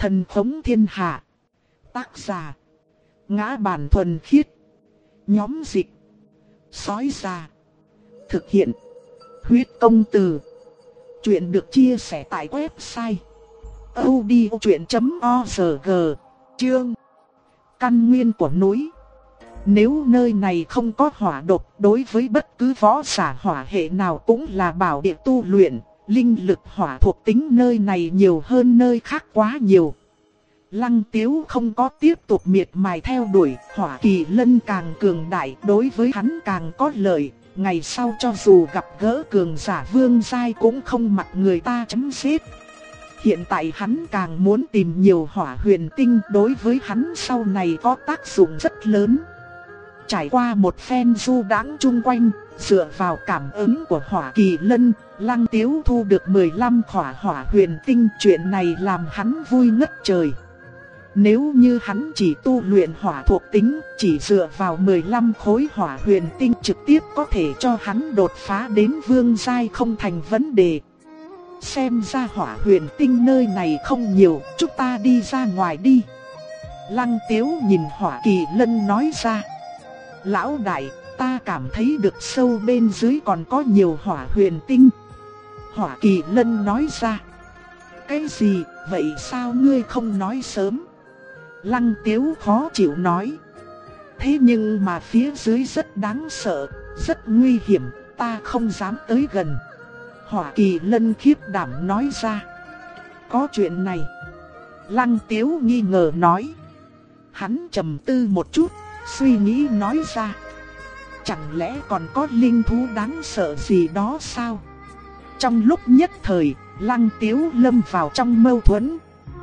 Thần khống thiên hạ. Tác giả: Ngã Bản Thuần Khiết. Nhóm dịch: Sói Già. Thực hiện: Huyết Công Từ. Chuyện được chia sẻ tại website audiochuyện.org. Chương: Căn nguyên của núi. Nếu nơi này không có hỏa độc, đối với bất cứ võ giả hỏa hệ nào cũng là bảo địa tu luyện. Linh lực hỏa thuộc tính nơi này nhiều hơn nơi khác quá nhiều. Lăng Tiếu không có tiếp tục miệt mài theo đuổi, Hỏa Kỳ Lân càng cường đại, đối với hắn càng có lợi. Ngày sau cho dù gặp gỡ cường giả vương giai cũng không mặc người ta chấm giết. Hiện tại hắn càng muốn tìm nhiều hỏa huyền tinh, đối với hắn sau này có tác dụng rất lớn. Trải qua một phen du đãng chung quanh, dựa vào cảm ứng của Hỏa Kỳ Lân, Lăng Tiếu thu được 15 khỏa hỏa huyền tinh. Chuyện này làm hắn vui ngất trời. Nếu như hắn chỉ tu luyện hỏa thuộc tính, chỉ dựa vào 15 khối hỏa huyền tinh trực tiếp có thể cho hắn đột phá đến vương giai không thành vấn đề. Xem ra hỏa huyền tinh nơi này không nhiều, chúng ta đi ra ngoài đi. Lăng Tiếu nhìn Hỏa Kỳ Lân nói ra. Lão đại, ta cảm thấy được sâu bên dưới còn có nhiều hỏa huyền tinh. Hỏa Kỳ Lân nói ra. Cái gì, vậy sao ngươi không nói sớm? Lăng Tiếu khó chịu nói. Thế nhưng mà phía dưới rất đáng sợ, rất nguy hiểm, ta không dám tới gần. Hỏa Kỳ Lân khiếp đảm nói ra. Có chuyện này. Lăng Tiếu nghi ngờ nói. Hắn trầm tư một chút, suy nghĩ nói ra. Chẳng lẽ còn có linh thú đáng sợ gì đó sao? Trong lúc nhất thời, Lăng Tiếu lâm vào trong mâu thuẫn.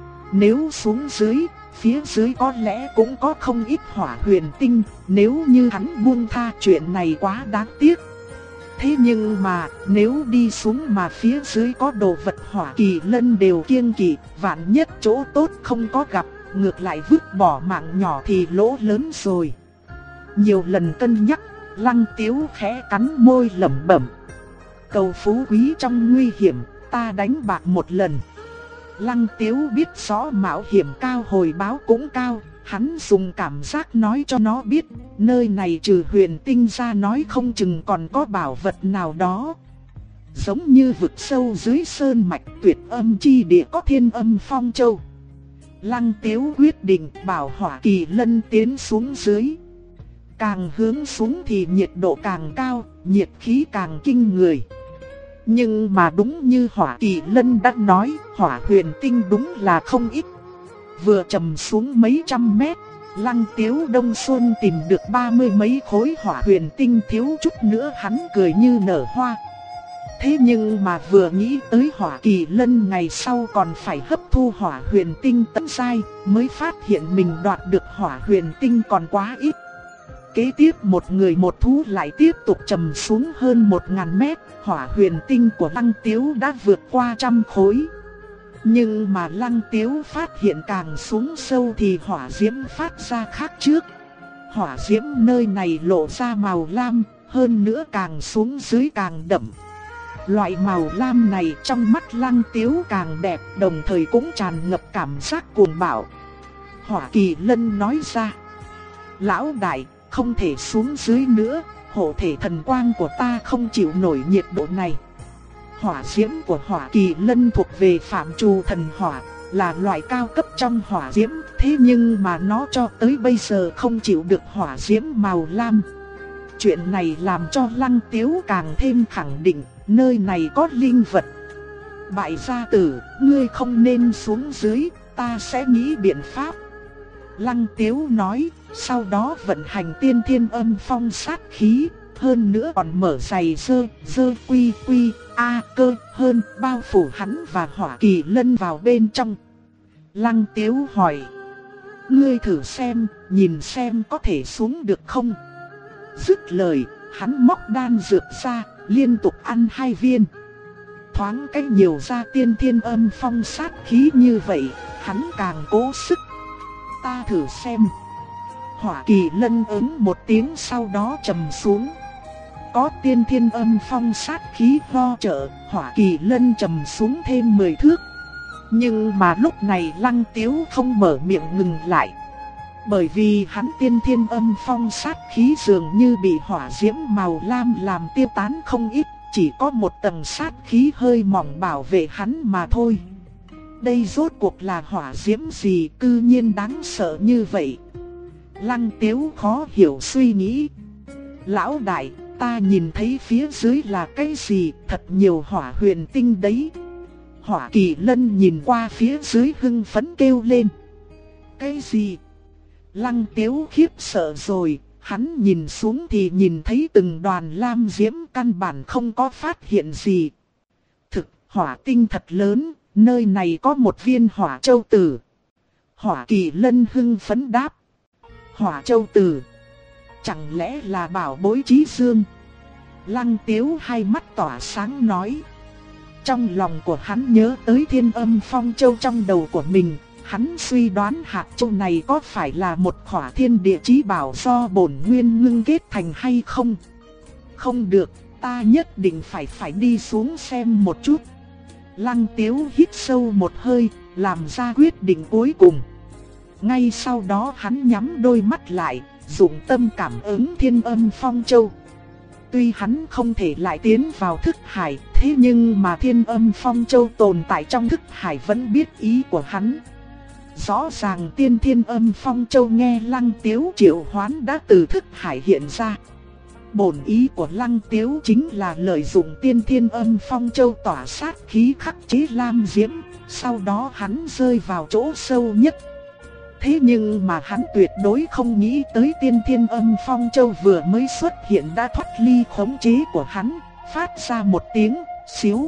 Nếu xuống dưới, phía dưới có lẽ cũng có không ít hỏa huyền tinh. Nếu như hắn buông tha, chuyện này quá đáng tiếc. Thế nhưng mà, nếu đi xuống mà phía dưới có đồ vật Hỏa Kỳ Lân đều kiêng kỵ, vạn nhất chỗ tốt không có gặp, ngược lại vứt bỏ mạng nhỏ thì lỗ lớn rồi. Nhiều lần cân nhắc, Lăng Tiếu khẽ cắn môi lẩm bẩm. Cầu phú quý trong nguy hiểm, ta đánh bạc một lần. Lăng Tiếu biết rõ mạo hiểm cao hồi báo cũng cao, hắn dùng cảm giác nói cho nó biết, nơi này trừ huyền tinh ra nói không chừng còn có bảo vật nào đó. Giống như vực sâu dưới sơn mạch Tuyệt Âm chi địa có Thiên Âm Phong Châu. Lăng Tiếu quyết định bảo Hỏa Kỳ Lân tiến xuống dưới. Càng hướng xuống thì nhiệt độ càng cao, nhiệt khí càng kinh người. Nhưng mà đúng như Hỏa Kỳ Lân đã nói, hỏa huyền tinh đúng là không ít. Vừa trầm xuống mấy trăm mét, Lăng Tiếu Đông Xuân tìm được 30 mấy khối hỏa huyền tinh, thiếu chút nữa hắn cười như nở hoa. Thế nhưng mà vừa nghĩ tới Hỏa Kỳ Lân ngày sau còn phải hấp thu hỏa huyền tinh tấn giai, mới phát hiện mình đoạt được hỏa huyền tinh còn quá ít. Kế tiếp một người một thú lại tiếp tục trầm xuống hơn 1000 mét, hỏa huyền tinh của Lăng Tiếu đã vượt qua 100 khối. Nhưng mà Lăng Tiếu phát hiện càng xuống sâu thì hỏa diễm phát ra khác trước. Hỏa diễm nơi này lộ ra màu lam, hơn nữa càng xuống dưới càng đậm. Loại màu lam này trong mắt Lăng Tiếu càng đẹp, đồng thời cũng tràn ngập cảm giác cuồng bạo. Hỏa Kỳ Lân nói ra. Lão đại, không thể xuống dưới nữa, hộ thể thần quang của ta không chịu nổi nhiệt độ này. Hỏa diễm của Hỏa Kỳ Lân thuộc về phạm trù thần hỏa, là loại cao cấp trong hỏa diễm, thế nhưng mà nó cho tới bây giờ không chịu được hỏa diễm màu lam. Chuyện này làm cho Lăng Tiếu càng thêm khẳng định, nơi này có linh vật. Bại gia tử, ngươi không nên xuống dưới, ta sẽ nghĩ biện pháp. Lăng Tiếu nói, sau đó vận hành Tiên Thiên Âm Phong sát khí, hơn nữa còn mở giày dơ quy cơ hơn, bao phủ hắn và Hỏa Kỳ Lân vào bên trong. Lăng Tiếu hỏi, ngươi thử xem, nhìn xem có thể xuống được không? Dứt lời, hắn móc đan dược ra, liên tục ăn 2 viên. Thoáng cách nhiều ra Tiên Thiên Âm Phong sát khí như vậy, hắn càng cố sức. Ta thử xem. Hỏa Kỳ Lân ứng một tiếng sau đó trầm xuống. Có Tiên Thiên Âm Phong sát khí ho trợ, Hỏa Kỳ Lân trầm xuống thêm 10 thước. Nhưng mà lúc này Lăng Tiếu không mở miệng ngừng lại. Bởi vì hắn tiên thiên âm phong sát khí dường như bị hỏa diễm màu lam làm tiêu tán không ít, chỉ có một tầng sát khí hơi mỏng bảo vệ hắn mà thôi. Đây rốt cuộc là hỏa diễm gì cư nhiên đáng sợ như vậy? Lăng Tiếu khó hiểu suy nghĩ. Lão đại, ta nhìn thấy phía dưới là cái gì, thật nhiều hỏa huyền tinh đấy. Hỏa Kỳ Lân nhìn qua phía dưới hưng phấn kêu lên. Cái gì? Lăng Tiếu khiếp sợ rồi, hắn nhìn xuống thì nhìn thấy từng đoàn lam diễm căn bản không có phát hiện gì. Thực, hỏa tinh thật lớn, nơi này có một viên hỏa châu tử. Hỏa Kỳ Lân hưng phấn đáp. Hỏa châu tử? Chẳng lẽ là bảo bối Chí Dương? Lăng Tiếu hai mắt tỏa sáng nói. Trong lòng của hắn nhớ tới Thiên Âm Phong Châu trong đầu của mình. Hắn suy đoán hạt châu này có phải là một khỏa thiên địa chí bảo do bổn nguyên ngưng kết thành hay không? Không được, ta nhất định phải đi xuống xem một chút. Lăng Tiếu hít sâu một hơi, làm ra quyết định cuối cùng. Ngay sau đó hắn nhắm đôi mắt lại, dụng tâm cảm ứng Thiên Âm Phong Châu. Tuy hắn không thể lại tiến vào thức hải, thế nhưng mà Thiên Âm Phong Châu tồn tại trong thức hải vẫn biết ý của hắn. Rõ ràng tiên Thiên Âm Phong Châu nghe Lăng Tiếu triệu hoán đã từ thức hải hiện ra. Bổn ý của Lăng Tiếu chính là lợi dụng tiên Thiên Âm Phong Châu tỏa sát khí khắc chế lam diễm, sau đó hắn rơi vào chỗ sâu nhất. Thế nhưng mà hắn tuyệt đối không nghĩ tới tiên Thiên Âm Phong Châu vừa mới xuất hiện đã thoát ly khống chế của hắn, phát ra một tiếng xíu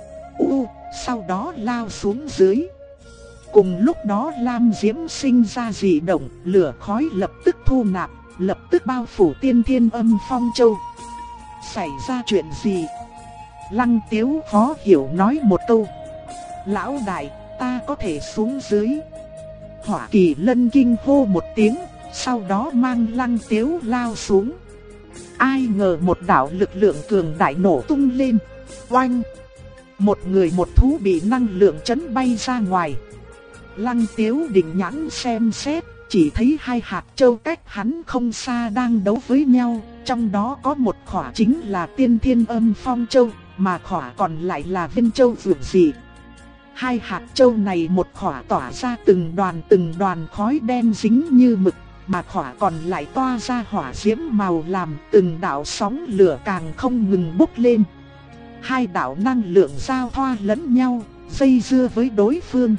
sau đó lao xuống dưới. Cùng lúc đó lam diễm sinh ra dị động, lửa khói lập tức thu nạp, lập tức bao phủ tiên Thiên Âm Phong Châu. Xảy ra chuyện gì? Lăng Tiếu khó hiểu nói một câu. Lão đại, ta có thể xuống dưới. Hỏa Kỳ Lân kinh hô một tiếng, sau đó mang Lăng Tiếu lao xuống. Ai ngờ một đạo lực lượng cường đại nổ tung lên. Oanh! Một người một thú bị năng lượng chấn bay ra ngoài. Lăng Tiếu định nhãn xem xét, chỉ thấy hai hạt châu cách hắn không xa đang đấu với nhau. Trong đó có một khỏa chính là tiên Thiên Âm Phong Châu, mà khỏa còn lại là viên châu vượt dị. Hai hạt châu này một khỏa tỏa ra từng đoàn khói đen dính như mực, mà khỏa còn lại toa ra hỏa diễm màu làm từng đạo sóng lửa càng không ngừng bốc lên. Hai đạo năng lượng giao thoa lẫn nhau, dây dưa với đối phương.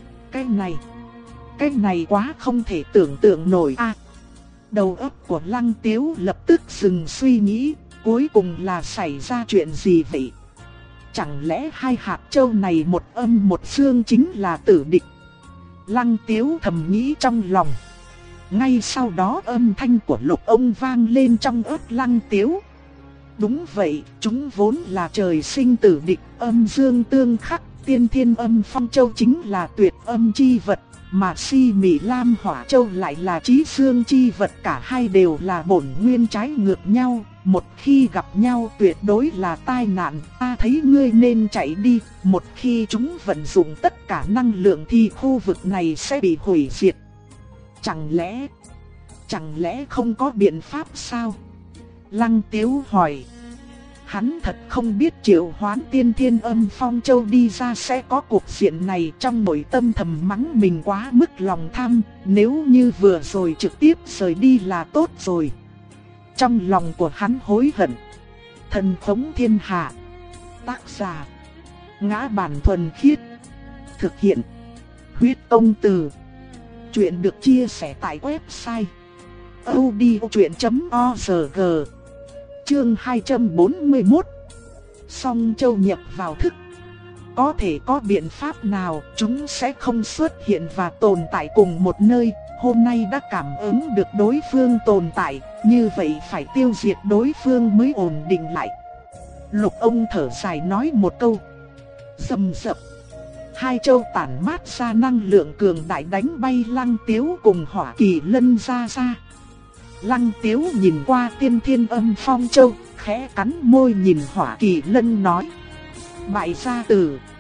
Cái này quá không thể tưởng tượng nổi a. Đầu óc của Lăng Tiếu lập tức dừng suy nghĩ, cuối cùng là xảy ra chuyện gì vậy? Chẳng lẽ hai hạt châu này một âm một dương chính là tử địch? Lăng Tiếu thầm nghĩ trong lòng. Ngay sau đó âm thanh của Lục Ông vang lên trong ớt Lăng Tiếu. Đúng vậy, chúng vốn là trời sinh tử địch, âm dương tương khắc. Tiên Thiên Âm Phong Châu chính là tuyệt âm chi vật, mà Si Mị Lam Hỏa Châu lại là chí dương chi vật, cả hai đều là bổn nguyên trái ngược nhau, một khi gặp nhau tuyệt đối là tai nạn. Ta thấy ngươi nên chạy đi, một khi chúng vận dụng tất cả năng lượng thì khu vực này sẽ bị hủy diệt. Chẳng lẽ không có biện pháp sao? Lăng Tiếu hỏi. Hắn thật không biết triệu hoán tiên Thiên Âm Phong Châu đi ra sẽ có cuộc diện này, trong nội tâm thầm mắng mình quá mức lòng tham, nếu như vừa rồi trực tiếp rời đi là tốt rồi. Trong lòng của hắn hối hận. Thần Phóng Thiên Hạ. Tác giả: Ngã Bản Thuần Khiết. Thực hiện: Huyết Công Từ. Chuyện được chia sẻ tại website audiochuyện.org. Chương 241. Song Châu nhập vào thức. Có thể có biện pháp nào chúng sẽ không xuất hiện và tồn tại cùng một nơi. Hôm nay đã cảm ứng được đối phương tồn tại, như vậy phải tiêu diệt đối phương mới ổn định lại. Lục Ông thở dài nói một câu. Rầm rập. Hai châu tản mát ra năng lượng cường đại đánh bay Lăng Tiếu cùng Hỏa Kỳ Lân ra. Lăng Tiếu nhìn qua tiên Thiên Âm Phong Châu, khẽ cắn môi nhìn Hỏa Kỳ Lân nói. Bại gia tử,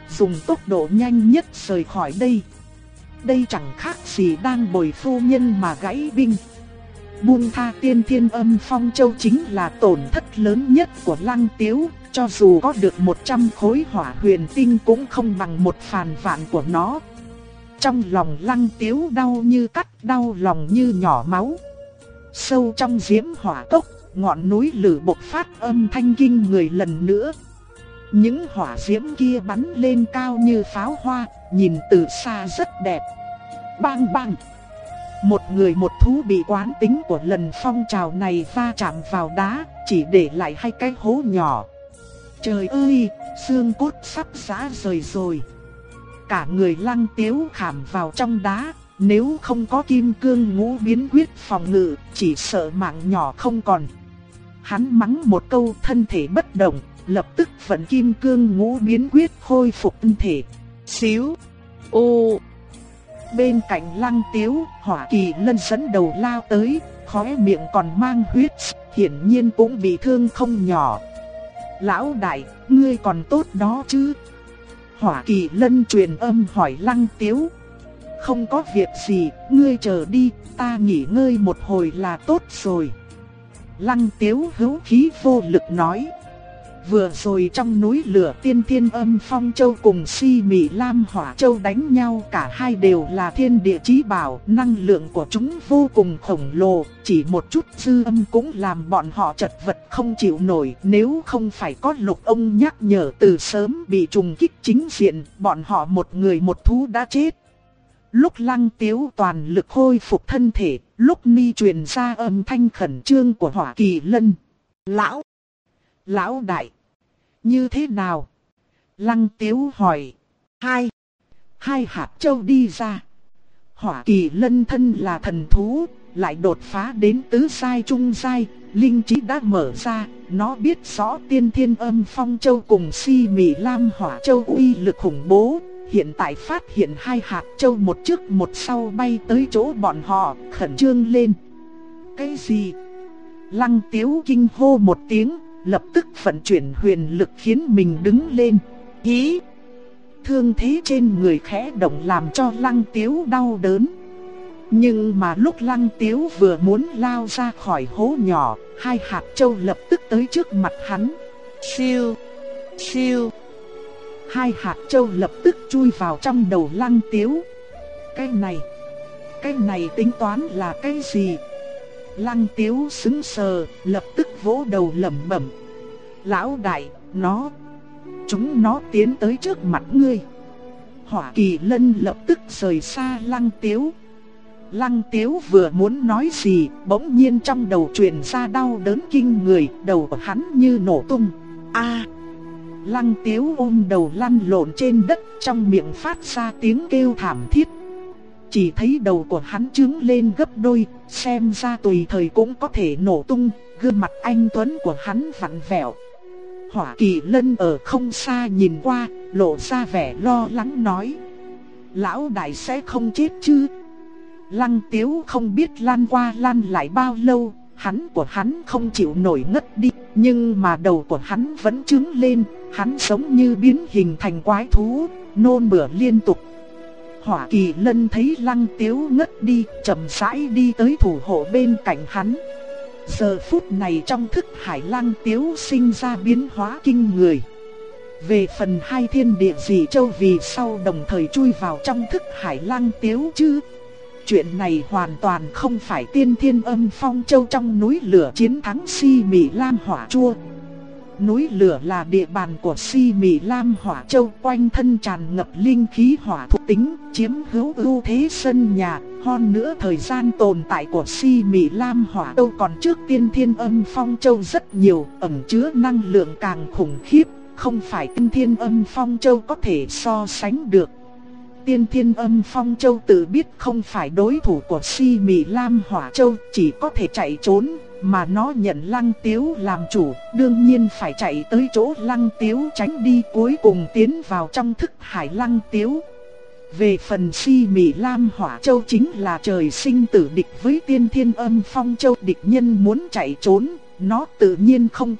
dùng tốc độ nhanh nhất rời khỏi đây. Đây chẳng khác gì đang bồi phu nhân mà gãy binh. Buông tha Tiên Thiên Âm Phong Châu chính là tổn thất lớn nhất của Lăng Tiếu, cho dù có được 100 khối hỏa huyền tinh cũng không bằng một phàn vạn của nó. Trong lòng Lăng Tiếu đau như cắt, đau lòng như nhỏ máu. Sâu trong diễm hỏa cốc, ngọn núi lửa bộc phát âm thanh kinh người lần nữa. Những hỏa diễm kia bắn lên cao như pháo hoa, nhìn từ xa rất đẹp. Bang bang! Một người một thú bị quán tính của lần phong trào này va chạm vào đá, chỉ để lại 2 cái hố nhỏ. Trời ơi, xương cốt sắp rã rời rồi. Cả người Lăng Tiếu khảm vào trong đá, nếu không có kim cương ngũ biến quyết phòng ngự, chỉ sợ mạng nhỏ không còn. Hắn mắng một câu thân thể bất động, lập tức vận kim cương ngũ biến quyết khôi phục thân thể. Xíu! Ô! Bên cạnh Lăng Tiếu, Hỏa Kỳ Lân dẫn đầu lao tới, khóe miệng còn mang huyết, hiển nhiên cũng bị thương không nhỏ. Lão đại, ngươi còn tốt đó chứ? Hỏa Kỳ Lân truyền âm hỏi Lăng Tiếu. Không có việc gì, ngươi chờ đi, ta nghỉ ngơi một hồi là tốt rồi. Lăng Tiếu hữu khí vô lực nói. Vừa rồi trong núi lửa Tiên Thiên Âm Phong Châu cùng Si Mị Lam Hỏa Châu đánh nhau, cả hai đều là thiên địa chí bảo, năng lượng của chúng vô cùng khổng lồ, chỉ một chút dư âm cũng làm bọn họ chật vật không chịu nổi, nếu không phải có Lục ông nhắc nhở từ sớm bị trùng kích chính diện, bọn họ một người một thú đã chết. Lúc Lăng Tiếu toàn lực khôi phục thân thể, lúc ni truyền ra âm thanh khẩn trương của Hỏa Kỳ Lân. Lão đại, như thế nào? Lăng Tiếu hỏi. Hai hạt châu đi ra. Hỏa Kỳ Lân thân là thần thú, lại đột phá đến tứ giai trung giai, linh trí đã mở ra, nó biết rõ Tiên Thiên Âm Phong Châu cùng Si Mị Lam Hỏa Châu uy lực khủng bố. Hiện tại phát hiện 2 hạt châu một trước một sau bay tới chỗ bọn họ, khẩn trương lên. Cái gì? Lăng Tiếu kinh hô một tiếng, lập tức vận chuyển huyền lực khiến mình đứng lên. Hí! Thương thế trên người khẽ động làm cho Lăng Tiếu đau đớn. Nhưng mà lúc Lăng Tiếu vừa muốn lao ra khỏi hố nhỏ, 2 hạt châu lập tức tới trước mặt hắn. Siêu! Siêu! 2 hạt châu lập tức chui vào trong đầu Lăng Tiếu. Cái này tính toán là cái gì? Lăng Tiếu sững sờ, lập tức vỗ đầu lẩm bẩm. Lão đại, chúng nó tiến tới trước mặt ngươi. Hỏa Kỳ Lân lập tức rời xa Lăng Tiếu. Lăng Tiếu vừa muốn nói gì, bỗng nhiên trong đầu truyền ra đau đớn kinh người, đầu của hắn như nổ tung. Lăng Tiếu ôm đầu lăn lộn trên đất, trong miệng phát ra tiếng kêu thảm thiết. Chỉ thấy đầu của hắn trướng lên gấp đôi, xem ra tùy thời cũng có thể nổ tung, gương mặt anh tuấn của hắn vặn vẹo. Hỏa Kỳ Lân ở không xa nhìn qua, lộ ra vẻ lo lắng nói. Lão đại sẽ không chết chứ? Lăng Tiếu không biết lăn qua lăn lại bao lâu, hắn không chịu nổi ngất đi, nhưng mà đầu của hắn vẫn trướng lên, hắn giống như biến hình thành quái thú, nôn mửa liên tục. Hỏa Kỳ Lân thấy Lăng Tiếu ngất đi, chậm rãi đi tới thủ hộ bên cạnh hắn. Giờ phút này trong thức hải Lăng Tiếu sinh ra biến hóa kinh người. Về phần 2 thiên địa dị châu vì sao đồng thời chui vào trong thức hải Lăng Tiếu chứ? Chuyện này hoàn toàn không phải Tiên Thiên Âm Phong Châu trong núi lửa chiến thắng Si Mị Lam Hỏa Chua. Núi lửa là địa bàn của Si Mị Lam Hỏa Châu, quanh thân tràn ngập linh khí hỏa thuộc tính, chiếm hữu ưu thế sân nhà. Hơn nữa thời gian tồn tại của Si Mị Lam Hỏa Châu còn trước Tiên Thiên Âm Phong Châu rất nhiều, ẩn chứa năng lượng càng khủng khiếp, không phải Tiên Thiên Âm Phong Châu có thể so sánh được. Tiên Thiên Âm Phong Châu tự biết không phải đối thủ của Si Mị Lam Hỏa Châu, chỉ có thể chạy trốn, mà nó nhận Lăng Tiếu làm chủ, đương nhiên phải chạy tới chỗ Lăng Tiếu tránh đi, cuối cùng tiến vào trong thức hải Lăng Tiếu. Về phần Si Mị Lam Hỏa Châu chính là trời sinh tử địch với Tiên Thiên Âm Phong Châu, địch nhân muốn chạy trốn, nó tự nhiên không chịu,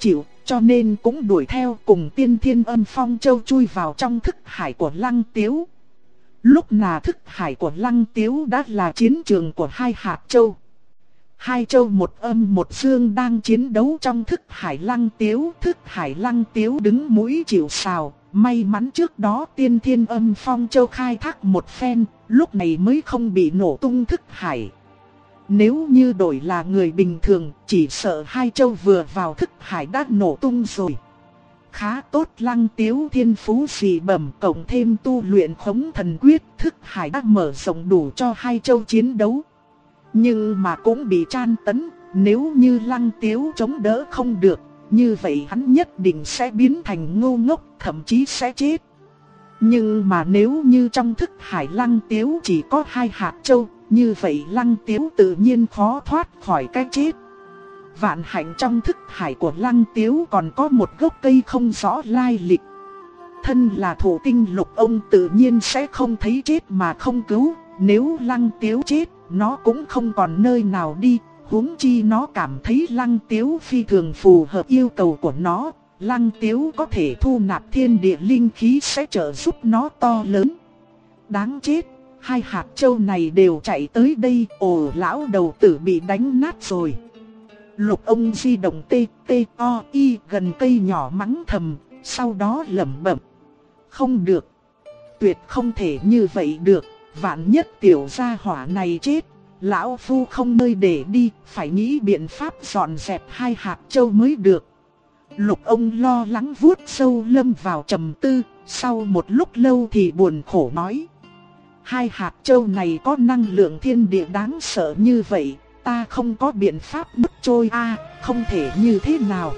cho nên cũng đuổi theo cùng Tiên Thiên Âm Phong Châu chui vào trong thức hải của Lăng Tiếu. Lúc nào thức hải của Lăng Tiếu đã là chiến trường của hai hạt châu. Hai châu một âm một dương đang chiến đấu trong thức hải Lăng Tiếu. Thức hải Lăng Tiếu đứng mũi chịu sào. May mắn trước đó Tiên Thiên Âm Phong Châu khai thác một phen, lúc này mới không bị nổ tung thức hải. Nếu như đổi là người bình thường, chỉ sợ hai châu vừa vào thức hải đã nổ tung rồi. Khá tốt, Lăng Tiếu thiên phú dị bẩm cộng thêm tu luyện Khống Thần Quyết, thức hải đã mở rộng đủ cho hai châu chiến đấu. Nhưng mà cũng bị tra tấn, nếu như Lăng Tiếu chống đỡ không được, như vậy hắn nhất định sẽ biến thành ngu ngốc, thậm chí sẽ chết. Nhưng mà nếu như trong thức hải Lăng Tiếu chỉ có hai hạt châu, như vậy Lăng Tiếu tự nhiên khó thoát khỏi cái chết. Vạn hạnh trong thức hải của Lăng Tiếu còn có một gốc cây không rõ lai lịch. Thân là thủ tinh lục ông tự nhiên sẽ không thấy chết mà không cứu. Nếu Lăng Tiếu chết, nó cũng không còn nơi nào đi. Huống chi nó cảm thấy Lăng Tiếu phi thường phù hợp yêu cầu của nó. Lăng Tiếu có thể thu nạp thiên địa linh khí sẽ trợ giúp nó to lớn. Đáng chết, hai hạt châu này đều chạy tới đây. Ồ, lão đầu tử bị đánh nát rồi. Lục ông di động T-T-O-I gần cây nhỏ mắng thầm, sau đó lẩm bẩm. Không được, tuyệt không thể như vậy được, vạn nhất tiểu gia hỏa này chết, lão phu không nơi để đi, phải nghĩ biện pháp dọn dẹp hai hạt châu mới được. Lục ông lo lắng vuốt sâu lâm vào trầm tư, sau một lúc lâu thì buồn khổ nói. Hai hạt châu này có năng lượng thiên địa đáng sợ như vậy, ta không có biện pháp bứt trôi không thể như thế nào.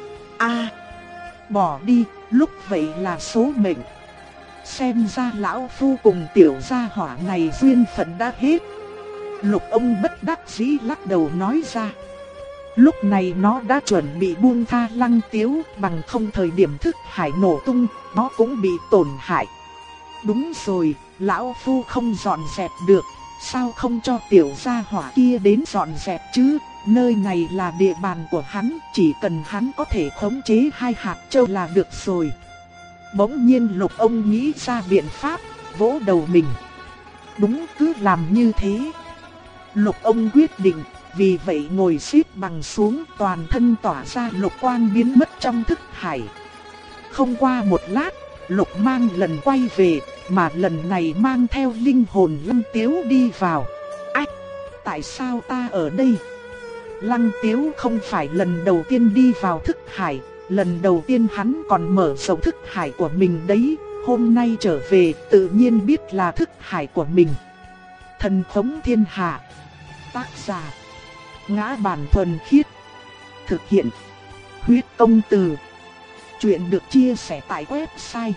Bỏ đi, lúc vậy là số mệnh. Xem ra lão phu cùng tiểu gia hỏa này duyên phận đã hết. Lục ông bất đắc dĩ lắc đầu nói ra. Lúc này nó đã chuẩn bị buông tha Lăng Tiếu, bằng không thời điểm thức hải nổ tung, nó cũng bị tổn hại. Đúng rồi, lão phu không dọn dẹp được, sao không cho tiểu gia hỏa kia đến dọn dẹp chứ? Nơi này là địa bàn của hắn, chỉ cần hắn có thể khống chế hai hạt châu là được rồi. Bỗng nhiên Lục ông nghĩ ra biện pháp, vỗ đầu mình. Đúng, cứ làm như thế. Lục ông quyết định, vì vậy ngồi xếp bằng xuống, toàn thân tỏa ra lục quang biến mất trong thức hải. Không qua một lát, Lục mang lần quay về, mà lần này mang theo linh hồn Lăng Tiếu đi vào. Tại sao ta ở đây? Lăng Tiếu không phải lần đầu tiên đi vào thức hải, lần đầu tiên hắn còn mở rộng thức hải của mình đấy. Hôm nay trở về tự nhiên biết là thức hải của mình. Thần Khống Thiên Hạ. Tác giả Ngã Bản Thuần Khiết. Thực hiện Huyết Công Từ. Chuyện được chia sẻ tại website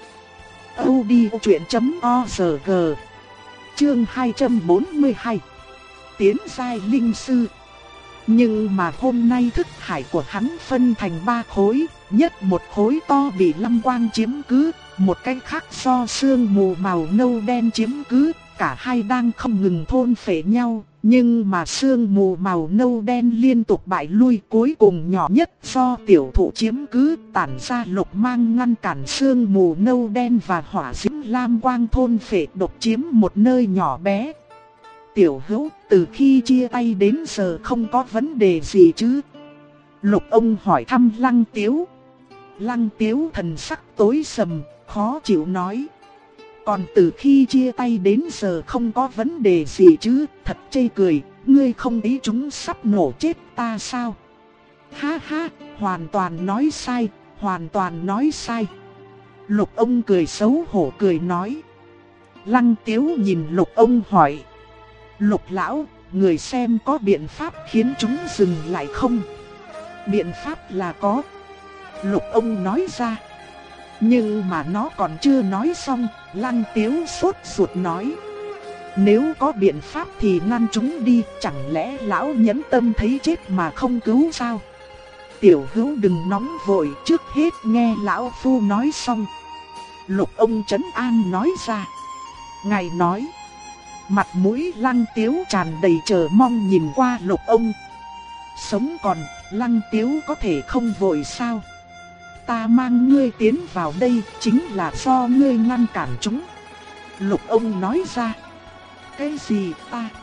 audiochuyện.org. Chương 242. Tiến giai linh sư. Nhưng mà hôm nay thức hải của hắn phân thành 3 khối, nhất một khối to bị Lâm Quang chiếm cứ, một cái khác do sương mù màu nâu đen chiếm cứ, cả hai đang không ngừng thôn phệ nhau, nhưng mà sương mù màu nâu đen liên tục bại lui, cuối cùng nhỏ nhất do tiểu thụ chiếm cứ, tản ra lục mang ngăn cản sương mù nâu đen và hỏa diễm lam quang thôn phệ độc chiếm một nơi nhỏ bé. Tiểu Hữu, từ khi chia tay đến giờ không có vấn đề gì chứ? Lục ông hỏi thăm Lăng Tiếu. Lăng Tiếu thần sắc tối sầm, khó chịu nói. Còn từ khi chia tay đến giờ không có vấn đề gì chứ? Thật chê cười, ngươi không ý chúng sắp nổ chết ta sao? Ha ha, hoàn toàn nói sai, hoàn toàn nói sai. Lục ông cười xấu hổ cười nói. Lăng Tiếu nhìn Lục ông hỏi. Lục lão, người xem có biện pháp khiến chúng dừng lại không? Biện pháp là có. Lục ông nói ra. Nhưng mà nó còn chưa nói xong, Lăng Tiếu sốt ruột nói. Nếu có biện pháp thì ngăn chúng đi, chẳng lẽ lão nhẫn tâm thấy chết mà không cứu sao? Tiểu Hữu đừng nóng vội, trước hết nghe lão phu nói xong. Lục ông trấn an nói ra. Ngài nói. Mặt mũi Lăng Tiếu tràn đầy chờ mong nhìn qua Lục ông. Sống còn, Lăng Tiếu có thể không vội sao? ta mang ngươi tiến vào đây chính là do ngươi ngăn cản chúng. Lục ông nói ra. Cái gì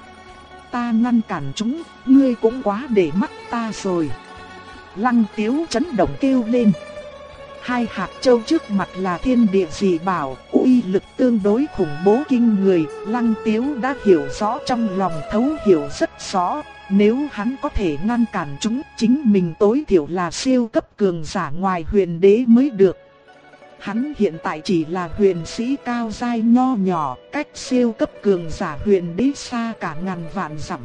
ta ngăn cản chúng, ngươi cũng quá để mắt ta rồi. Lăng Tiếu chấn động kêu lên. Hai hạt châu trước mặt là thiên địa dị bảo, uy lực tương đối khủng bố kinh người. Lăng Tiếu đã hiểu rõ trong lòng, thấu hiểu rất rõ. Nếu hắn có thể ngăn cản chúng, chính mình tối thiểu là siêu cấp cường giả ngoài huyền đế mới được. Hắn hiện tại chỉ là huyền sĩ cao giai nho nhỏ, cách siêu cấp cường giả huyền đế xa cả ngàn vạn dặm.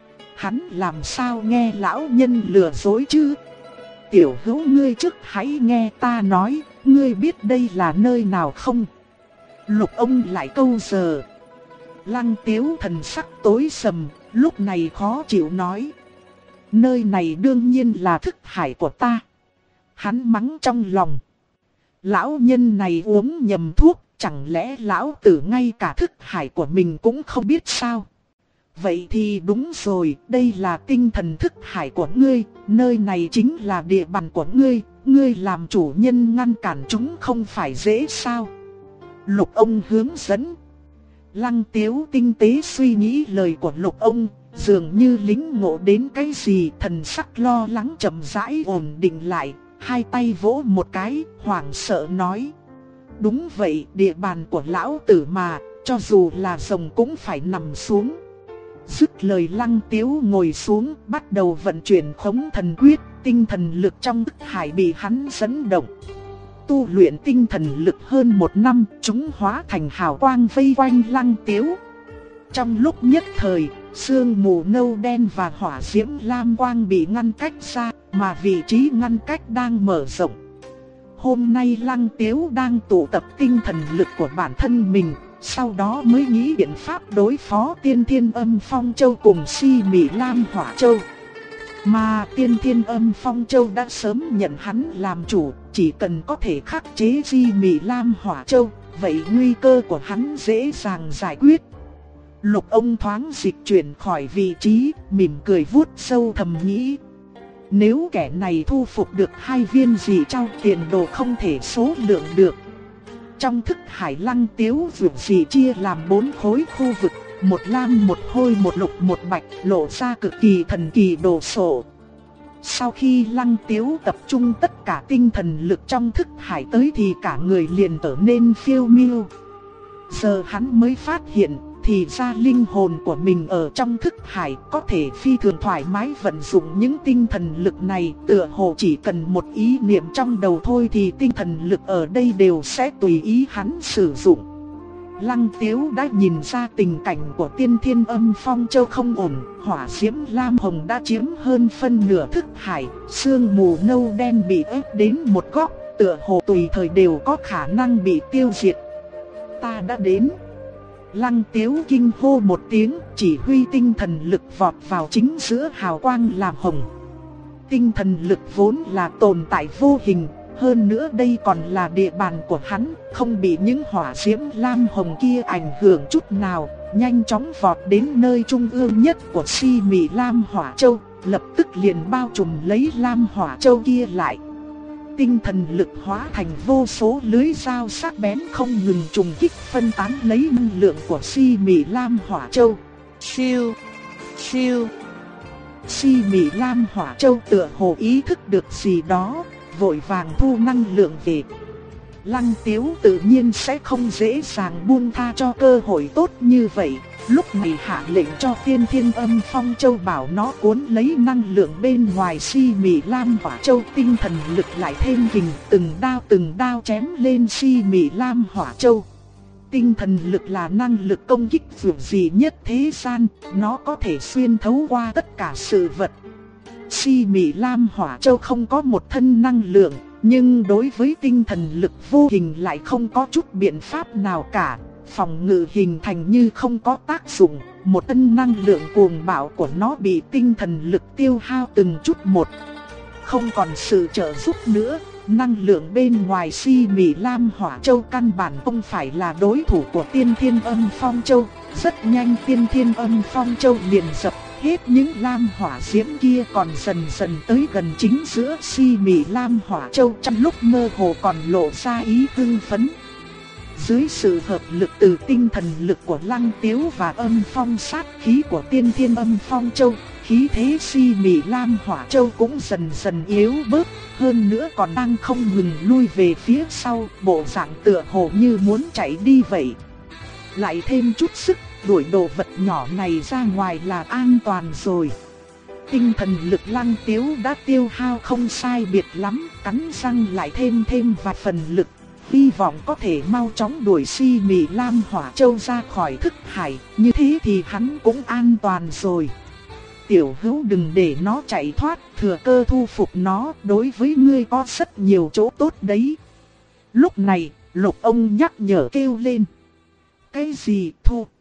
Hắn làm sao nghe lão nhân lừa dối chứ? Tiểu hữu, ngươi trước hãy nghe ta nói, ngươi biết đây là nơi nào không? Lục ông lại câu giờ. Lăng Tiếu thần sắc tối sầm, lúc này khó chịu nói. Nơi này đương nhiên là thức hải của ta. Hắn mắng trong lòng. Lão nhân này uống nhầm thuốc, chẳng lẽ lão tử ngay cả thức hải của mình cũng không biết sao? Vậy thì đúng rồi, đây là tinh thần thức hải của ngươi, nơi này chính là địa bàn của ngươi, ngươi làm chủ nhân ngăn cản chúng không phải dễ sao? Lục ông hướng dẫn. Lăng Tiếu tinh tế suy nghĩ lời của Lục ông, dường như lĩnh ngộ đến cái gì, thần sắc lo lắng chậm rãi ổn định lại, hai tay vỗ một cái, hoảng sợ nói. Đúng vậy, địa bàn của lão tử mà, cho dù là rồng cũng phải nằm xuống. Dứt lời, Lăng Tiếu ngồi xuống, bắt đầu vận chuyển khống thần quyết, tinh thần lực trong thức hải bị hắn dẫn động. Tu luyện tinh thần lực hơn 1 năm, chúng hóa thành hào quang vây quanh Lăng Tiếu. Trong lúc nhất thời, sương mù nâu đen và hỏa diễm lam quang bị ngăn cách ra, mà vị trí ngăn cách đang mở rộng. Hôm nay Lăng Tiếu đang tụ tập tinh thần lực của bản thân mình, sau đó mới nghĩ biện pháp đối phó Tiên Thiên Âm Phong Châu cùng Si Mị Lam Hỏa Châu. Mà Tiên Thiên Âm Phong Châu đã sớm nhận hắn làm chủ, chỉ cần có thể khắc chế Si Mị Lam Hỏa Châu, vậy nguy cơ của hắn dễ dàng giải quyết. Lục ông thoáng dịch chuyển khỏi vị trí, mỉm cười vuốt sâu thầm nghĩ. Nếu kẻ này thu phục được 2 viên dị trao, tiền đồ không thể số lượng được. Trong thức hải Lăng Tiếu vượt dị chia làm 4 khối khu vực, 1 lam, 1 hôi, 1 lục, 1 bạch, lộ ra cực kỳ thần kỳ đồ sộ. Sau khi Lăng Tiếu tập trung tất cả tinh thần lực trong thức hải tới thì cả người liền trở nên phiêu miêu. Giờ hắn mới phát hiện, thì ra linh hồn của mình ở trong thức hải có thể phi thường thoải mái vận dụng những tinh thần lực này, tựa hồ chỉ cần một ý niệm trong đầu thôi thì tinh thần lực ở đây đều sẽ tùy ý hắn sử dụng. Lăng Tiếu đã nhìn ra tình cảnh của Tiên Thiên Âm Phong Châu không ổn, hỏa diễm lam hồng đã chiếm hơn phân nửa thức hải, sương mù nâu đen bị ép đến một góc, tựa hồ tùy thời đều có khả năng bị tiêu diệt. Ta đã đến. Lăng Tiếu kinh hô một tiếng, chỉ huy tinh thần lực vọt vào chính giữa hào quang làm hồng. Tinh thần lực vốn là tồn tại vô hình, hơn nữa đây còn là địa bàn của hắn, không bị những hỏa diễm lam hồng kia ảnh hưởng chút nào, nhanh chóng vọt đến nơi trung ương nhất của Si Mị Lam Hỏa Châu, lập tức liền bao trùm lấy Lam Hỏa Châu kia lại. Tinh thần lực hóa thành vô số lưới dao sắc bén không ngừng trùng kích phân tán lấy năng lượng của Si Mị Lam Hỏa Châu. Siêu, siêu. Si Mị Lam Hỏa Châu tựa hồ ý thức được gì đó, vội vàng thu năng lượng về. Lăng Tiếu tự nhiên sẽ không dễ dàng buông tha cho cơ hội tốt như vậy. Lúc này hạ lệnh cho Tiên Thiên Âm Phong Châu bảo nó cuốn lấy năng lượng bên ngoài Si Mị Lam Hỏa Châu, tinh thần lực lại thêm kình, từng đao chém lên Si Mị Lam Hỏa Châu. Tinh thần lực là năng lực công kích vượt dị nhất thế gian, nó có thể xuyên thấu qua tất cả sự vật. Si Mị Lam Hỏa Châu không có một thân năng lượng, nhưng đối với tinh thần lực vô hình lại không có chút biện pháp nào cả. Phòng ngự hình thành như không có tác dụng, một ân năng lượng cuồng bạo của nó bị tinh thần lực tiêu hao từng chút một. Không còn sự trợ giúp nữa, năng lượng bên ngoài Si Mị Lam Hỏa Châu căn bản không phải là đối thủ của Tiên Thiên Âm Phong Châu. Rất nhanh Tiên Thiên Âm Phong Châu liền dập hết những lam hỏa diễm kia còn dần dần tới gần chính giữa si mị lam hỏa châu, trong lúc mơ hồ còn lộ ra ý hưng phấn. Dưới sự hợp lực từ tinh thần lực của Lăng Tiếu và âm phong sát khí của tiên thiên âm phong châu, khí thế si mị lam hỏa châu cũng dần dần yếu bớt, hơn nữa còn đang không ngừng lui về phía sau, bộ dạng tựa hồ như muốn chạy đi vậy. Lại thêm chút sức, đuổi đồ vật nhỏ này ra ngoài là an toàn rồi. Tinh thần lực Lăng Tiếu đã tiêu hao không sai biệt lắm, cắn răng lại thêm vài phần lực, hy vọng có thể mau chóng đuổi si mị lam hỏa châu ra khỏi thức hải, như thế thì hắn cũng an toàn rồi. Tiểu Hữu đừng để nó chạy thoát, thừa cơ thu phục nó, đối với ngươi có rất nhiều chỗ tốt đấy. Lúc này, Lục ông nhắc nhở kêu lên. Cái gì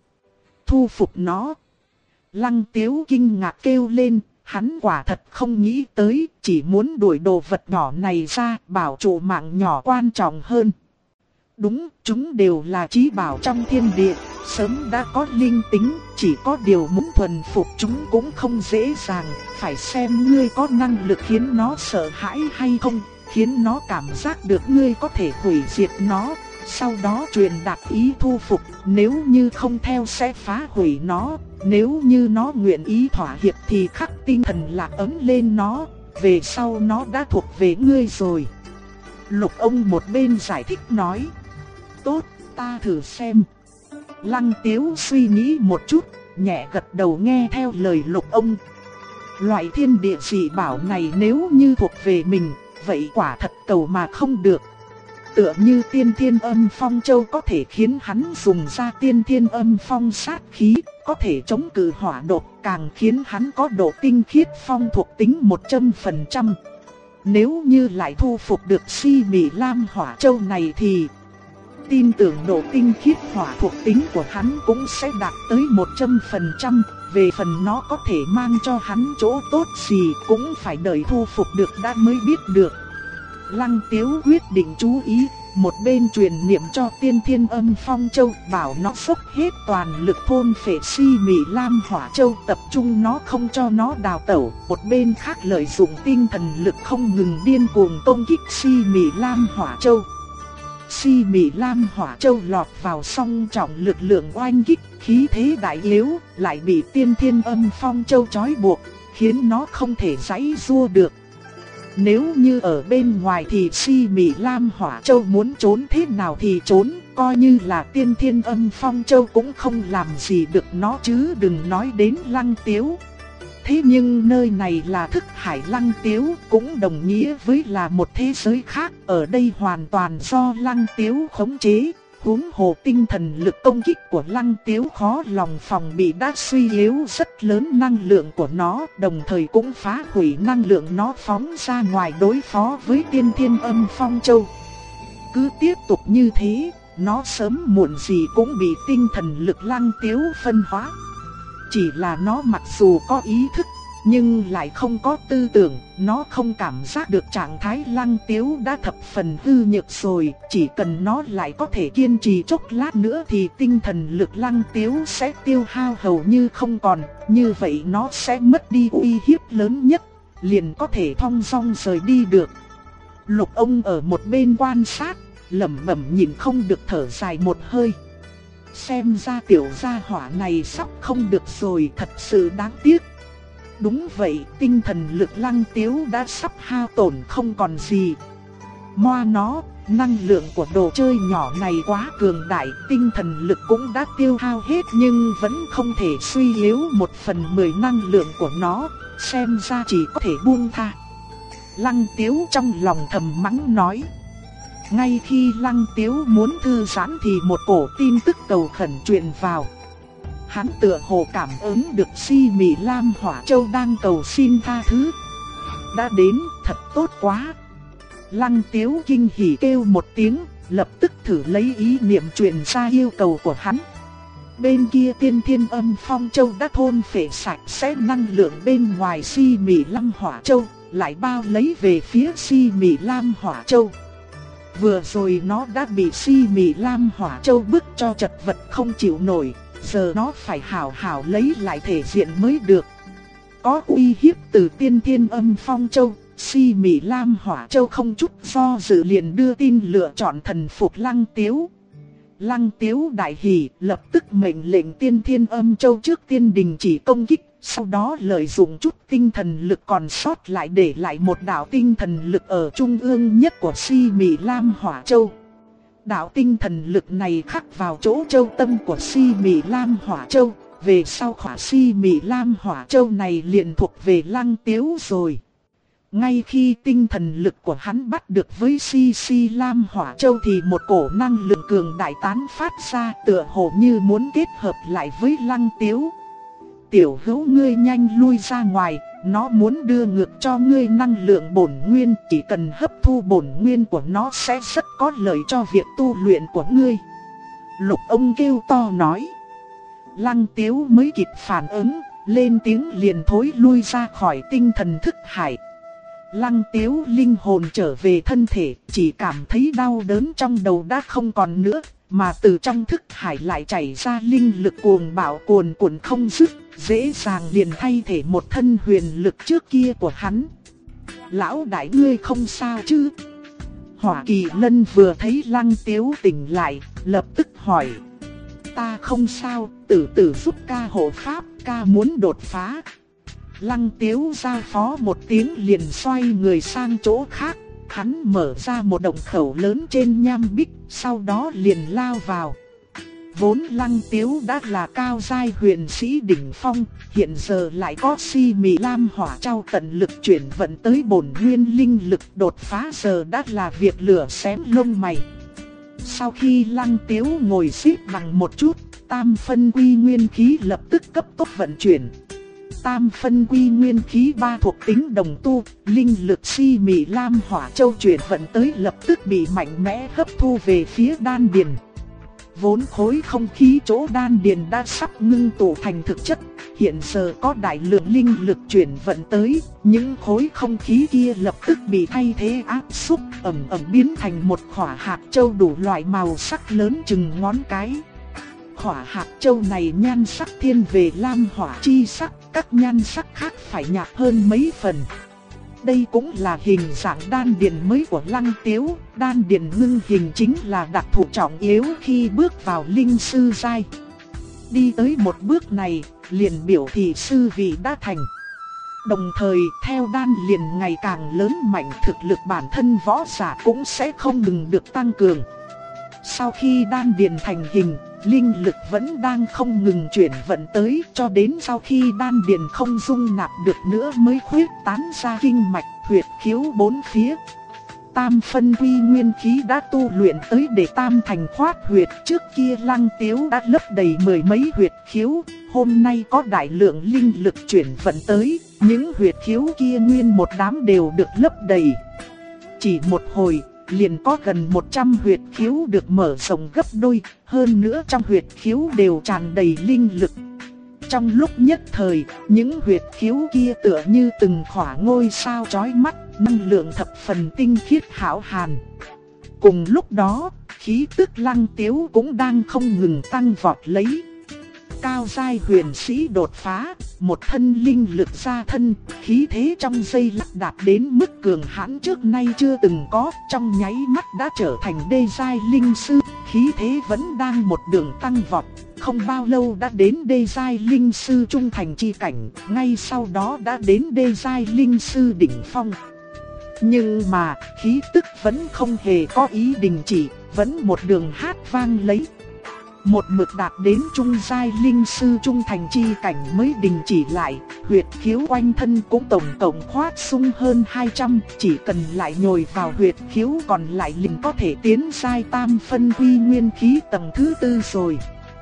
thu phục nó? Lăng Tiếu kinh ngạc kêu lên, hắn quả thật không nghĩ tới, chỉ muốn đuổi đồ vật nhỏ này ra, bảo trụ mạng nhỏ quan trọng hơn. Đúng, chúng đều là chí bảo trong thiên địa, sớm đã có linh tính, chỉ có điều muốn thuần phục chúng cũng không dễ dàng, phải xem ngươi có năng lực khiến nó sợ hãi hay không, khiến nó cảm giác được ngươi có thể hủy diệt nó, sau đó truyền đạt ý thu phục, nếu như không theo sẽ phá hủy nó, nếu như nó nguyện ý thỏa hiệp thì khắc tinh thần lạc ấn lên nó, về sau nó đã thuộc về ngươi rồi. Lục ông một bên giải thích nói. Tốt, ta thử xem. Lăng Tiếu suy nghĩ một chút, nhẹ gật đầu nghe theo lời Lục ông. Loại thiên địa dị bảo này nếu như thuộc về mình, vậy quả thật cầu mà không được. Tựa như tiên thiên âm phong châu có thể khiến hắn dùng ra tiên thiên âm phong sát khí, có thể chống cự hỏa độc, càng khiến hắn có độ tinh khiết phong thuộc tính 100%. Nếu như lại thu phục được si mị lam hỏa châu này thì tin tưởng độ tinh khiết hỏa thuộc tính của hắn cũng sẽ đạt tới 100%. Về phần nó có thể mang cho hắn chỗ tốt gì cũng phải đợi thu phục được đã mới biết được. Lăng Tiếu quyết định chú ý, một bên truyền niệm cho tiên thiên âm phong châu, bảo nó xúc hết toàn lực thôn phệ si mị lam hỏa châu, tập trung nó không cho nó đào tẩu. Một bên khác lợi dụng tinh thần lực không ngừng điên cuồng công kích si mị lam hỏa châu. Si mị lam hỏa châu lọt vào song trọng lực lượng oanh kích, khí thế đại yếu, lại bị tiên thiên âm phong châu trói buộc, khiến nó không thể giãy giụa được. Nếu như ở bên ngoài thì si mị lam hỏa châu muốn trốn thế nào thì trốn, coi như là tiên thiên âm phong châu cũng không làm gì được nó chứ đừng nói đến Lăng Tiếu. Thế nhưng nơi này là thức hải Lăng Tiếu, cũng đồng nghĩa với là một thế giới khác, ở đây hoàn toàn do Lăng Tiếu khống chế. Huống hồ tinh thần lực công kích của Lăng Tiếu khó lòng phòng bị đã suy yếu rất lớn năng lượng của nó, đồng thời cũng phá hủy năng lượng nó phóng ra ngoài đối phó với tiên thiên âm phong châu. Cứ tiếp tục như thế, nó sớm muộn gì cũng bị tinh thần lực Lăng Tiếu phân hóa. Chỉ là nó mặc dù có ý thức, nhưng lại không có tư tưởng, nó không cảm giác được trạng thái Lăng Tiếu đã thập phần hư nhược rồi, chỉ cần nó lại có thể kiên trì chốc lát nữa thì tinh thần lực Lăng Tiếu sẽ tiêu hao hầu như không còn, như vậy nó sẽ mất đi uy hiếp lớn nhất, liền có thể thong dong rời đi được. Lục ông ở một bên quan sát, lẩm bẩm nhìn không được thở dài một hơi. Xem ra tiểu gia hỏa này sắp không được rồi, thật sự đáng tiếc. Đúng vậy, tinh thần lực Lăng Tiếu đã sắp hao tổn không còn gì. Moa nó, năng lượng của đồ chơi nhỏ này quá cường đại, tinh thần lực cũng đã tiêu hao hết nhưng vẫn không thể suy yếu 1/10 năng lượng của nó, xem ra chỉ có thể buông tha. Lăng Tiếu trong lòng thầm mắng nói. Ngay khi Lăng Tiếu muốn thư giãn thì một cổ tin tức cầu khẩn truyền vào. Hắn tựa hồ cảm ứng được si mị lam hỏa châu đang cầu xin tha thứ. Đã đến, thật tốt quá. Lăng Tiếu kinh hỉ kêu một tiếng, lập tức thử lấy ý niệm truyền ra yêu cầu của hắn. Bên kia tiên thiên âm phong châu đã thôn phệ sạch sẽ năng lượng bên ngoài si mị lam hỏa châu, lại bao lấy về phía si mị lam hỏa châu. Vừa rồi nó đã bị si mị lam hỏa châu bức cho chật vật không chịu nổi, giờ nó phải hảo hảo lấy lại thể diện mới được. có uy hiếp từ Tiên Thiên Âm Phong Châu. Si Mị Lam Hỏa Châu không chút do dự liền đưa tin lựa chọn thần phục Lăng Tiếu. Lăng Tiếu đại hỉ, lập tức mệnh lệnh Tiên Thiên Âm Châu trước tiên đình chỉ công kích, sau đó lợi dụng chút tinh thần lực còn sót lại để lại một đạo tinh thần lực ở trung ương nhất của Si Mị Lam Hỏa Châu. Đạo tinh thần lực này khắc vào chỗ châu tâm của Si Mị Lam Hỏa Châu, về sau khỏa Si Mị Lam Hỏa Châu này liền thuộc về Lăng Tiếu rồi. Ngay khi tinh thần lực của hắn bắt được với Si Lam Hỏa Châu thì một cổ năng lượng cường đại tán phát ra, tựa hồ như muốn kết hợp lại với Lăng Tiếu. Tiểu hữu ngươi nhanh lui ra ngoài, nó muốn đưa ngược cho ngươi năng lượng bổn nguyên, chỉ cần hấp thu bổn nguyên của nó sẽ rất có lợi cho việc tu luyện của ngươi. Lục ông kêu to nói. Lăng Tiếu mới kịp phản ứng, lên tiếng liền thối lui ra khỏi tinh thần thức hải. Lăng Tiếu linh hồn trở về thân thể, chỉ cảm thấy đau đớn trong đầu đã không còn nữa, mà từ trong thức hải lại chảy ra linh lực cuồng bạo cuồn cuộn không dứt, dễ dàng liền thay thế một thân huyền lực trước kia của hắn. Lão đại ngươi không sao chứ? Hỏa Kỳ Lân vừa thấy Lăng Tiếu tỉnh lại, lập tức hỏi. Ta không sao, tử tử giúp ca hộ pháp, ca muốn đột phá. Lăng Tiếu giao phó một tiếng liền xoay người sang chỗ khác. Hắn mở ra một động khẩu lớn trên nham bích, sau đó liền lao vào. Vốn Lăng Tiếu đã là cao giai huyền sĩ đỉnh phong, hiện giờ lại có Si Mị Lam Hỏa Châu tận lực chuyển vận tới bổn nguyên linh lực, đột phá giờ đã là việc lửa xém lông mày. Sau khi Lăng Tiếu ngồi xếp bằng một chút, tam phân quy nguyên khí lập tức cấp tốc vận chuyển. Tam phân quy nguyên khí ba thuộc tính đồng tu, linh lực Si Mị Lam Hỏa Châu chuyển vận tới lập tức bị mạnh mẽ hấp thu về phía đan điền. Vốn khối không khí chỗ đan điền đã sắp ngưng tụ thành thực chất, hiện giờ có đại lượng linh lực chuyển vận tới, những khối không khí kia lập tức bị thay thế áp xúc, ẩm biến thành một khỏa hạt châu đủ loại màu sắc lớn chừng ngón cái. Khỏa hạt châu này nhan sắc thiên về lam hỏa chi sắc, các nhan sắc khác phải nhạt hơn mấy phần. Đây cũng là hình dạng đan điền mới của Lăng Tiếu, đan điền ngưng hình chính là đặc thù trọng yếu khi bước vào linh sư giai. Đi tới một bước này, liền biểu thị sư vị đã thành. Đồng thời, theo đan điền ngày càng lớn mạnh, thực lực bản thân võ giả cũng sẽ không ngừng được tăng cường. Sau khi đan điền thành hình, linh lực vẫn đang không ngừng chuyển vận tới, cho đến sau khi đan điền không dung nạp được nữa mới khuyết tán ra kinh mạch, huyệt khiếu bốn phía. Tam phân quy nguyên khí đã tu luyện tới để tam thành khoát huyệt, trước kia Lăng Tiếu đã lấp đầy mười mấy huyệt khiếu, hôm nay có đại lượng linh lực chuyển vận tới, những huyệt khiếu kia nguyên một đám đều được lấp đầy. Chỉ một hồi, liền có gần 100 huyệt khiếu được mở rộng gấp đôi, hơn nữa trong huyệt khiếu đều tràn đầy linh lực. Trong lúc nhất thời, những huyệt khiếu kia tựa như từng khỏa ngôi sao chói mắt, năng lượng thập phần tinh khiết hão hàn. Cùng lúc đó, khí tức Lăng Tiếu cũng đang không ngừng tăng vọt lấy. Cao giai huyền sĩ đột phá, một thân linh lực ra thân, khí thế trong giây lát đạt đến mức cường hãn trước nay chưa từng có, trong nháy mắt đã trở thành đê giai linh sư, khí thế vẫn đang một đường tăng vọt, không bao lâu đã đến đê giai linh sư trung thành chi cảnh, ngay sau đó đã đến đê giai linh sư đỉnh phong. Nhưng mà, khí tức vẫn không hề có ý đình chỉ, vẫn một đường hát vang lấy. Một mực đạt đến trung giai linh sư trung thành chi cảnh mới đình chỉ lại, huyệt khiếu quanh thân cũng tổng cộng khoát sung hơn 200, chỉ cần lại nhồi vào huyệt khiếu còn lại liền có thể tiến giai tam phân quy nguyên khí tầng thứ 4 rồi.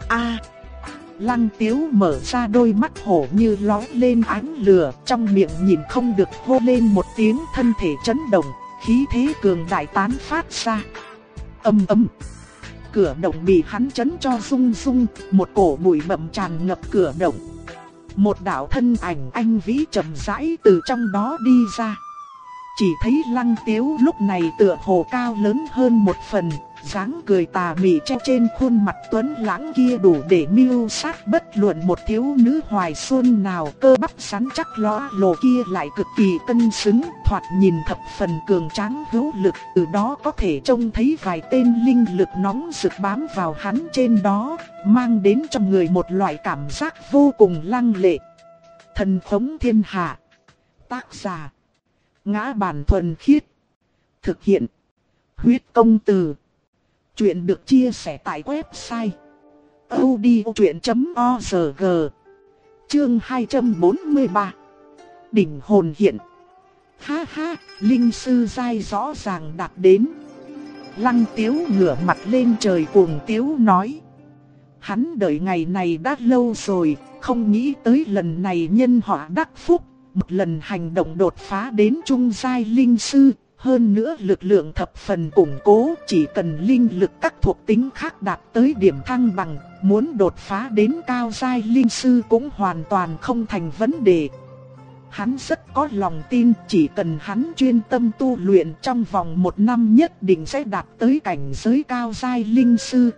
Lăng Tiếu mở ra đôi mắt hổ như lóe lên ánh lửa, trong miệng nhìn không được hô lên một tiếng, thân thể chấn động, khí thế cường đại tán phát ra. Ầm ầm. Cửa động bị hắn chấn cho rung rung, một cổ bụi bặm tràn ngập cửa động. Một đạo thân ảnh anh vĩ chậm rãi từ trong đó đi ra. Chỉ thấy Lăng Tiếu lúc này tựa hồ cao lớn hơn một phần, dáng cười tà mị treo trên khuôn mặt tuấn lãng kia đủ để mưu sát bất luận một thiếu nữ hoài xuân nào. Cơ bắp rắn chắc lõa lồ kia lại cực kỳ cân xứng, thoạt nhìn thập phần cường tráng hữu lực. Từ đó có thể trông thấy vài tên linh lực nóng rực bám vào hắn trên đó, mang đến cho người một loại cảm giác vô cùng lăng lệ. Thần khống thiên hạ. Tác giả: Ngã Bản Thuần Khiết. Thực hiện: Huyết Công Từ. Chuyện được chia sẻ tại website audiochuyện.org. Chương 243. Đỉnh hồn hiện. Ha ha, linh sư giai rõ ràng đạt đến. Lăng Tiếu ngửa mặt lên trời cuồng tiếu nói. Hắn đợi ngày này đã lâu rồi, không nghĩ tới lần này nhân họa đắc phúc, một lần hành động đột phá đến trung giai linh sư. Hơn nữa lực lượng thập phần củng cố, chỉ cần linh lực các thuộc tính khác đạt tới điểm thăng bằng, muốn đột phá đến cao giai linh sư cũng hoàn toàn không thành vấn đề. Hắn rất có lòng tin, chỉ cần hắn chuyên tâm tu luyện trong vòng 1 năm nhất định sẽ đạt tới cảnh giới cao giai linh sư.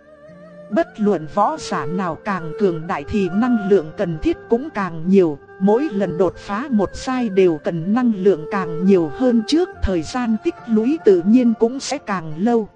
Bất luận võ giả nào càng cường đại thì năng lượng cần thiết cũng càng nhiều. Mỗi lần đột phá một giai đều cần năng lượng càng nhiều hơn trước, thời gian tích lũy tự nhiên cũng sẽ càng lâu.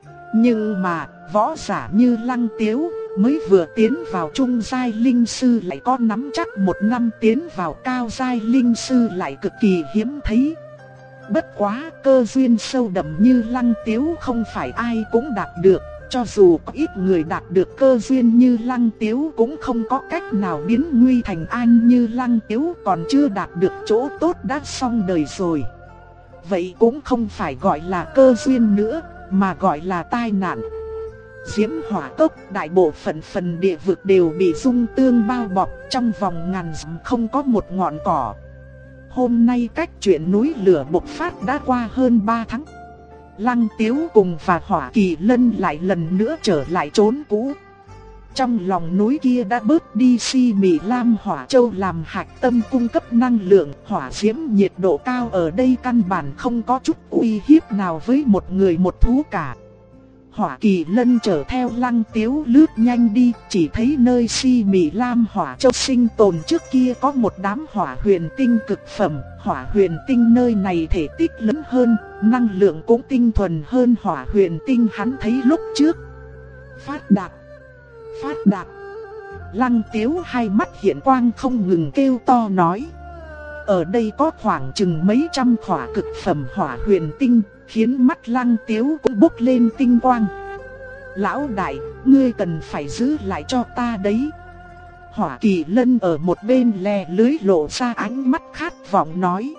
Nhưng mà, võ giả như Lăng Tiếu, mới vừa tiến vào trung giai linh sư lại có nắm chắc 1 năm tiến vào cao giai linh sư lại cực kỳ hiếm thấy. Bất quá, cơ duyên sâu đậm như Lăng Tiếu không phải ai cũng đạt được. Cho dù có ít người đạt được cơ duyên như Lăng Tiếu cũng không có cách nào biến nguy thành an như Lăng Tiếu còn chưa đạt được chỗ tốt đã xong đời rồi. Vậy cũng không phải gọi là cơ duyên nữa, mà gọi là tai nạn. Diễm Hỏa Cốc đại bộ phận địa vực đều bị dung tương bao bọc, trong vòng ngàn dặm không có một ngọn cỏ. Hôm nay cách chuyện núi lửa bộc phát đã qua hơn 3 tháng. Lăng Tiếu cùng và Hỏa Kỳ Lân lại lần nữa trở lại chốn cũ. Trong lòng núi kia đã bớt đi si mị lam hỏa châu làm hạch tâm cung cấp năng lượng. Hỏa diễm nhiệt độ cao ở đây căn bản không có chút uy hiếp nào với một người một thú cả. Hỏa Kỳ Lân chở theo Lăng Tiếu lướt nhanh đi, chỉ thấy nơi si mị lam hỏa châu sinh tồn trước kia có một đám hỏa huyền tinh cực phẩm. Hỏa huyền tinh nơi này thể tích lớn hơn, năng lượng cũng tinh thuần hơn hỏa huyền tinh hắn thấy lúc trước. Phát đạt, phát đạt. Lăng Tiếu hai mắt hiện quang không ngừng kêu to nói. Ở đây có khoảng chừng mấy trăm khỏa cực phẩm hỏa huyền tinh, khiến mắt Lăng Tiếu cũng bốc lên tinh quang. Lão đại, ngươi cần phải giữ lại cho ta đấy. Hỏa Kỳ Lân ở một bên lè lưới lộ ra ánh mắt khát vọng nói.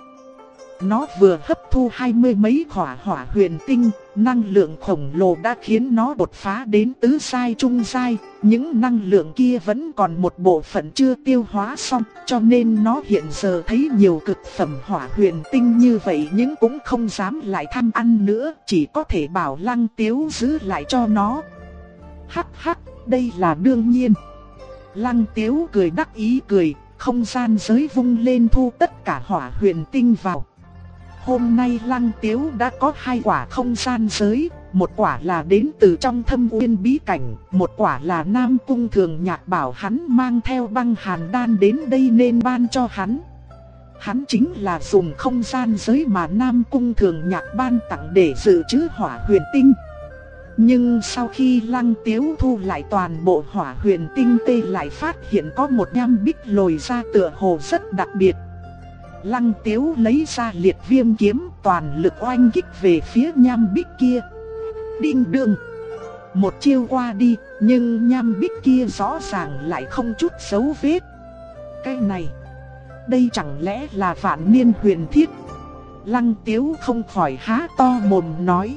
Nó vừa hấp thu 20 mấy khỏa hỏa huyền tinh, năng lượng khổng lồ đã khiến nó đột phá đến tứ giai trung giai. Những năng lượng kia vẫn còn một bộ phận chưa tiêu hóa xong, cho nên nó hiện giờ thấy nhiều cực phẩm hỏa huyền tinh như vậy nhưng cũng không dám lại tham ăn nữa, chỉ có thể bảo Lăng Tiếu giữ lại cho nó. Hắc hắc, đây là đương nhiên. Lăng Tiếu cười đắc ý cười, không gian giới vung lên thu tất cả hỏa huyền tinh vào. Hôm nay Lăng Tiếu đã có 2 quả không gian giới, một quả là đến từ trong Thâm Uyên bí cảnh, một quả là Nam Cung Thường Nhạc bảo hắn mang theo băng hàn đan đến đây nên ban cho hắn. Hắn chính là dùng không gian giới mà Nam Cung Thường Nhạc ban tặng để dự trữ hỏa huyền tinh. Nhưng sau khi Lăng Tiếu thu lại toàn bộ hỏa huyền tinh tê lại phát hiện có một nham bích lồi ra tựa hồ rất đặc biệt. Lăng Tiếu lấy ra liệt viêm kiếm toàn lực oanh kích về phía nham bích kia. Đinh đương. Một chiêu qua đi, nhưng nham bích kia rõ ràng lại không chút dấu vết. Cái này, đây chẳng lẽ là vạn niên huyền thiết? Lăng Tiếu không khỏi há to mồm nói.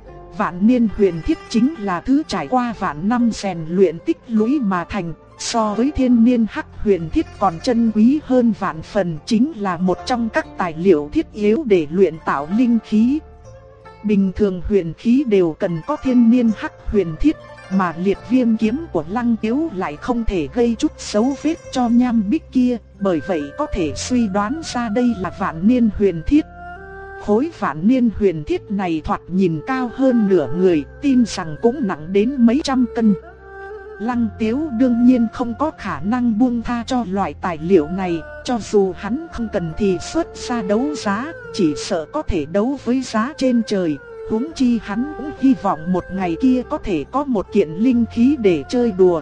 Vạn niên huyền thiết chính là thứ trải qua vạn năm rèn luyện tích lũy mà thành. So với thiên niên hắc huyền thiết còn chân quý hơn vạn phần, chính là một trong các tài liệu thiết yếu để luyện tạo linh khí. Bình thường huyền khí đều cần có thiên niên hắc huyền thiết, mà liệt viêm kiếm của Lăng Tiếu lại không thể gây chút dấu vết cho nham bích kia, bởi vậy có thể suy đoán ra đây là vạn niên huyền thiết. Khối vạn niên huyền thiết này thoạt nhìn cao hơn nửa người, tin rằng cũng nặng đến mấy trăm cân. Lăng Tiếu đương nhiên không có khả năng buông tha cho loại tài liệu này, cho dù hắn không cần thì xuất ra đấu giá, chỉ sợ có thể đấu với giá trên trời. Huống chi hắn cũng hy vọng một ngày kia có thể có một kiện linh khí để chơi đùa.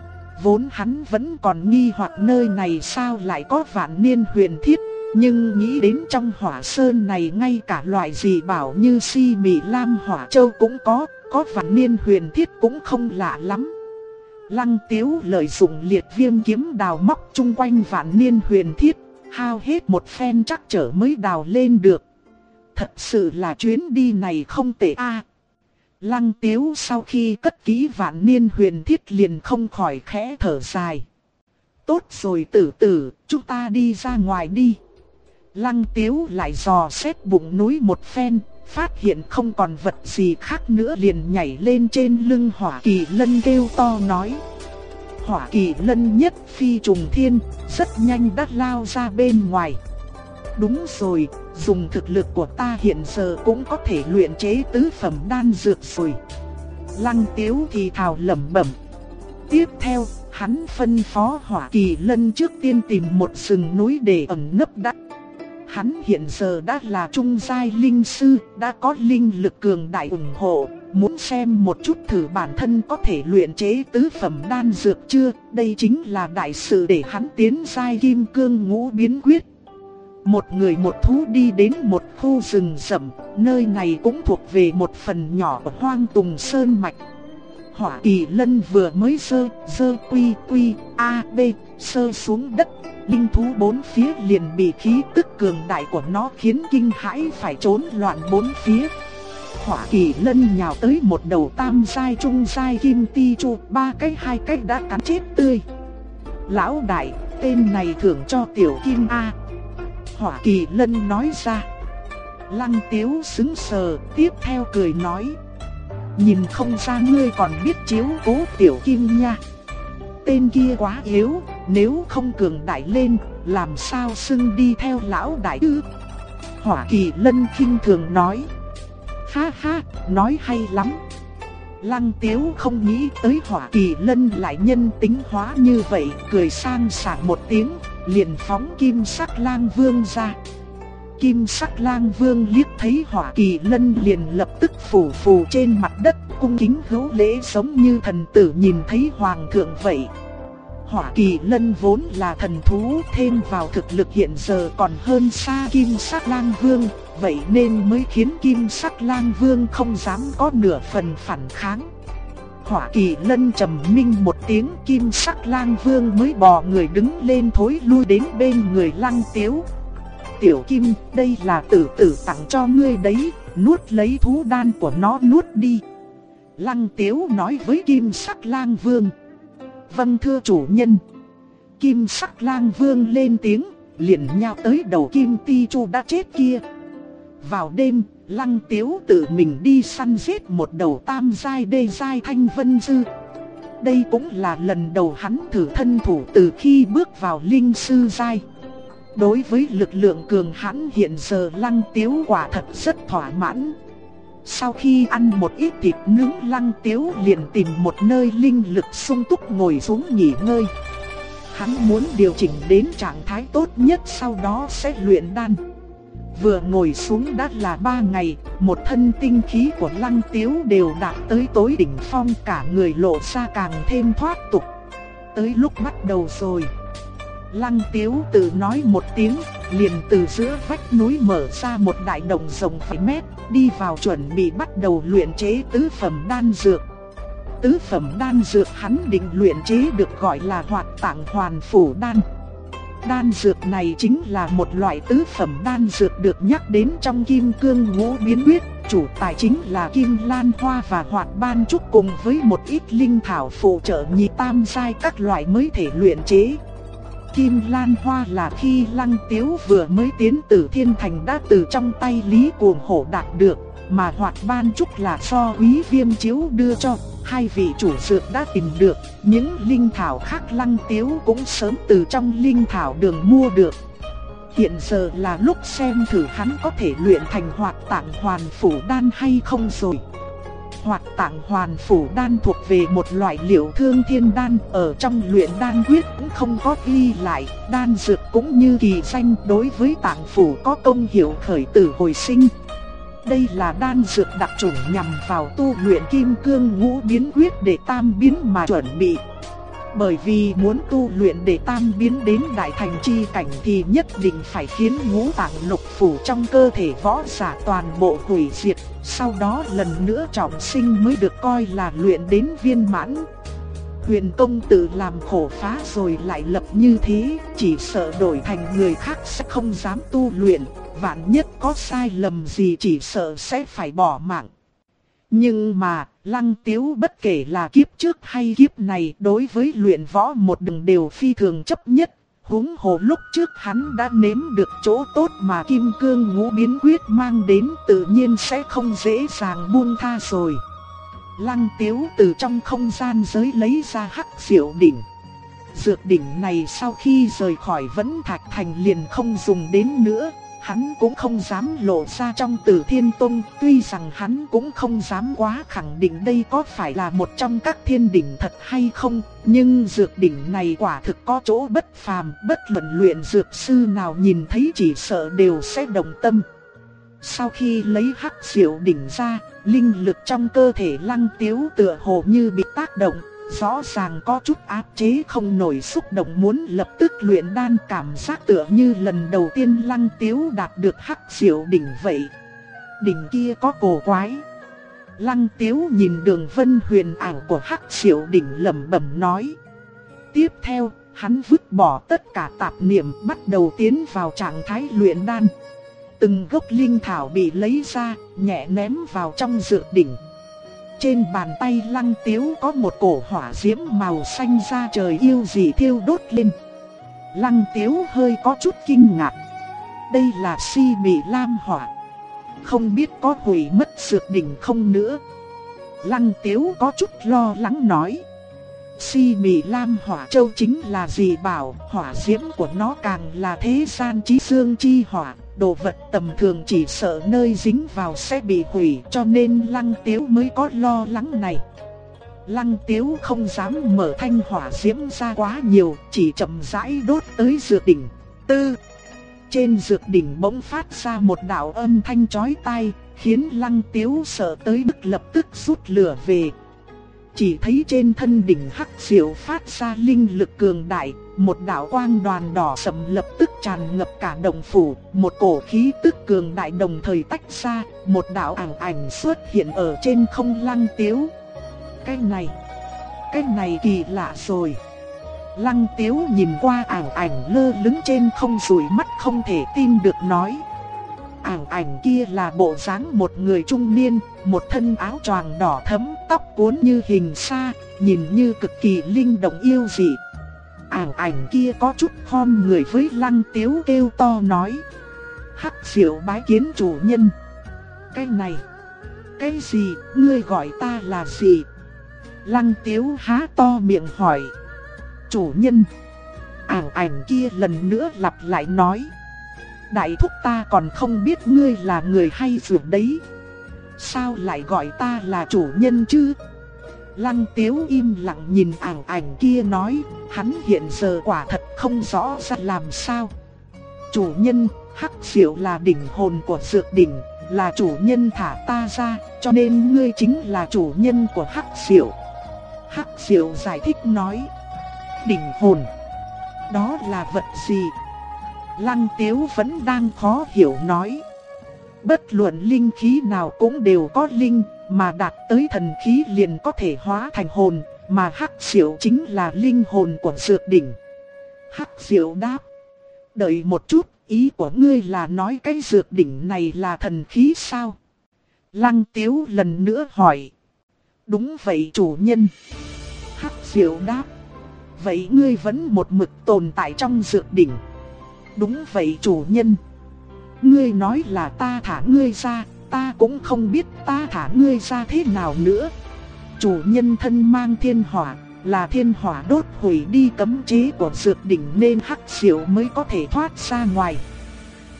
Vốn hắn vẫn còn nghi hoặc nơi này sao lại có vạn niên huyền thiết, nhưng nghĩ đến trong hỏa sơn này ngay cả loại gì bảo như si mị lam hỏa châu cũng có vạn niên huyền thiết cũng không lạ lắm. Lăng Tiếu lợi dụng liệt viêm kiếm đào móc chung quanh vạn niên huyền thiết, hao hết một phen trắc trở mới đào lên được. Thật sự là chuyến đi này không tệ a. Lăng Tiếu sau khi cất kỹ vạn niên huyền thiết liền không khỏi khẽ thở dài. Tốt rồi Tử Tử, chúng ta đi ra ngoài đi. Lăng Tiếu lại dò xét bụng núi một phen, phát hiện không còn vật gì khác nữa liền nhảy lên trên lưng Hỏa Kỳ Lân kêu to nói. Hỏa Kỳ Lân nhất phi trùng thiên, rất nhanh đã lao ra bên ngoài. Đúng rồi, dùng thực lực của ta hiện giờ cũng có thể luyện chế tứ phẩm đan dược rồi. Lăng Tiếu thì thào lẩm bẩm. Tiếp theo, hắn phân phó Hỏa Kỳ Lân trước tiên tìm một rừng núi để ẩn nấp đã. Hắn hiện giờ đã là trung giai linh sư, đã có linh lực cường đại ủng hộ, muốn xem một chút thử bản thân có thể luyện chế tứ phẩm đan dược chưa, đây chính là đại sự để hắn tiến giai kim cương ngũ biến quyết. Một người một thú đi đến một khu rừng rậm, nơi này cũng thuộc về một phần nhỏ của Hoang Tùng Sơn Mạch. Hỏa Kỳ Lân vừa mới sơ quy a b sơ xuống đất, linh thú bốn phía liền bị khí tức cường đại của nó khiến kinh hãi phải trốn loạn bốn phía. Hỏa Kỳ Lân nhào tới một đầu tam giai trung giai kim ti chu, hai cái đã cắn chết tươi. Lão đại, tên này thưởng cho tiểu kim a. Hỏa Kỳ Lân nói ra. Lăng Tiếu sững sờ, tiếp theo cười nói. Nhìn không ra ngươi còn biết chiếu cố tiểu kim nha. Tên kia quá yếu, nếu không cường đại lên, làm sao xưng đi theo lão đại ư? Hỏa Kỳ Lân khinh thường nói. Ha ha, nói hay lắm. Lăng Tiếu không nghĩ tới Hỏa Kỳ Lân lại nhân tính hóa như vậy, cười sang sảng một tiếng, liền phóng Kim Sắc Lang Vương ra. Kim Sắc Lang Vương liếc thấy Hỏa Kỳ Lân liền lập tức phủ phù trên mặt đất, cung kính hữu lễ giống như thần tử nhìn thấy hoàng thượng vậy. Hỏa Kỳ Lân vốn là thần thú, thêm vào thực lực hiện giờ còn hơn xa Kim Sắc Lang Vương, vậy nên mới khiến Kim Sắc Lang Vương không dám có nửa phần phản kháng. Hỏa Kỳ Lân trầm minh một tiếng, Kim Sắc Lang Vương mới bò người đứng lên thối lui đến bên người Lăng Tiếu. Tiểu Kim, đây là Tử Tử tặng cho ngươi đấy, nuốt lấy thú đan của nó nuốt đi. Lăng Tiếu nói với Kim Sắc Lang Vương. Vâng thưa chủ nhân. Kim Sắc Lang Vương lên tiếng, liền nhào tới đầu Kim Ti Chu đã chết kia. Vào đêm, Lăng Tiếu tự mình đi săn giết một đầu tam giai đê giai thanh vân dư. Đây cũng là lần đầu hắn thử thân thủ từ khi bước vào linh sư giai. Đối với lực lượng cường hãn hiện giờ Lăng Tiếu quả thật rất thỏa mãn. Sau khi ăn một ít thịt nướng, Lăng Tiếu liền tìm một nơi linh lực sung túc ngồi xuống nghỉ ngơi. Hắn muốn điều chỉnh đến trạng thái tốt nhất, sau đó sẽ luyện đan. Vừa ngồi xuống đã là 3 ngày, một thân tinh khí của Lăng Tiếu đều đạt tới tối đỉnh phong, cả người lộ ra càng thêm thoát tục. Tới lúc bắt đầu rồi. Lăng Tiếu tự nói một tiếng, liền từ giữa vách núi mở ra một đại động rộng vài mét, đi vào chuẩn bị bắt đầu luyện chế tứ phẩm đan dược. Tứ phẩm đan dược hắn định luyện chế được gọi là Hoạt Tạng Hoàn Phủ Đan. Đan dược này chính là một loại tứ phẩm đan dược được nhắc đến trong Kim Cương Ngũ Biến Quyết, chủ tài chính là Kim Lan Hoa và Hoạt Ban Trúc cùng với một ít linh thảo phụ trợ nhị tam giai các loại mới thể luyện chế. Kim Lan Hoa là khi Lăng Tiếu vừa mới tiến Tử Thiên Thành đã từ trong tay Lý Cuồng Hổ đạt được, mà Hoạt Ban Trúc là do Quý Viêm Chiếu đưa cho. Hai vị chủ dược đã tìm được, những linh thảo khác Lăng Tiếu cũng sớm từ trong linh thảo đường mua được. Hiện giờ là lúc xem thử hắn có thể luyện thành Hoạt Tạng Hoàn Phủ Đan hay không rồi. Hoạt Tạng Hoàn Phủ Đan thuộc về một loại liệu thương thiên đan, ở trong luyện đan quyết cũng không có ghi lại. Đan dược cũng như kỳ danh đối với tạng phủ có công hiệu khởi tử hồi sinh. Đây là đan dược đặc chủng nhằm vào tu luyện Kim Cương Ngũ Biến Quyết để tam biến mà chuẩn bị. Bởi vì muốn tu luyện để tam biến đến đại thành chi cảnh thì nhất định phải khiến ngũ tạng lục phủ trong cơ thể võ giả toàn bộ hủy diệt, sau đó lần nữa trọng sinh mới được coi là luyện đến viên mãn. Huyền công tử làm khổ phá rồi lại lập như thế, chỉ sợ đổi thành người khác sẽ không dám tu luyện, vạn nhất có sai lầm gì chỉ sợ sẽ phải bỏ mạng. Nhưng mà, Lăng Tiếu bất kể là kiếp trước hay kiếp này đối với luyện võ một đường đều phi thường chấp nhất. Huống hồ lúc trước hắn đã nếm được chỗ tốt mà Kim Cương Ngũ Biến Quyết mang đến, tự nhiên sẽ không dễ dàng buông tha rồi. Lăng Tiếu từ trong không gian giới lấy ra Hắc Diệu Đỉnh. Dược đỉnh này sau khi rời khỏi Vẫn Thạch Thành liền không dùng đến nữa. Hắn cũng không dám lộ ra trong Tử Thiên Tông, tuy rằng hắn cũng không dám quá khẳng định đây có phải là một trong các thiên đỉnh thật hay không, nhưng dược đỉnh này quả thực có chỗ bất phàm, bất luận luyện dược sư nào nhìn thấy chỉ sợ đều sẽ động tâm. Sau khi lấy Hắc Diệu Đỉnh ra, linh lực trong cơ thể Lăng Tiếu tựa hồ như bị tác động, rõ ràng có chút áp chế không nổi xúc động muốn lập tức luyện đan, cảm giác tựa như lần đầu tiên Lăng Tiếu đạt được Hắc Diệu Đỉnh vậy. Đỉnh kia có cổ quái. Lăng Tiếu nhìn đường vân huyền ảo của Hắc Diệu Đỉnh lẩm bẩm nói. Tiếp theo, hắn vứt bỏ tất cả tạp niệm bắt đầu tiến vào trạng thái luyện đan. Từng gốc linh thảo bị lấy ra, nhẹ ném vào trong dược đỉnh. Trên bàn tay Lăng Tiếu có một cổ hỏa diễm màu xanh da trời yêu dị thiêu đốt lên. Lăng Tiếu hơi có chút kinh ngạc. Đây là Si Mị Lam hỏa. Không biết có hủy mất dược đỉnh không nữa. Lăng Tiếu có chút lo lắng nói. Si Mị Lam hỏa châu chính là gì bảo, hỏa diễm của nó càng là thế gian chí dương chi hỏa. Đồ vật tầm thường chỉ sợ nơi dính vào sẽ bị hủy, cho nên Lăng Tiếu mới có lo lắng này. Lăng Tiếu không dám mở thanh hỏa diễm ra quá nhiều, chỉ chậm rãi đốt tới dược đỉnh. Trên dược đỉnh bỗng phát ra một đạo âm thanh chói tai, khiến Lăng Tiếu sợ tới mức lập tức rút lửa về. Chỉ thấy trên thân đỉnh Hắc Diệu phát ra linh lực cường đại, một đạo quang đoàn đỏ sẫm lập tức tràn ngập cả động phủ, một cổ khí tức cường đại đồng thời tách ra, một đạo ảo ảnh xuất hiện ở trên không Lăng Tiếu. Cái này kỳ lạ rồi. Lăng Tiếu nhìn qua ảo ảnh lơ lửng trên không dụi mắt không thể tin được nói. Ảo ảnh kia là bộ dáng một người trung niên, một thân áo choàng đỏ thẫm, tóc cuốn như hình sa, nhìn như cực kỳ linh động yêu dị. Ảo ảnh kia có chút khom người với Lăng Tiếu kêu to nói. Hắc Diệu bái kiến chủ nhân. Cái gì, ngươi gọi ta là gì? Lăng Tiếu há to miệng hỏi. Chủ nhân. Ảo ảnh kia lần nữa lặp lại nói. Đại thúc ta còn không biết ngươi là người hay dược đấy. Sao lại gọi ta là chủ nhân chứ? Lăng Tiếu im lặng nhìn ảo ảnh kia nói, hắn hiện giờ quả thật không rõ ra làm sao. Chủ nhân, Hắc Diệu là đỉnh hồn của dược đỉnh, là chủ nhân thả ta ra, cho nên ngươi chính là chủ nhân của Hắc Diệu. Hắc Diệu giải thích nói. Đỉnh hồn? Đó là vật gì? Lăng Tiếu vẫn đang khó hiểu nói. Bất luận linh khí nào cũng đều có linh, mà đạt tới thần khí liền có thể hóa thành hồn, mà Hắc Diệu chính là linh hồn của dược đỉnh. Hắc Diệu đáp. Đợi một chút, ý của ngươi là nói cái dược đỉnh này là thần khí sao? Lăng Tiếu lần nữa hỏi. Đúng vậy chủ nhân. Hắc Diệu đáp. Vậy ngươi vẫn một mực tồn tại trong dược đỉnh? Đúng vậy chủ nhân. Ngươi nói là ta thả ngươi ra, ta cũng không biết ta thả ngươi ra thế nào nữa. Chủ nhân thân mang thiên hỏa, là thiên hỏa đốt hủy đi cấm chế của dược đỉnh nên Hắc Diệu mới có thể thoát ra ngoài.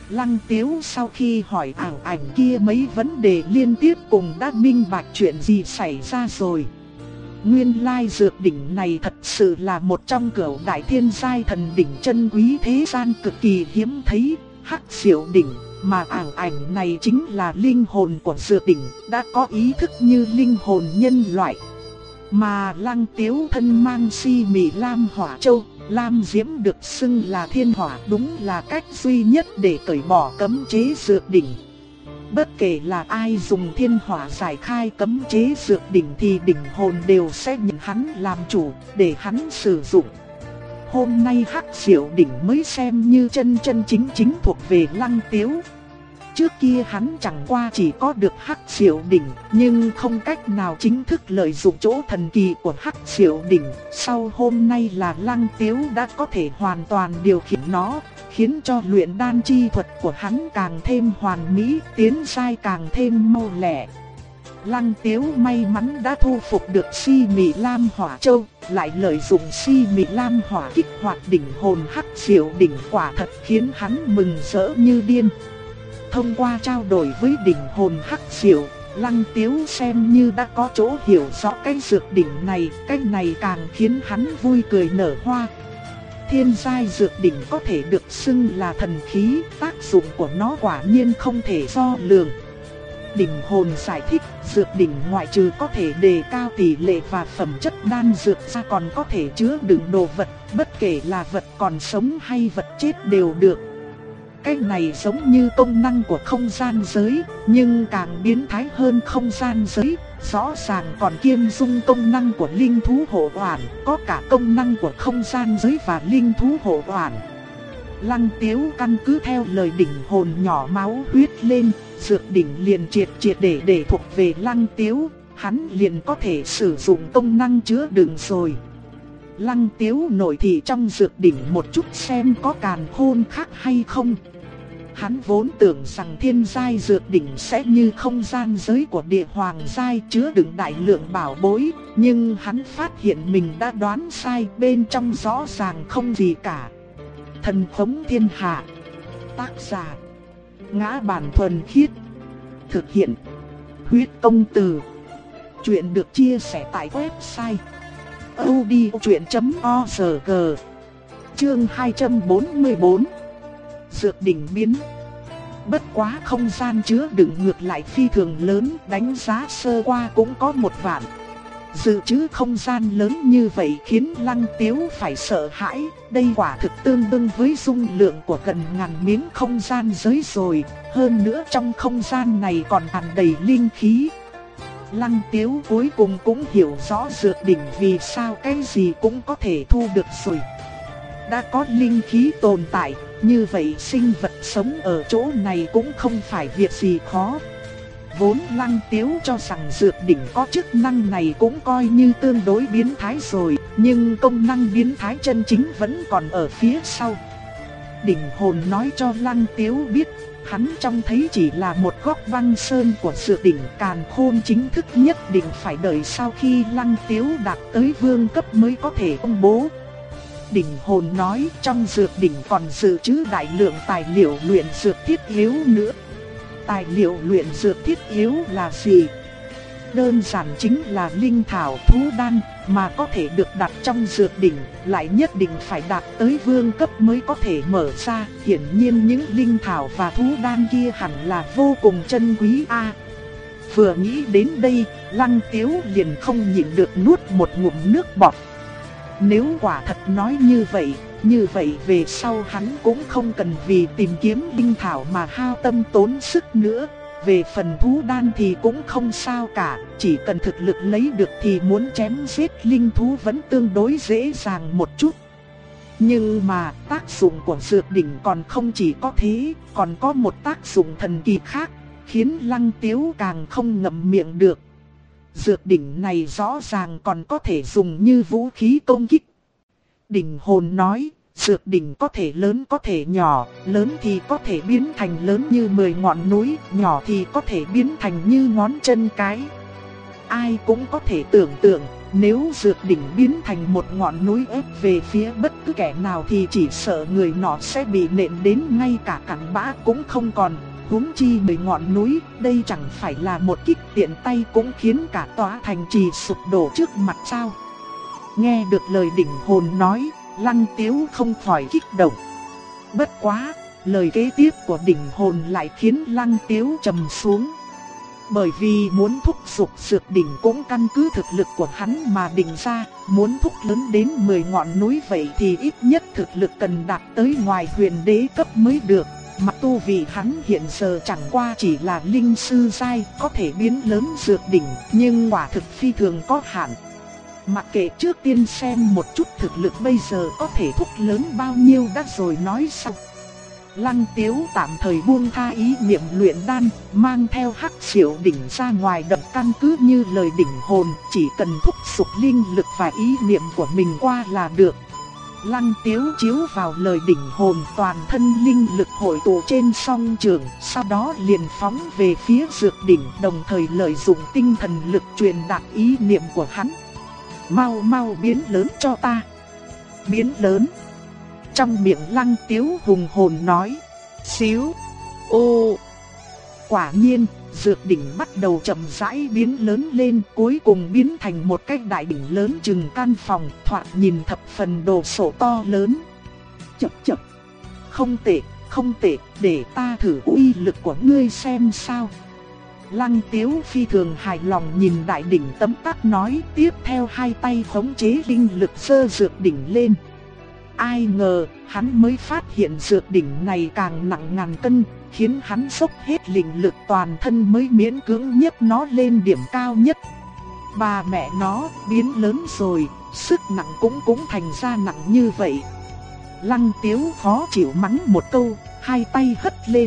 Lăng Tiếu sau khi hỏi ảo ảnh kia mấy vấn đề liên tiếp cùng đã minh bạch chuyện gì xảy ra rồi. Nguyên lai dược đỉnh này thật sự là một trong cửu đại thiên giai thần đỉnh chân quý thế gian cực kỳ hiếm thấy, Hắc Diệu đỉnh, mà ảo ảnh này chính là linh hồn của dược đỉnh, đã có ý thức như linh hồn nhân loại. Mà Lăng Tiếu thân mang si mị lam hỏa châu, lam diễm được xưng là thiên hỏa, đúng là cách duy nhất để cởi bỏ cấm chế dược đỉnh. Bất kể là ai dùng thiên hỏa giải khai cấm chế dược đỉnh thì đỉnh hồn đều sẽ nhận hắn làm chủ, để hắn sử dụng. Hôm nay Hắc Diệu đỉnh mới xem như chân chính thuộc về Lăng Tiếu. Trước kia hắn chẳng qua chỉ có được Hắc Diệu đỉnh, nhưng không cách nào chính thức lợi dụng chỗ thần kỳ của Hắc Diệu đỉnh. Sau hôm nay là Lăng Tiếu đã có thể hoàn toàn điều khiển nó, khiến cho luyện đan chi thuật của hắn càng thêm hoàn mỹ, tiến giai càng thêm mau lẹ. Lăng Tiếu may mắn đã thu phục được si mị lam hỏa châu, lại lợi dụng si mị lam hỏa kích hoạt đỉnh hồn Hắc Diệu đỉnh, quả thật khiến hắn mừng rỡ như điên. Thông qua trao đổi với đỉnh hồn Hắc Diệu, Lăng Tiếu xem như đã có chỗ hiểu rõ cái dược đỉnh này, cái này càng khiến hắn vui cười nở hoa. Thiên giai dược đỉnh có thể được xưng là thần khí, tác dụng của nó quả nhiên không thể đo lường. Đỉnh hồn giải thích, dược đỉnh ngoại trừ có thể đề cao tỷ lệ và phẩm chất đan dược ra còn có thể chứa đựng đồ vật, bất kể là vật còn sống hay vật chết đều được. Cái này giống như công năng của không gian giới, nhưng càng biến thái hơn không gian giới, rõ ràng còn kiêm dung công năng của linh thú hộ oản, có cả công năng của không gian giới và linh thú hộ oản. Lăng Tiếu căn cứ theo lời đỉnh hồn nhỏ máu huyết lên, dược đỉnh liền triệt để thuộc về Lăng Tiếu, hắn liền có thể sử dụng công năng chứa đựng rồi. Lăng Tiếu nội thị trong dược đỉnh một chút xem có càn khôn khác hay không. Hắn vốn tưởng rằng thiên giai dược đỉnh sẽ như không gian giới của địa hoàng giai chứa đựng đại lượng bảo bối, nhưng hắn phát hiện mình đã đoán sai, bên trong rõ ràng không gì cả. Thần Khống Thiên Hạ. Tác giả: Ngã Bản Thuần Khiết. Thực hiện: Huyết Công Từ. Chuyện được chia sẻ tại website audiochuyện.org. Chương 244. Dược đỉnh biến. Bất quá không gian chứa đựng ngược lại phi thường lớn, đánh giá sơ qua cũng có 1 vạn. Dự trữ không gian lớn như vậy khiến Lăng Tiếu phải sợ hãi, đây quả thực tương đương với dung lượng của gần ngàn miếng không gian giới rồi, hơn nữa trong không gian này còn tràn đầy linh khí. Lăng Tiếu cuối cùng cũng hiểu rõ dược đỉnh vì sao cái gì cũng có thể thu được rồi. Đã có linh khí tồn tại, như vậy sinh vật sống ở chỗ này cũng không phải việc gì khó. Vốn Lăng Tiếu cho rằng dược đỉnh có chức năng này cũng coi như tương đối biến thái rồi, nhưng công năng biến thái chân chính vẫn còn ở phía sau. Đỉnh hồn nói cho Lăng Tiếu biết, hắn trông thấy chỉ là một góc băng sơn của dược đỉnh, càn khôn chính thức nhất định phải đợi sau khi Lăng Tiếu đạt tới vương cấp mới có thể công bố. Đỉnh hồn nói trong dược đỉnh còn dự trữ đại lượng tài liệu luyện dược thiết yếu nữa. Tài liệu luyện dược thiết yếu là gì? Đơn giản chính là linh thảo thú đan, mà có thể được đặt trong dược đỉnh, lại nhất định phải đạt tới vương cấp mới có thể mở ra. Hiển nhiên những linh thảo và thú đan kia hẳn là vô cùng chân quý a. Vừa nghĩ đến đây, Lăng Tiếu liền không nhịn được nuốt một ngụm nước bọt. Nếu quả thật nói như vậy về sau hắn cũng không cần vì tìm kiếm linh thảo mà hao tâm tốn sức nữa. Về phần thú đan thì cũng không sao cả, chỉ cần thực lực lấy được thì muốn chém giết linh thú vẫn tương đối dễ dàng một chút. Nhưng mà tác dụng của dược đỉnh còn không chỉ có thế, còn có một tác dụng thần kỳ khác, khiến Lăng Tiếu càng không ngậm miệng được. Dược đỉnh này rõ ràng còn có thể dùng như vũ khí công kích. Đỉnh hồn nói, dược đỉnh có thể lớn có thể nhỏ, lớn thì có thể biến thành lớn như 10 ngọn núi, nhỏ thì có thể biến thành như ngón chân cái. Ai cũng có thể tưởng tượng, Nếu dược đỉnh biến thành một ngọn núi ép về phía bất cứ kẻ nào thì chỉ sợ người nọ sẽ bị nện đến ngay cả cặn bã cũng không còn. Huống chi 10 ngọn núi, đây chẳng phải là một kích tiện tay cũng khiến cả tòa thành trì sụp đổ trước mặt sao? Nghe được lời đỉnh hồn nói, Lăng Tiếu không khỏi kích động. Bất quá, lời kế tiếp của đỉnh hồn lại khiến Lăng Tiếu trầm xuống. Bởi vì muốn thúc giục dược đỉnh cũng căn cứ thực lực của hắn mà định ra, muốn thúc lớn đến 10 ngọn núi vậy thì ít nhất thực lực cần đạt tới ngoài huyền đế cấp mới được. Mà tu vì hắn hiện giờ chẳng qua chỉ là linh sư giai, có thể biến lớn dược đỉnh, nhưng quả thực phi thường có hạn. Mặc kệ, trước tiên xem một chút thực lực bây giờ có thể thúc lớn bao nhiêu đã rồi nói sau. Lăng Tiếu tạm thời buông tha ý niệm luyện đan, mang theo Hắc Diệu đỉnh ra ngoài đập, căn cứ như lời đỉnh hồn, chỉ cần thúc giục linh lực và ý niệm của mình qua là được. Lăng Tiếu chiếu vào lời đỉnh hồn, toàn thân linh lực hội tụ trên song trường, sau đó liền phóng về phía dược đỉnh, đồng thời lợi dụng tinh thần lực truyền đạt ý niệm của hắn. Mau mau biến lớn cho ta. Biến lớn. Trong miệng Lăng Tiếu hùng hồn nói. Xíu. Ô. Quả nhiên, dược đỉnh bắt đầu chậm rãi biến lớn lên, cuối cùng biến thành một cái đại đỉnh lớn chừng căn phòng, thoạt nhìn thập phần đồ sộ to lớn. Chậc chậc. Không tệ, không tệ, để ta thử uy lực của ngươi xem sao. Lăng Tiếu phi thường hài lòng nhìn đại đỉnh tấm tắc nói, tiếp theo hai tay khống chế linh lực giơ dược đỉnh lên. Ai ngờ, hắn mới phát hiện dược đỉnh này càng nặng ngàn cân, khiến hắn dốc hết linh lực toàn thân mới miễn cưỡng nhấc nó lên điểm cao nhất. Bà mẹ nó, biến lớn rồi, sức nặng cũng thành ra nặng như vậy. Lăng Tiếu khó chịu mắng một câu, hai tay hất lên.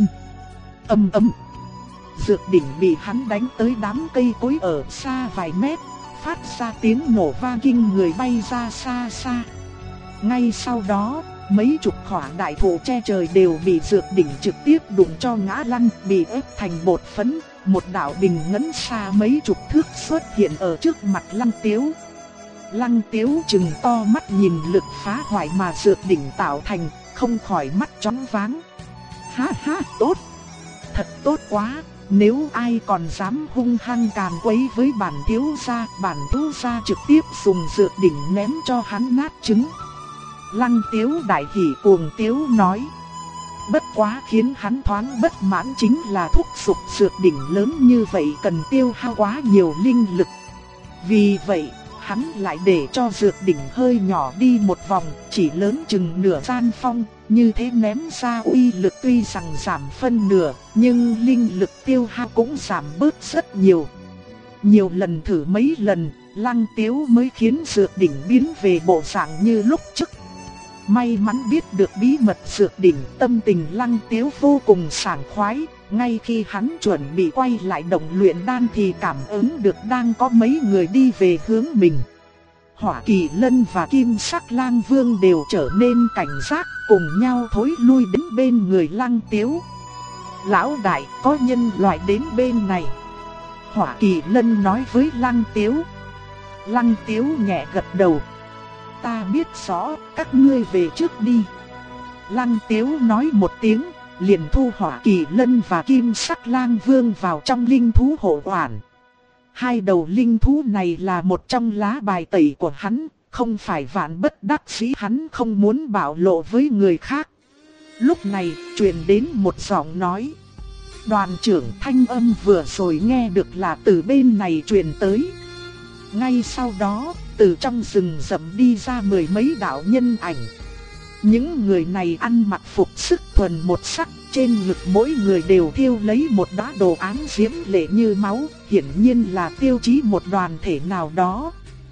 Ầm ầm. Dược đỉnh bị hắn đánh tới đám cây cối ở xa vài mét, phát ra tiếng nổ vang kinh người bay ra xa xa. Ngay sau đó, mấy chục khỏa đại thụ che trời đều bị dược đỉnh trực tiếp đụng cho ngã lăn, bị ép thành bột phấn. Một đạo bình ngấn xa mấy chục thước xuất hiện ở trước mặt Lăng Tiếu. Lăng Tiếu trừng to mắt nhìn lực phá hoại mà dược đỉnh tạo thành, không khỏi mắt chóng váng. Ha ha, tốt, thật tốt quá. Nếu ai còn dám hung hăng càn quấy với bản thiếu gia trực tiếp dùng dược đỉnh ném cho hắn nát trứng. Lăng Tiếu đại hỉ cuồng tiếu nói. Bất quá khiến hắn thoáng bất mãn chính là thúc giục dược đỉnh lớn như vậy cần tiêu hao quá nhiều linh lực. Vì vậy, hắn lại để cho dược đỉnh hơi nhỏ đi một vòng, chỉ lớn chừng nửa gian phong. Như thế ném ra uy lực tuy rằng giảm phân nửa, nhưng linh lực tiêu hao cũng giảm bớt rất nhiều. Nhiều lần thử mấy lần, Lăng Tiếu mới khiến dược đỉnh biến về bộ dạng như lúc trước. May mắn biết được bí mật dược đỉnh, tâm tình Lăng Tiếu vô cùng sảng khoái. Ngay khi hắn chuẩn bị quay lại động luyện đan thì cảm ứng được đang có mấy người đi về hướng mình. Hỏa Kỳ Lân và Kim Sắc Lang Vương đều trở nên cảnh giác, cùng nhau thối lui đến bên người Lăng Tiếu. Lão đại, có nhân loại đến bên này. Hỏa Kỳ Lân nói với Lăng Tiếu. Lăng Tiếu nhẹ gật đầu. Ta biết rõ, các ngươi về trước đi. Lăng Tiếu nói một tiếng, liền thu Hỏa Kỳ Lân và Kim Sắc Lang Vương vào trong linh thú hộ quản. Hai đầu linh thú này là một trong lá bài tẩy của hắn, không phải vạn bất đắc dĩ hắn không muốn bạo lộ với người khác. Lúc này, truyền đến một giọng nói. Đoàn trưởng, thanh âm vừa rồi nghe được là từ bên này truyền tới. Ngay sau đó, từ trong rừng rậm đi ra mười mấy đạo nhân ảnh. Những người này ăn mặc phục sức thuần một sắc, trên ngực mỗi người đều thêu lấy một đóa đồ án diễm lệ như máu, hiển nhiên là tiêu chí một đoàn thể nào đó.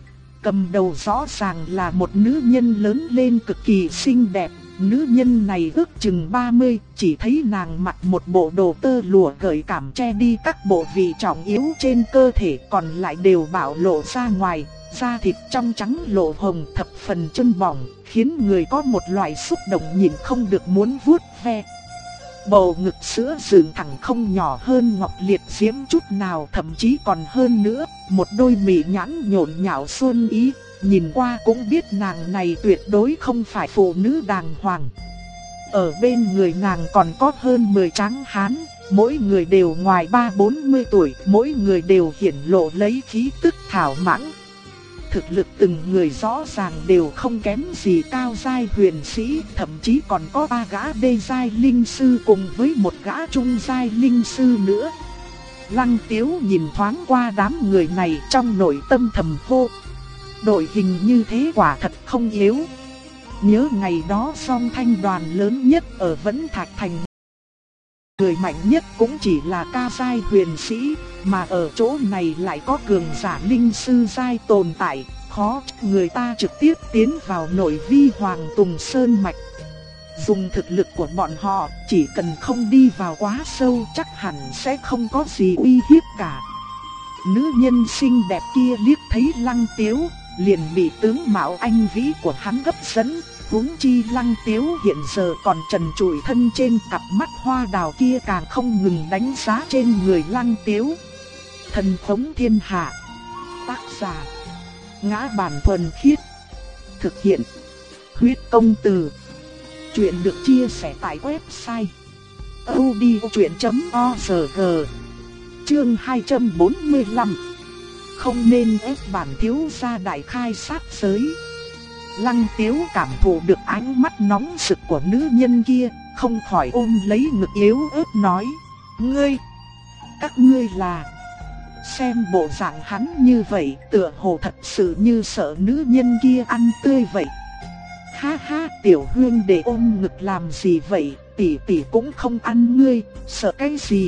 Cầm đầu rõ ràng là một nữ nhân lớn lên cực kỳ xinh đẹp, nữ nhân này ước chừng 30, chỉ thấy nàng mặc một bộ đồ tơ lụa gợi cảm che đi các bộ vị trọng yếu trên cơ thể, còn lại đều bạo lộ ra ngoài. Da thịt trong trắng lộ hồng thập phần chân bỏng, khiến người có một loại xúc động nhìn không được muốn vuốt ve. Bầu ngực sữa dựng thẳng không nhỏ hơn Ngọc Liệt Diễm chút nào, thậm chí còn hơn nữa, một đôi mị nhãn nhộn nhạo xuân ý, nhìn qua cũng biết nàng này tuyệt đối không phải phụ nữ đàng hoàng. Ở bên người nàng còn có hơn 10 tráng hán, mỗi người đều ngoài 30-40 tuổi, mỗi người đều hiển lộ lấy khí tức thảo mãng. Thực lực từng người rõ ràng đều không kém gì cao giai huyền sĩ, thậm chí còn có 3 gã đê giai linh sư cùng với một gã trung giai linh sư nữa. Lăng Tiếu nhìn thoáng qua đám người này trong nội tâm thầm hô. Đội hình như thế quả thật không yếu. Nhớ ngày đó Song Thanh đoàn lớn nhất ở Vẫn Thạch Thành, người mạnh nhất cũng chỉ là ca giai huyền sĩ, mà ở chỗ này lại có cường giả linh sư giai tồn tại, khó người ta trực tiếp tiến vào nội vi Hoàng Tùng Sơn Mạch. Dùng thực lực của bọn họ, chỉ cần không đi vào quá sâu chắc hẳn sẽ không có gì uy hiếp cả. Nữ nhân xinh đẹp kia liếc thấy Lăng Tiếu, liền bị tướng mạo anh vĩ của hắn hấp dẫn. Huống chi Lăng Tiếu hiện giờ còn trần trụi thân trên, cặp mắt hoa đào kia càng không ngừng đánh giá trên người Lăng Tiếu. Thần khống thiên hạ. Tác giả: Ngã Bản Thuần Khiết. Thực hiện: Huyết Công Từ. Chuyện được chia sẻ tại website audiochuyện.org. Chương 245. Không nên ép bản thiếu gia đại khai sát giới. Lăng Tiếu cảm thụ được ánh mắt nóng rực của nữ nhân kia, không khỏi ôm lấy ngực yếu ớt nói: các ngươi là... Xem bộ dạng hắn như vậy, tựa hồ thật sự như sợ nữ nhân kia ăn tươi vậy. Ha ha, tiểu huynh để ôm ngực làm gì vậy, tỷ tỷ cũng không ăn ngươi, sợ cái gì?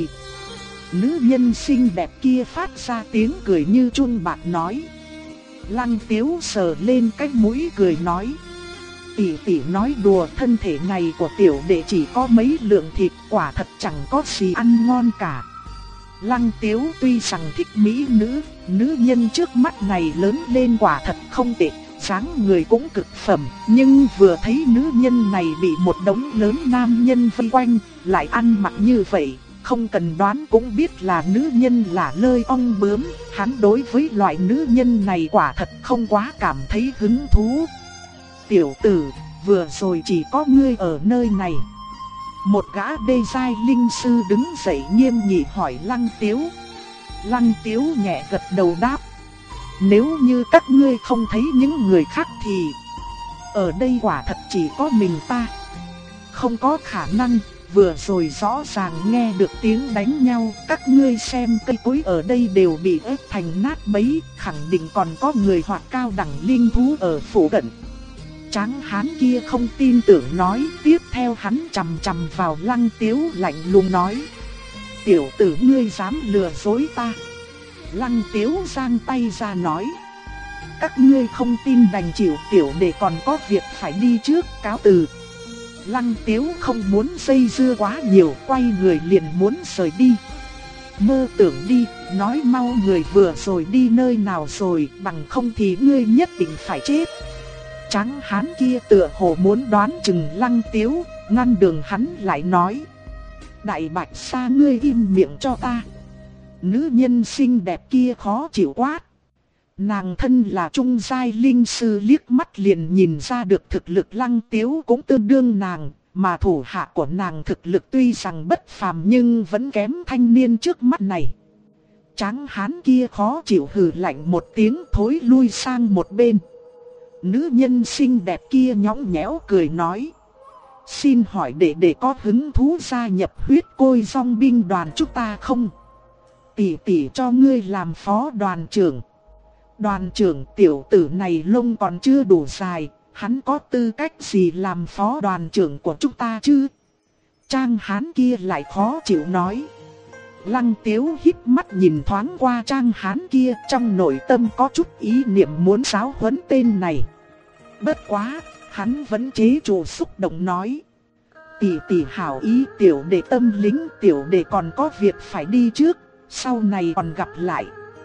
Nữ nhân xinh đẹp kia phát ra tiếng cười như chuông bạc nói. Lăng Tiếu sờ lên cái mũi cười nói: tỷ tỷ nói đùa, thân thể này của tiểu đệ chỉ có mấy lượng thịt, quả thật chẳng có gì ăn ngon cả. Lăng Tiếu tuy rằng thích mỹ nữ nhân trước mắt này lớn lên quả thật không tệ, dáng người cũng cực phẩm, nhưng vừa thấy nữ nhân này bị một đống lớn nam nhân vây quanh, lại ăn mặc như vậy, không cần đoán cũng biết là nữ nhân là lơi ong bướm, hắn đối với loại nữ nhân này quả thật không quá cảm thấy hứng thú. Tiểu tử, vừa rồi chỉ có ngươi ở nơi này. Một gã đê giai linh sư đứng dậy nghiêm nghị hỏi Lăng Tiếu. Lăng Tiếu nhẹ gật đầu đáp: nếu như các ngươi không thấy những người khác thì ở đây quả thật chỉ có mình ta. Không có khả năng, vừa rồi rõ ràng nghe được tiếng đánh nhau, các ngươi xem cây cối ở đây đều bị ép thành nát bấy, khẳng định còn có người hoặc cao đẳng linh thú ở phủ cận. Tráng hán kia không tin tưởng nói, tiếp theo hắn chằm chằm vào Lăng Tiếu lạnh lùng nói: tiểu tử ngươi dám lừa dối ta. Lăng Tiếu giang tay ra nói: các ngươi không tin đành chịu, tiểu đệ còn có việc phải đi trước, cáo từ. Lăng Tiếu không muốn dây dưa quá nhiều, quay người liền muốn rời đi. Mơ tưởng đi, nói mau người vừa rồi đi nơi nào rồi, bằng không thì ngươi nhất định phải chết. Tráng hán kia tựa hồ muốn đoán chừng Lăng Tiếu, ngăn đường hắn lại nói: đại bạch sa, ngươi im miệng cho ta. Nữ nhân xinh đẹp kia khó chịu quát. Nàng thân là trung giai linh sư, liếc mắt liền nhìn ra được thực lực Lăng Tiếu cũng tương đương nàng, mà thủ hạ của nàng thực lực tuy rằng bất phàm nhưng vẫn kém thanh niên trước mắt này. Tráng hán kia khó chịu hừ lạnh một tiếng, thối lui sang một bên. Nữ nhân xinh đẹp kia nhõng nhẽo cười nói: xin hỏi đệ có hứng thú gia nhập huyết côi dòng binh đoàn chúng ta không? Tỷ tỷ cho ngươi làm phó đoàn trưởng. Đoàn trưởng, tiểu tử này lông còn chưa đủ dài, hắn có tư cách gì làm phó đoàn trưởng của chúng ta chứ? Trang hán kia lại khó chịu nói. Lăng Tiếu híp mắt nhìn thoáng qua trang hán kia, trong nội tâm có chút ý niệm muốn giáo huấn tên này. Bất quá, hắn vẫn chế trụ xúc động nói: tỷ tỷ hảo ý, tiểu đệ tâm lính, tiểu đệ còn có việc phải đi trước, sau này còn gặp lại.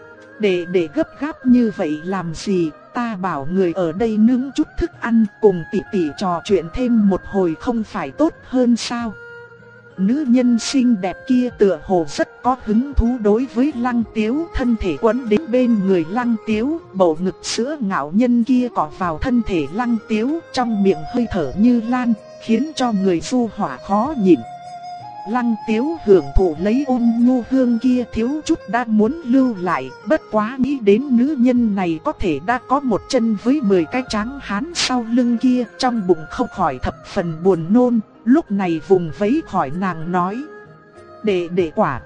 Để gấp gáp như vậy làm gì, ta bảo người ở đây nướng chút thức ăn cùng tỷ tỷ trò chuyện thêm một hồi không phải tốt hơn sao? nữ nhân xinh đẹp kia tựa hồ rất có hứng thú đối với Lăng Tiếu, thân thể quấn đến bên người Lăng Tiếu, bầu ngực sữa ngạo nhân kia cọ vào thân thể Lăng Tiếu, trong miệng hơi thở như lan, khiến cho người du hỏa khó nhịn. Lăng Tiếu hưởng thụ lấy ôn nhu hương kia thiếu chút đã muốn lưu lại, bất quá nghĩ đến nữ nhân này có thể đã có một chân với 10 cái tráng hán sau lưng kia, trong bụng không khỏi thập phần buồn nôn, lúc này vùng vẫy khỏi nàng nói. Đệ quả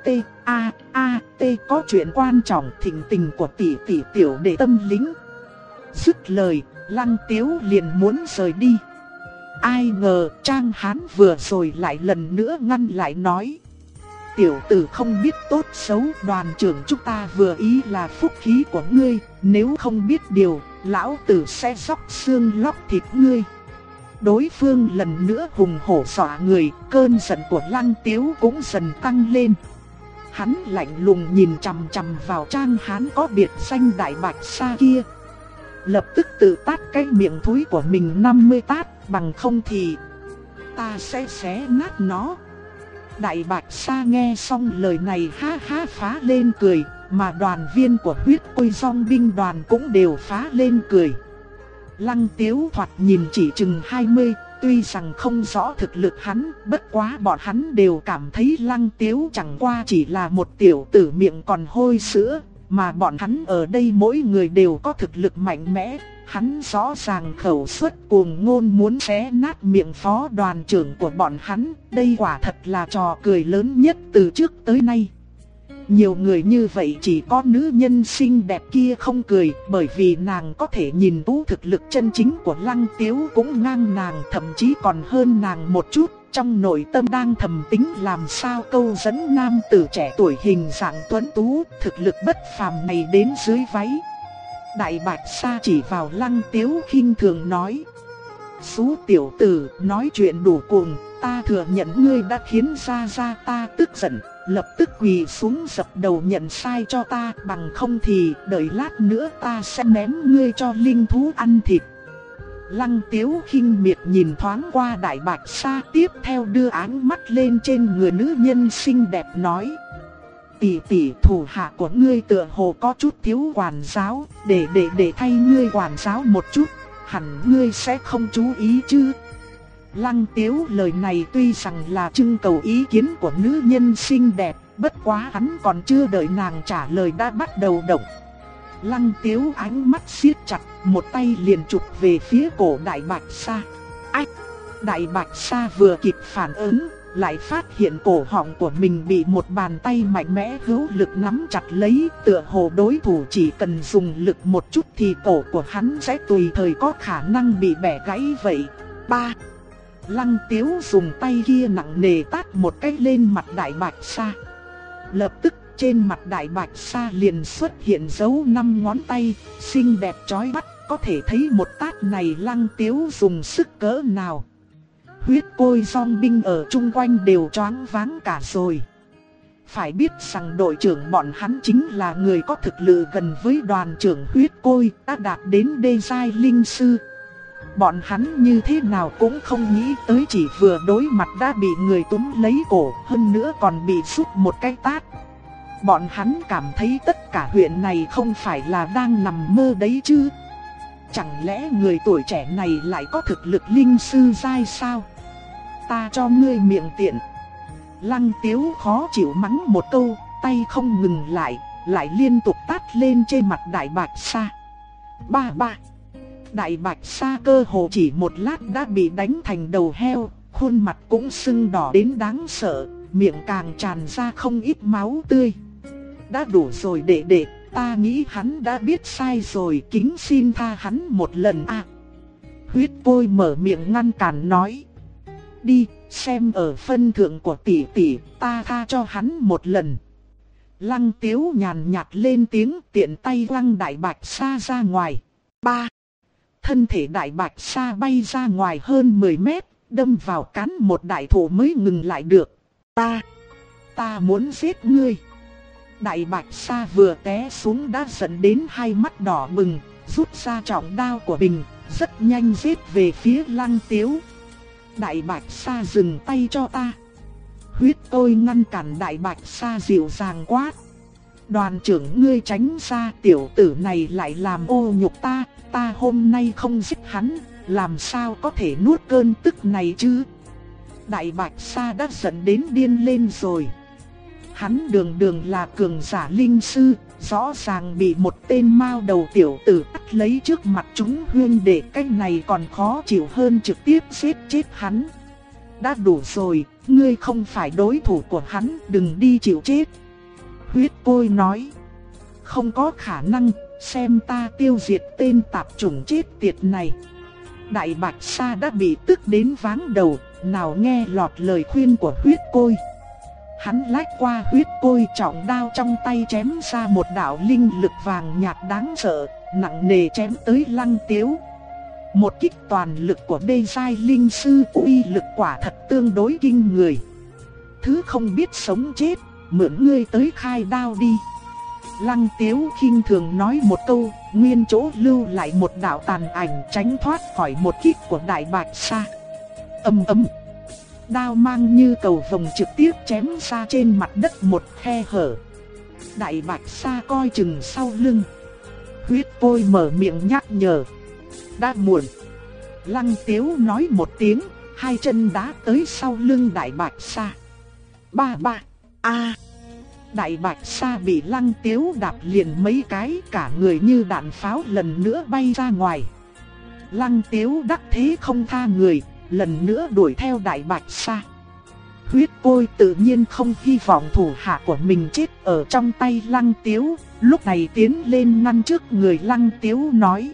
T có chuyện quan trọng, thỉnh tình của tỷ tỷ tiểu đệ tâm lính. Dứt lời, Lăng Tiếu liền muốn rời đi. Ai ngờ Trang Hán vừa rồi lại lần nữa ngăn lại nói. Tiểu tử không biết tốt xấu, đoàn trưởng chúng ta vừa ý là phúc khí của ngươi, nếu không biết điều, lão tử sẽ xóc xương lóc thịt ngươi. Đối phương lần nữa hùng hổ dọa người, cơn giận của Lăng Tiếu cũng dần tăng lên. Hắn lạnh lùng nhìn chằm chằm vào Trang Hán có biệt danh Đại Bạch Sa kia. Lập tức tự tát cái miệng thúi của mình 50 tát, bằng không thì ta sẽ xé nát nó. Đại Bạch Sa nghe xong lời này ha ha phá lên cười, mà đoàn viên của huyết Côi Dòng binh đoàn cũng đều phá lên cười. Lăng Tiếu thoạt nhìn chỉ chừng 20, tuy rằng không rõ thực lực hắn, bất quá bọn hắn đều cảm thấy Lăng Tiếu chẳng qua chỉ là một tiểu tử miệng còn hôi sữa, mà bọn hắn ở đây mỗi người đều có thực lực mạnh mẽ. Hắn rõ ràng khẩu suất cuồng ngôn muốn xé nát miệng phó đoàn trưởng của bọn hắn, đây quả thật là trò cười lớn nhất từ trước tới nay. Nhiều người như vậy chỉ có nữ nhân xinh đẹp kia không cười, bởi vì nàng có thể nhìn thấu thực lực chân chính của Lăng Tiếu cũng ngang nàng, thậm chí còn hơn nàng một chút. Trong nội tâm đang thầm tính làm sao câu dẫn nam tử trẻ tuổi hình dạng tuấn tú, thực lực bất phàm này đến dưới váy. Đại Bạch Sa chỉ vào Lăng Tiếu khinh thường nói. Xú tiểu tử, nói chuyện đủ cuồng, ta thừa nhận ngươi đã khiến gia ta tức giận, lập tức quỳ xuống dập đầu nhận sai cho ta, bằng không thì đợi lát nữa ta sẽ ném ngươi cho linh thú ăn thịt. Lăng Tiếu khinh miệt nhìn thoáng qua Đại Bạch Sa, tiếp theo đưa ánh mắt lên trên người nữ nhân xinh đẹp nói. Tỷ thủ hạ của ngươi tựa hồ có chút thiếu quản giáo, để thay ngươi quản giáo một chút, hẳn ngươi sẽ không chú ý chứ. Lăng Tiếu lời này tuy rằng là trưng cầu ý kiến của nữ nhân xinh đẹp, bất quá hắn còn chưa đợi nàng trả lời đã bắt đầu động. Lăng Tiếu ánh mắt siết chặt, một tay liền chụp về phía cổ Đại Bạch Sa. Ách! Đại Bạch Sa vừa kịp phản ứng, lại phát hiện cổ họng của mình bị một bàn tay mạnh mẽ hữu lực nắm chặt lấy, tựa hồ đối thủ chỉ cần dùng lực một chút thì cổ của hắn sẽ tùy thời có khả năng bị bẻ gãy vậy. Lăng Tiếu dùng tay kia nặng nề tát một cái lên mặt Đại Bạch Sa. Lập tức trên mặt Đại Bạch Sa liền xuất hiện dấu 5 ngón tay, xinh đẹp chói mắt, có thể thấy một tát này Lăng Tiếu dùng sức cỡ nào. Huyết Côi Dòng binh ở chung quanh đều choáng váng cả rồi. Phải biết rằng đội trưởng bọn hắn chính là người có thực lực gần với đoàn trưởng Huyết Côi, đã đạt đến đê giai linh sư. Bọn hắn như thế nào cũng không nghĩ tới chỉ vừa đối mặt đã bị người túm lấy cổ, hơn nữa còn bị sút một cái tát. Bọn hắn cảm thấy tất cả huyện này không phải là đang nằm mơ đấy chứ. Chẳng lẽ người tuổi trẻ này lại có thực lực linh sư giai sao? Ta cho ngươi miệng tiện. Lăng Tiếu khó chịu mắng một câu, tay không ngừng lại liên tục tát lên trên mặt Đại Bạch Sa. Đại Bạch Sa cơ hồ chỉ một lát đã bị đánh thành đầu heo, khuôn mặt cũng sưng đỏ đến đáng sợ, miệng càng tràn ra không ít máu tươi. Đã đủ rồi đệ, ta nghĩ hắn đã biết sai rồi, kính xin tha hắn một lần a. Huyết Côi mở miệng ngăn cản nói. Đi, xem ở phân thượng của tỷ, ta tha cho hắn một lần. Lăng Tiếu nhàn nhạt lên tiếng, tiện tay quăng Đại Bạch Sa ra ngoài. Thân thể Đại Bạch Sa bay ra ngoài hơn 10 mét, đâm vào cán một đại thụ mới ngừng lại được. Ta muốn giết ngươi. Đại Bạch Sa vừa té xuống đã giận đến hai mắt đỏ bừng, rút ra trọng đao của mình, rất nhanh giết về phía Lăng Tiếu. Đại Bạch Sa dừng tay cho ta. Huyết Tôi ngăn cản Đại Bạch Sa dịu dàng quát. Đoàn trưởng ngươi tránh ra, tiểu tử này lại làm ô nhục ta, ta hôm nay không giết hắn, làm sao có thể nuốt cơn tức này chứ? Đại Bạch Sa đã giận đến điên lên rồi. Hắn đường đường là cường giả linh sư, rõ ràng bị một tên mao đầu tiểu tử bắt lấy trước mặt chúng huynh đệ, cái này còn khó chịu hơn trực tiếp giết chết hắn. Đã đủ rồi, ngươi không phải đối thủ của hắn, đừng đi chịu chết. Huyết Côi nói. Không có khả năng, xem ta tiêu diệt tên tạp chủng chết tiệt này. Đại Bạch Sa đã bị tức đến váng đầu, nào nghe lọt lời khuyên của Huyết Côi. Hắn lách qua Huyết Côi, trọng đao trong tay chém ra một đạo linh lực vàng nhạt đáng sợ, nặng nề chém tới Lăng Tiếu. Một kích toàn lực của đê giai linh sư, uy lực quả thật tương đối kinh người. Thứ không biết sống chết, mượn ngươi tới khai đao đi. Lăng Tiếu khinh thường nói một câu, nguyên chỗ lưu lại một đạo tàn ảnh tránh thoát khỏi một kích của Đại Bạch Sa. Ầm ầm. Đao mang như cầu vồng trực tiếp chém ra trên mặt đất một khe hở. Đại Bạch Sa coi chừng sau lưng. Huyết Côi mở miệng nhắc nhở. Đã muộn. Lăng Tiếu nói một tiếng, hai chân đá tới sau lưng Đại Bạch Sa. Ba ba. A. Đại Bạch Sa bị Lăng Tiếu đạp liền mấy cái, cả người như đạn pháo lần nữa bay ra ngoài. Lăng Tiếu đắc thế không tha người, lần nữa đuổi theo Đại Bạch Sa. Huyết Côi tự nhiên không hy vọng thủ hạ của mình chết ở trong tay Lăng Tiếu, lúc này tiến lên ngăn trước người Lăng Tiếu nói.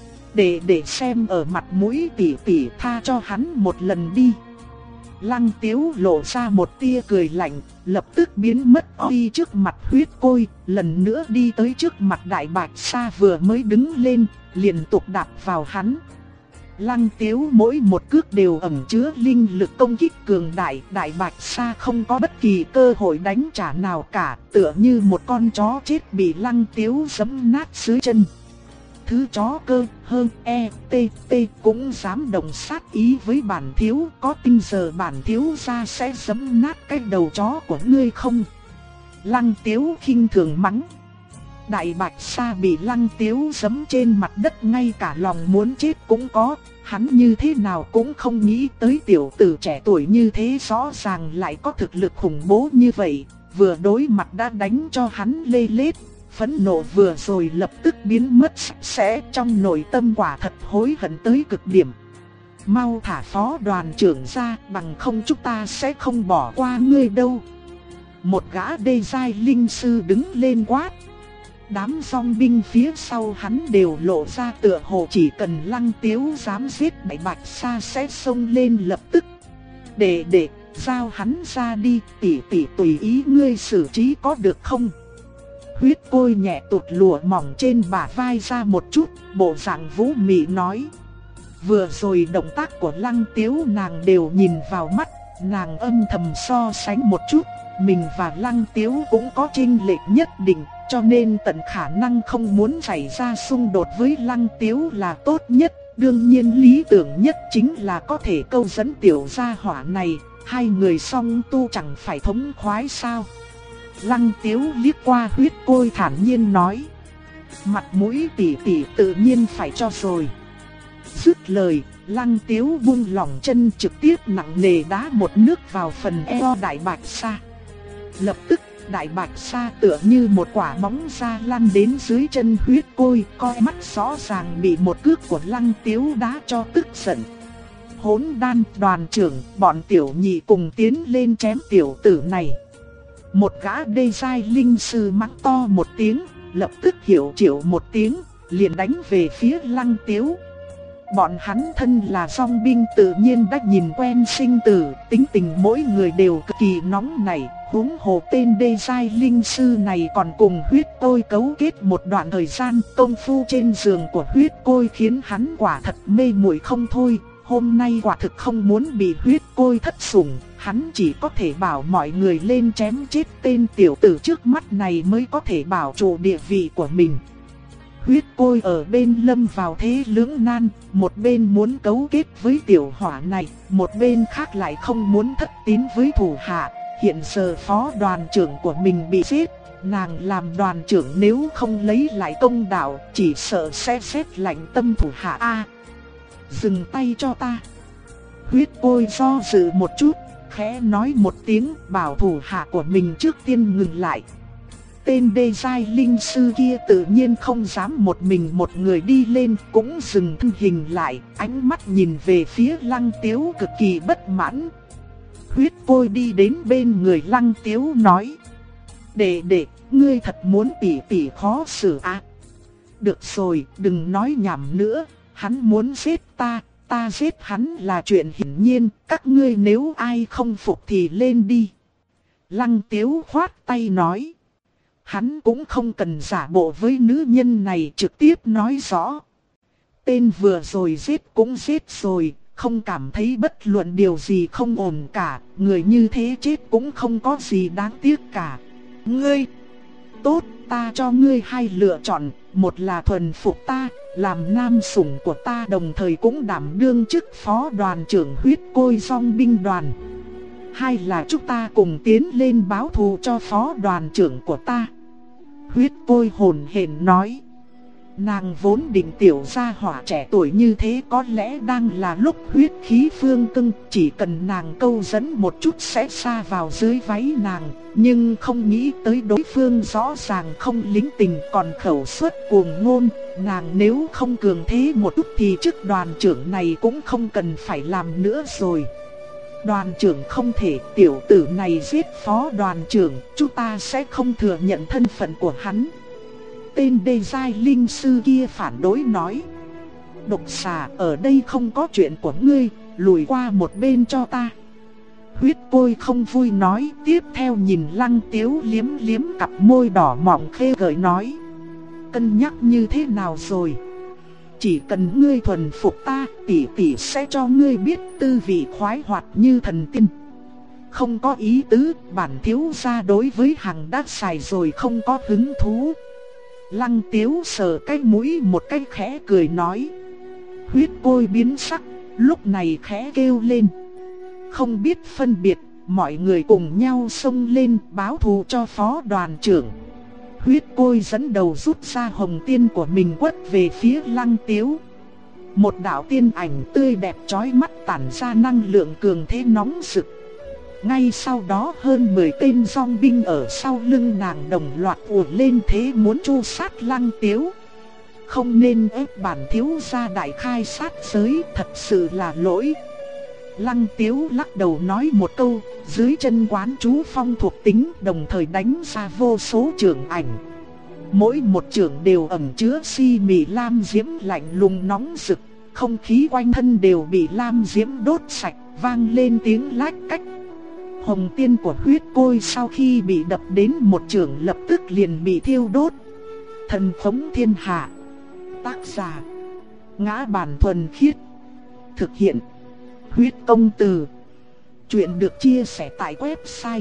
Để xem ở mặt mũi tỷ tỷ, tha cho hắn một lần đi. Lăng Tiếu lộ ra một tia cười lạnh, lập tức biến mất đi trước mặt Huyết Côi, lần nữa đi tới trước mặt Đại Bạch Sa vừa mới đứng lên, liên tục đạp vào hắn. Lăng Tiếu mỗi một cước đều ẩn chứa linh lực công kích cường đại, Đại Bạch Sa không có bất kỳ cơ hội đánh trả nào cả, tựa như một con chó chết bị Lăng Tiếu giẫm nát dưới chân. Thứ chó cơ hơn ETT cũng dám đồng sát ý với bản thiếu, có tin giờ bản thiếu ra sẽ giẫm nát cái đầu chó của ngươi không? Lăng Tiếu khinh thường mắng. Đại Bạch Sa bị Lăng Tiếu giẫm trên mặt đất, ngay cả lòng muốn chết cũng có, hắn như thế nào cũng không nghĩ tới tiểu tử trẻ tuổi như thế rõ ràng lại có thực lực khủng bố như vậy, vừa đối mặt đã đánh cho hắn lê lết. Phẫn nộ vừa rồi lập tức biến mất sạch sẽ, trong nội tâm quả thật hối hận tới cực điểm. Mau thả phó đoàn trưởng ra, bằng không chúng ta sẽ không bỏ qua ngươi đâu. Một gã đê giai linh sư đứng lên quát. Đám dòng binh phía sau hắn đều lộ ra tựa hồ chỉ cần Lăng Tiếu dám giết Đại Bạch Sa sẽ xông lên lập tức. Để giao hắn ra đi, tỷ tỷ tùy ý ngươi xử trí có được không? Huyết Côi nhẹ tụt lụa mỏng trên bả vai ra một chút, bộ dạng vũ mị nói. Vừa rồi động tác của Lăng Tiếu nàng đều nhìn vào mắt, nàng âm thầm so sánh một chút, mình và Lăng Tiếu cũng có chênh lệch nhất định, cho nên tận khả năng không muốn xảy ra xung đột với Lăng Tiếu là tốt nhất. Đương nhiên lý tưởng nhất chính là có thể câu dẫn tiểu gia hỏa này, hai người song tu chẳng phải thống khoái sao? Lăng Tiếu liếc qua Huyết Côi thản nhiên nói. Mặt mũi tỷ tỷ tự nhiên phải cho rồi. Dứt lời, Lăng Tiếu buông lỏng chân trực tiếp nặng nề đá một nước vào phần eo Đại Bạch Sa. Lập tức Đại Bạch Sa tựa như một quả bóng ra lăn đến dưới chân Huyết Côi, coi mắt rõ ràng bị một cước của Lăng Tiếu đá cho tức giận. Hỗn đan, đoàn trưởng, bọn tiểu nhị cùng tiến lên chém tiểu tử này. Một gã đê giai linh sư mắng to một tiếng, lập tức hiểu triệu một tiếng, liền đánh về phía Lăng Tiếu. Bọn hắn thân là dòng binh tự nhiên đã nhìn quen sinh tử, tính tình mỗi người đều cực kỳ nóng nảy, huống hồ tên đê giai linh sư này còn cùng Huyết Côi cấu kết một đoạn thời gian, công phu trên giường của Huyết Côi khiến hắn quả thật mê muội không thôi. Hôm nay quả thực không muốn bị Huyết Côi thất sủng, hắn chỉ có thể bảo mọi người lên chém chết tên tiểu tử trước mắt này mới có thể bảo trụ địa vị của mình. Huyết Côi ở bên lâm vào thế lưỡng nan, một bên muốn cấu kết với tiểu hỏa này, một bên khác lại không muốn thất tín với thủ hạ, Hiện giờ phó đoàn trưởng của mình bị giết, nàng làm đoàn trưởng nếu không lấy lại công đạo, chỉ sợ sẽ xét lạnh tâm thủ hạ a. Dừng tay cho ta. Huyết Côi do dự một chút, khẽ nói một tiếng bảo thủ hạ của mình trước tiên ngừng lại. Tên đê giai linh sư kia tự nhiên không dám một mình một người đi lên, cũng dừng thân hình lại, ánh mắt nhìn về phía Lăng Tiếu cực kỳ bất mãn. Huyết Côi đi đến bên người Lăng Tiếu nói: Đệ, ngươi thật muốn tỷ khó xử à? Được rồi, đừng nói nhảm nữa, hắn muốn giết ta giết hắn là chuyện hiển nhiên, các ngươi nếu ai không phục thì lên đi. Lăng Tiếu khoát tay nói. Hắn cũng không cần giả bộ với nữ nhân này, trực tiếp nói rõ. Tên vừa rồi giết cũng giết rồi, không cảm thấy bất luận điều gì không ổn cả, người như thế chết cũng không có gì đáng tiếc cả. Ngươi, tốt, ta cho ngươi hai lựa chọn, một là thuần phục ta, làm nam sủng của ta đồng thời cũng đảm đương chức phó đoàn trưởng Huyết Côi Dòng binh đoàn. Hai là chúng ta cùng tiến lên báo thù cho phó đoàn trưởng của ta. Huyết Côi hồn hển nói. Nàng vốn định tiểu gia hỏa trẻ tuổi như thế có lẽ đang là lúc huyết khí phương cưng, chỉ cần nàng câu dẫn một chút sẽ sa vào dưới váy nàng, nhưng không nghĩ tới đối phương rõ ràng không lính tình còn khẩu suất cuồng ngôn, nàng nếu không cường thế một chút thì chức đoàn trưởng này cũng không cần phải làm nữa rồi. Đoàn trưởng không thể, tiểu tử này giết phó đoàn trưởng, chúng ta sẽ không thừa nhận thân phận của hắn. Tên đê giai linh sư kia phản đối nói. Độc xà, ở đây không có chuyện của ngươi, lùi qua một bên cho ta. Huyết Côi không vui nói, tiếp theo nhìn Lăng Tiếu liếm liếm cặp môi đỏ mọng khê gợi nói. Cân nhắc như thế nào rồi? Chỉ cần ngươi thuần phục ta, tỷ sẽ cho ngươi biết tư vị khoái hoạt như thần tiên. Không có ý tứ, bản thiếu gia đối với hàng đã xài rồi không có hứng thú. Lăng Tiếu sờ cái mũi một cái khẽ cười nói. Huyết Côi biến sắc, lúc này khẽ kêu lên. Không biết phân biệt, mọi người cùng nhau xông lên báo thù cho phó đoàn trưởng. Huyết Côi dẫn đầu rút ra hồng tiên của mình quất về phía Lăng Tiếu. Một đạo tiên ảnh tươi đẹp chói mắt tản ra năng lượng cường thế nóng rực. Ngay sau đó hơn 10 tên dòng binh ở sau lưng nàng đồng loạt ùa lên thế muốn tru sát Lăng Tiếu. Không nên ép bản thiếu gia đại khai sát giới, thật sự là lỗi. Lăng Tiếu lắc đầu nói một câu, dưới chân quán chú phong thuộc tính đồng thời đánh ra vô số chưởng ảnh. Mỗi một chưởng đều ẩn chứa si mị lam diễm lạnh lùng nóng rực, không khí quanh thân đều bị lam diễm đốt sạch, vang lên tiếng lách cách. Hồng tiên của Huyết Côi sau khi bị đập đến một chưởng lập tức liền bị thiêu đốt. Thần phóng thiên hạ. Tác giả: Ngã Bản Thuần Khiết. Thực hiện: Huyết Công Từ. Chuyện được chia sẻ tại website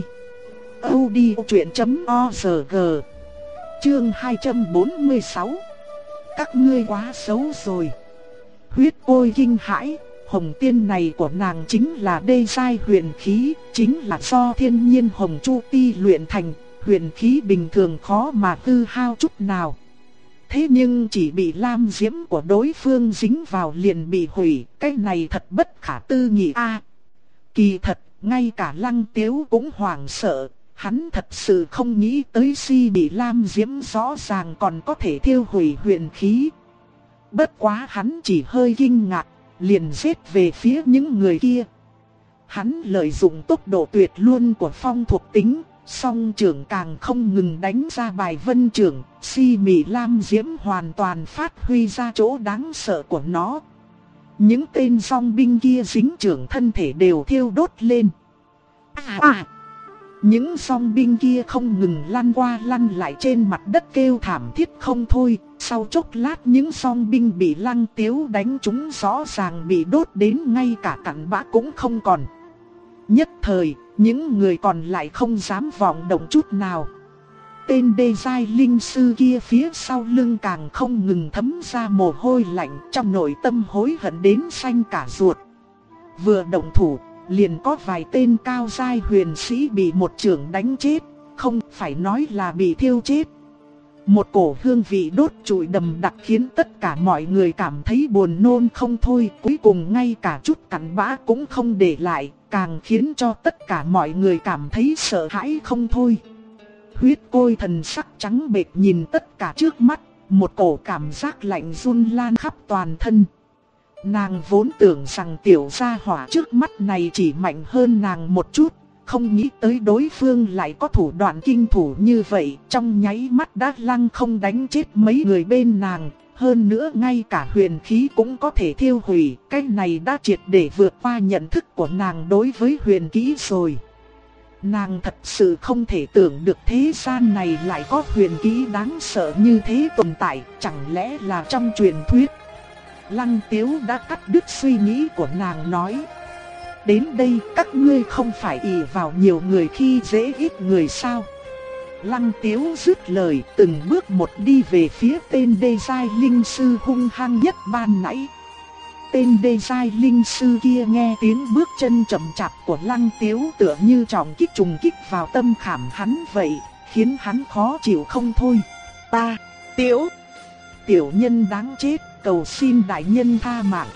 audiochuyện.org. Chương 246. Các ngươi quá xấu rồi. Huyết Côi kinh hãi. Hồng tiên này của nàng chính là đê giai huyền khí, chính là do thiên nhiên hồng chu ti luyện thành, huyền khí bình thường khó mà hư hao chút nào. Thế nhưng chỉ bị lam diễm của đối phương dính vào liền bị hủy, cái này thật bất khả tư nghị a. Kỳ thật, ngay cả Lăng Tiếu cũng hoảng sợ, hắn thật sự không nghĩ tới si bị lam diễm rõ ràng còn có thể thiêu hủy huyền khí. Bất quá hắn chỉ hơi kinh ngạc, liền giết về phía những người kia. Hắn lợi dụng tốc độ tuyệt luân của phong thuộc tính, song trưởng càng không ngừng đánh ra bài vân trưởng, si mị lam diễm hoàn toàn phát huy ra chỗ đáng sợ của nó. Những tên dòng binh kia dính trưởng thân thể đều thiêu đốt lên. Những dòng binh kia không ngừng lăn qua lăn lại trên mặt đất kêu thảm thiết không thôi. Sau chốc lát những dòng binh bị Lăng Tiếu đánh trúng rõ ràng bị đốt đến ngay cả cặn bã cũng không còn. Nhất thời, những người còn lại không dám vọng động chút nào. Tên đê giai linh sư kia phía sau lưng càng không ngừng thấm ra mồ hôi lạnh, trong nội tâm hối hận đến xanh cả ruột. Vừa động thủ, liền có vài tên cao giai huyền sĩ bị một chưởng đánh chết, không phải nói là bị thiêu chết. Một cổ hương vị đốt trụi đầm đặc khiến tất cả mọi người cảm thấy buồn nôn không thôi. Cuối cùng ngay cả chút cặn bã cũng không để lại, càng khiến cho tất cả mọi người cảm thấy sợ hãi không thôi. Huyết Côi thần sắc trắng bệch nhìn tất cả trước mắt, một cổ cảm giác lạnh run lan khắp toàn thân. Nàng vốn tưởng rằng tiểu gia hỏa trước mắt này chỉ mạnh hơn nàng một chút, không nghĩ tới đối phương lại có thủ đoạn kinh thủ như vậy, trong nháy mắt đã lăng không đánh chết mấy người bên nàng, hơn nữa ngay cả huyền khí cũng có thể thiêu hủy, cái này đã triệt để vượt qua nhận thức của nàng đối với huyền khí rồi. Nàng thật sự không thể tưởng được thế gian này lại có huyền khí đáng sợ như thế tồn tại, chẳng lẽ là trong truyền thuyết. Lăng Tiếu đã cắt đứt suy nghĩ của nàng nói. Đến đây các ngươi không phải ỷ vào nhiều người khi dễ ít người sao? Lăng Tiếu dứt lời từng bước một đi về phía tên đê giai linh sư hung hăng nhất ban nãy. Tên đê giai linh sư kia nghe tiếng bước chân chậm chạp của Lăng Tiếu tựa như trọng kích trùng kích vào tâm khảm hắn vậy, khiến hắn khó chịu không thôi. Ta, tiểu nhân đáng chết, cầu xin đại nhân tha mạng.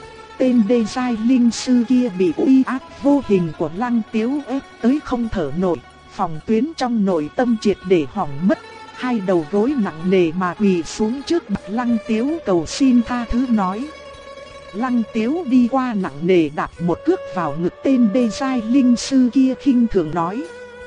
Tên đê giai linh sư kia bị uy áp vô hình của Lăng Tiếu ép tới không thở nổi, phòng tuyến trong nội tâm triệt để hỏng mất, hai đầu gối nặng nề mà quỳ xuống trước mặt Lăng Tiếu cầu xin tha thứ nói. Lăng Tiếu đi qua nặng nề đạp một cước vào ngực tên đê giai linh sư kia khinh thường nói.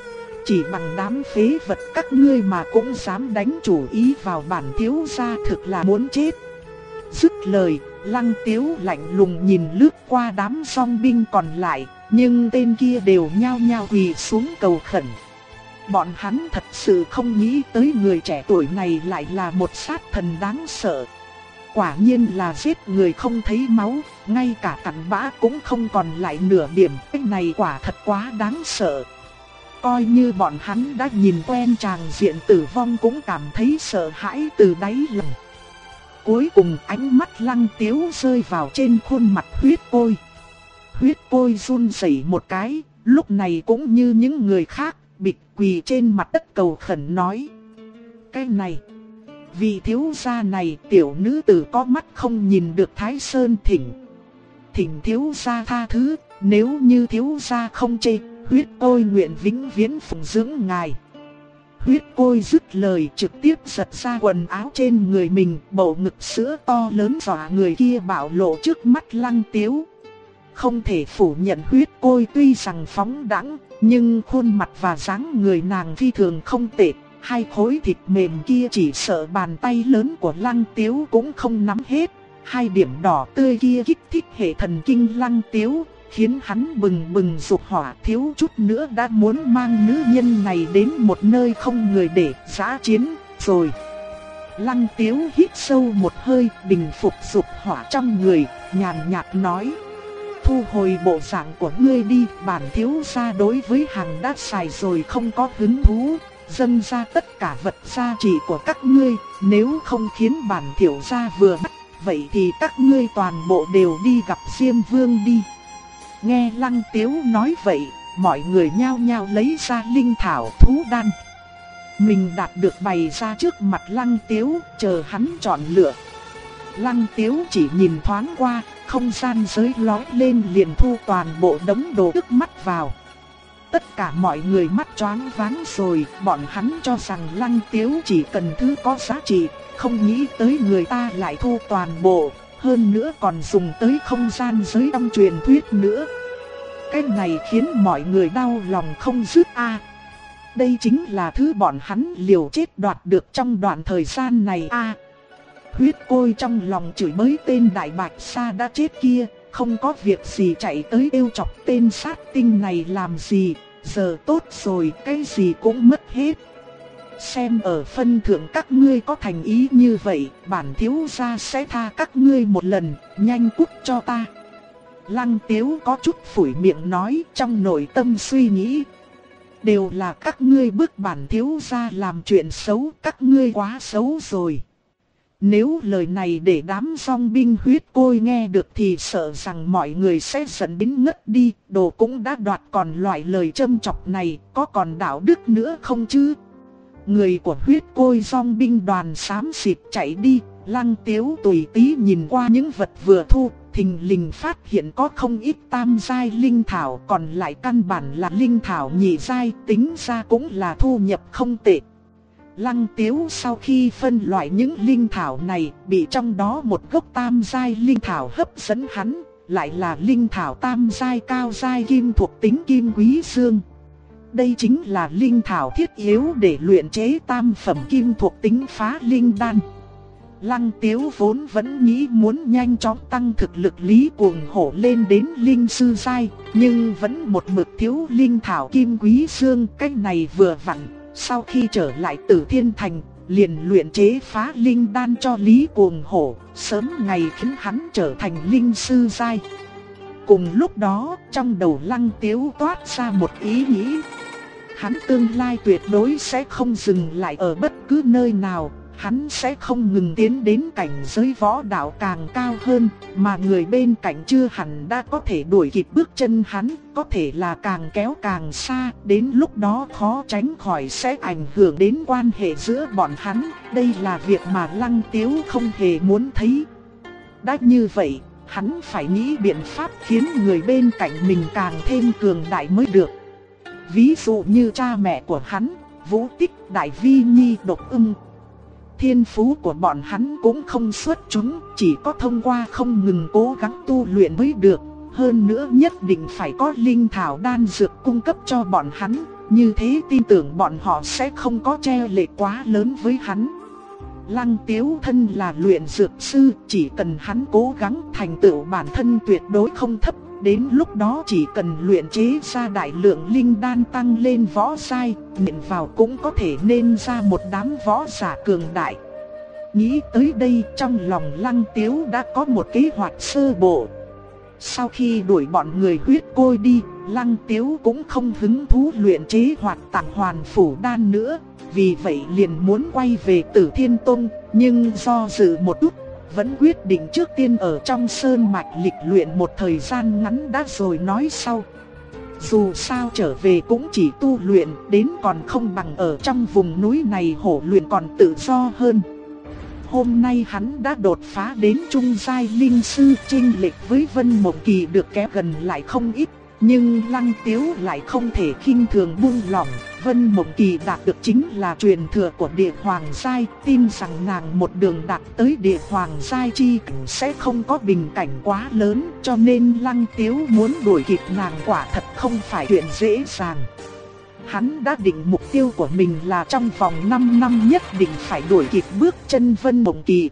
Chỉ bằng đám phế vật các ngươi mà cũng dám đánh chủ ý vào bản thiếu gia, thực là muốn chết. Dứt lời, Lăng Tiếu lạnh lùng nhìn lướt qua đám song binh còn lại, nhưng tên kia đều nhao nhao quỳ xuống cầu khẩn. Bọn hắn thật sự không nghĩ tới người trẻ tuổi này lại là một sát thần đáng sợ. Quả nhiên là giết người không thấy máu, ngay cả cặn bã cũng không còn lại nửa điểm, cái này quả thật quá đáng sợ. Coi như bọn hắn đã nhìn quen tràng diện tử vong cũng cảm thấy sợ hãi từ đáy lòng. Cuối cùng ánh mắt Lăng Tiếu rơi vào trên khuôn mặt Huyết Côi. Huyết Côi run rẩy một cái, lúc này cũng như những người khác, bịch quỳ trên mặt đất cầu khẩn nói. Cái này, vì thiếu gia này tiểu nữ tử có mắt không nhìn được Thái Sơn thỉnh thiếu gia tha thứ, nếu như thiếu gia không chê, Huyết Côi nguyện vĩnh viễn phụng dưỡng ngài. Huyết Côi dứt lời trực tiếp giật ra quần áo trên người mình, bầu ngực sữa to lớn dọa người kia bạo lộ trước mắt Lăng Tiếu. Không thể phủ nhận Huyết Côi tuy rằng phóng đãng, nhưng khuôn mặt và dáng người nàng phi thường không tệ. Hai khối thịt mềm kia chỉ sợ bàn tay lớn của Lăng Tiếu cũng không nắm hết. Hai điểm đỏ tươi kia kích thích hệ thần kinh Lăng Tiếu, khiến hắn bừng bừng dục hỏa, thiếu chút nữa đã muốn mang nữ nhân này đến một nơi không người để giã chiến rồi. Lăng Tiếu hít sâu một hơi, bình phục dục hỏa trong người, nhàn nhạt nói. Thu hồi bộ dạng của ngươi đi, bản thiếu gia đối với hàng đã xài rồi không có hứng thú, dâng ra tất cả vật gia trị của các ngươi, nếu không khiến bản thiếu gia vừa mắt, vậy thì các ngươi toàn bộ đều đi gặp Diêm Vương đi. Nghe Lăng Tiếu nói vậy, mọi người nhao nhao lấy ra linh thảo thú đan. Mình đạt được bày ra trước mặt Lăng Tiếu, chờ hắn chọn lựa. Lăng Tiếu chỉ nhìn thoáng qua, không gian giới lóe lên liền thu toàn bộ đống đồ trước mắt vào. Tất cả mọi người mắt choáng váng rồi, bọn hắn cho rằng Lăng Tiếu chỉ cần thứ có giá trị, không nghĩ tới người ta lại thu toàn bộ, hơn nữa còn dùng tới không gian giới trong truyền thuyết nữa. Cái này khiến mọi người đau lòng không dứt a. Đây chính là thứ bọn hắn liều chết đoạt được trong đoạn thời gian này a. Huyết Côi trong lòng chửi bới tên Đại Bạch Sa đã chết kia, không có việc gì chạy tới trêu chọc tên sát tinh này làm gì, giờ tốt rồi cái gì cũng mất hết. Xem ở phân thượng các ngươi có thành ý như vậy, bản thiếu gia sẽ tha các ngươi một lần, nhanh cút cho ta. Lăng Tiếu có chút phủi miệng nói, trong nội tâm suy nghĩ. Đều là các ngươi bức bản thiếu gia làm chuyện xấu, các ngươi quá xấu rồi. Nếu lời này để đám dòng binh huyết côi nghe được thì sợ rằng mọi người sẽ giận đến ngất đi. Đồ cũng đã đoạt, còn loại lời châm chọc này có còn đạo đức nữa không chứ? Người của huyết côi dòng binh đoàn xám xịt chạy đi. Lăng Tiếu tùy tí nhìn qua những vật vừa thu, thình lình phát hiện có không ít tam giai linh thảo, còn lại căn bản là linh thảo nhị giai, tính ra cũng là thu nhập không tệ. Lăng Tiếu sau khi phân loại những linh thảo này, bị trong đó một gốc tam giai linh thảo hấp dẫn hắn, lại là linh thảo tam giai cao giai kim thuộc tính kim quý dương. Đây chính là linh thảo thiết yếu để luyện chế tam phẩm kim thuộc tính phá linh đan. Lăng Tiếu vốn vẫn nghĩ muốn nhanh chóng tăng thực lực Lý Cuồng Hổ lên đến linh sư giai, nhưng vẫn một mực thiếu linh thảo kim quý dương. Cái này vừa vặn, sau khi trở lại Tử Thiên Thành, liền luyện chế phá linh đan cho Lý Cuồng Hổ, sớm ngày khiến hắn trở thành linh sư giai. Cùng lúc đó, trong đầu Lăng Tiếu toát ra một ý nghĩ. Hắn tương lai tuyệt đối sẽ không dừng lại ở bất cứ nơi nào. Hắn sẽ không ngừng tiến đến cảnh giới võ đạo càng cao hơn, mà người bên cạnh chưa hẳn đã có thể đuổi kịp bước chân hắn, có thể là càng kéo càng xa, đến lúc đó khó tránh khỏi sẽ ảnh hưởng đến quan hệ giữa bọn hắn. Đây là việc mà Lăng Tiếu không hề muốn thấy. Đã như vậy, hắn phải nghĩ biện pháp khiến người bên cạnh mình càng thêm cường đại mới được. Ví dụ như cha mẹ của hắn, Vũ Tích, Đại Vi Nhi, Độc Ưng. Thiên phú của bọn hắn cũng không xuất chúng, chỉ có thông qua không ngừng cố gắng tu luyện mới được. Hơn nữa nhất định phải có linh thảo đan dược cung cấp cho bọn hắn, như thế tin tưởng bọn họ sẽ không có che lệ quá lớn với hắn. Lăng Tiếu thân là luyện dược sư, chỉ cần hắn cố gắng thành tựu bản thân tuyệt đối không thấp. Đến lúc đó chỉ cần luyện chế ra đại lượng linh đan tăng lên võ giai, nhận vào cũng có thể nên ra một đám võ giả cường đại. Nghĩ tới đây, trong lòng Lăng Tiếu đã có một kế hoạch sơ bộ. Sau khi đuổi bọn người huyết côi đi, Lăng Tiếu cũng không hứng thú luyện chế hoạt tạng hoàn phủ đan nữa. Vì vậy liền muốn quay về Tử Thiên Tông, nhưng do dự một chút, vẫn quyết định trước tiên ở trong sơn mạch lịch luyện một thời gian ngắn đã rồi nói sau. Dù sao trở về cũng chỉ tu luyện, đến còn không bằng ở trong vùng núi này hổ luyện còn tự do hơn. Hôm nay hắn đã đột phá đến trung giai linh sư, chênh lệch với Vân Mộng Kỳ được kéo gần lại không ít. Nhưng Lăng Tiếu lại không thể khinh thường buông lỏng. Vân Mộng Kỳ đạt được chính là truyền thừa của địa hoàng giai, tin rằng nàng một đường đạt tới địa hoàng giai chi cảnh sẽ không có bình cảnh quá lớn, cho nên Lăng Tiếu muốn đuổi kịp nàng quả thật không phải chuyện dễ dàng. Hắn đã định mục tiêu của mình là trong vòng 5 năm nhất định phải đuổi kịp bước chân Vân Mộng Kỳ.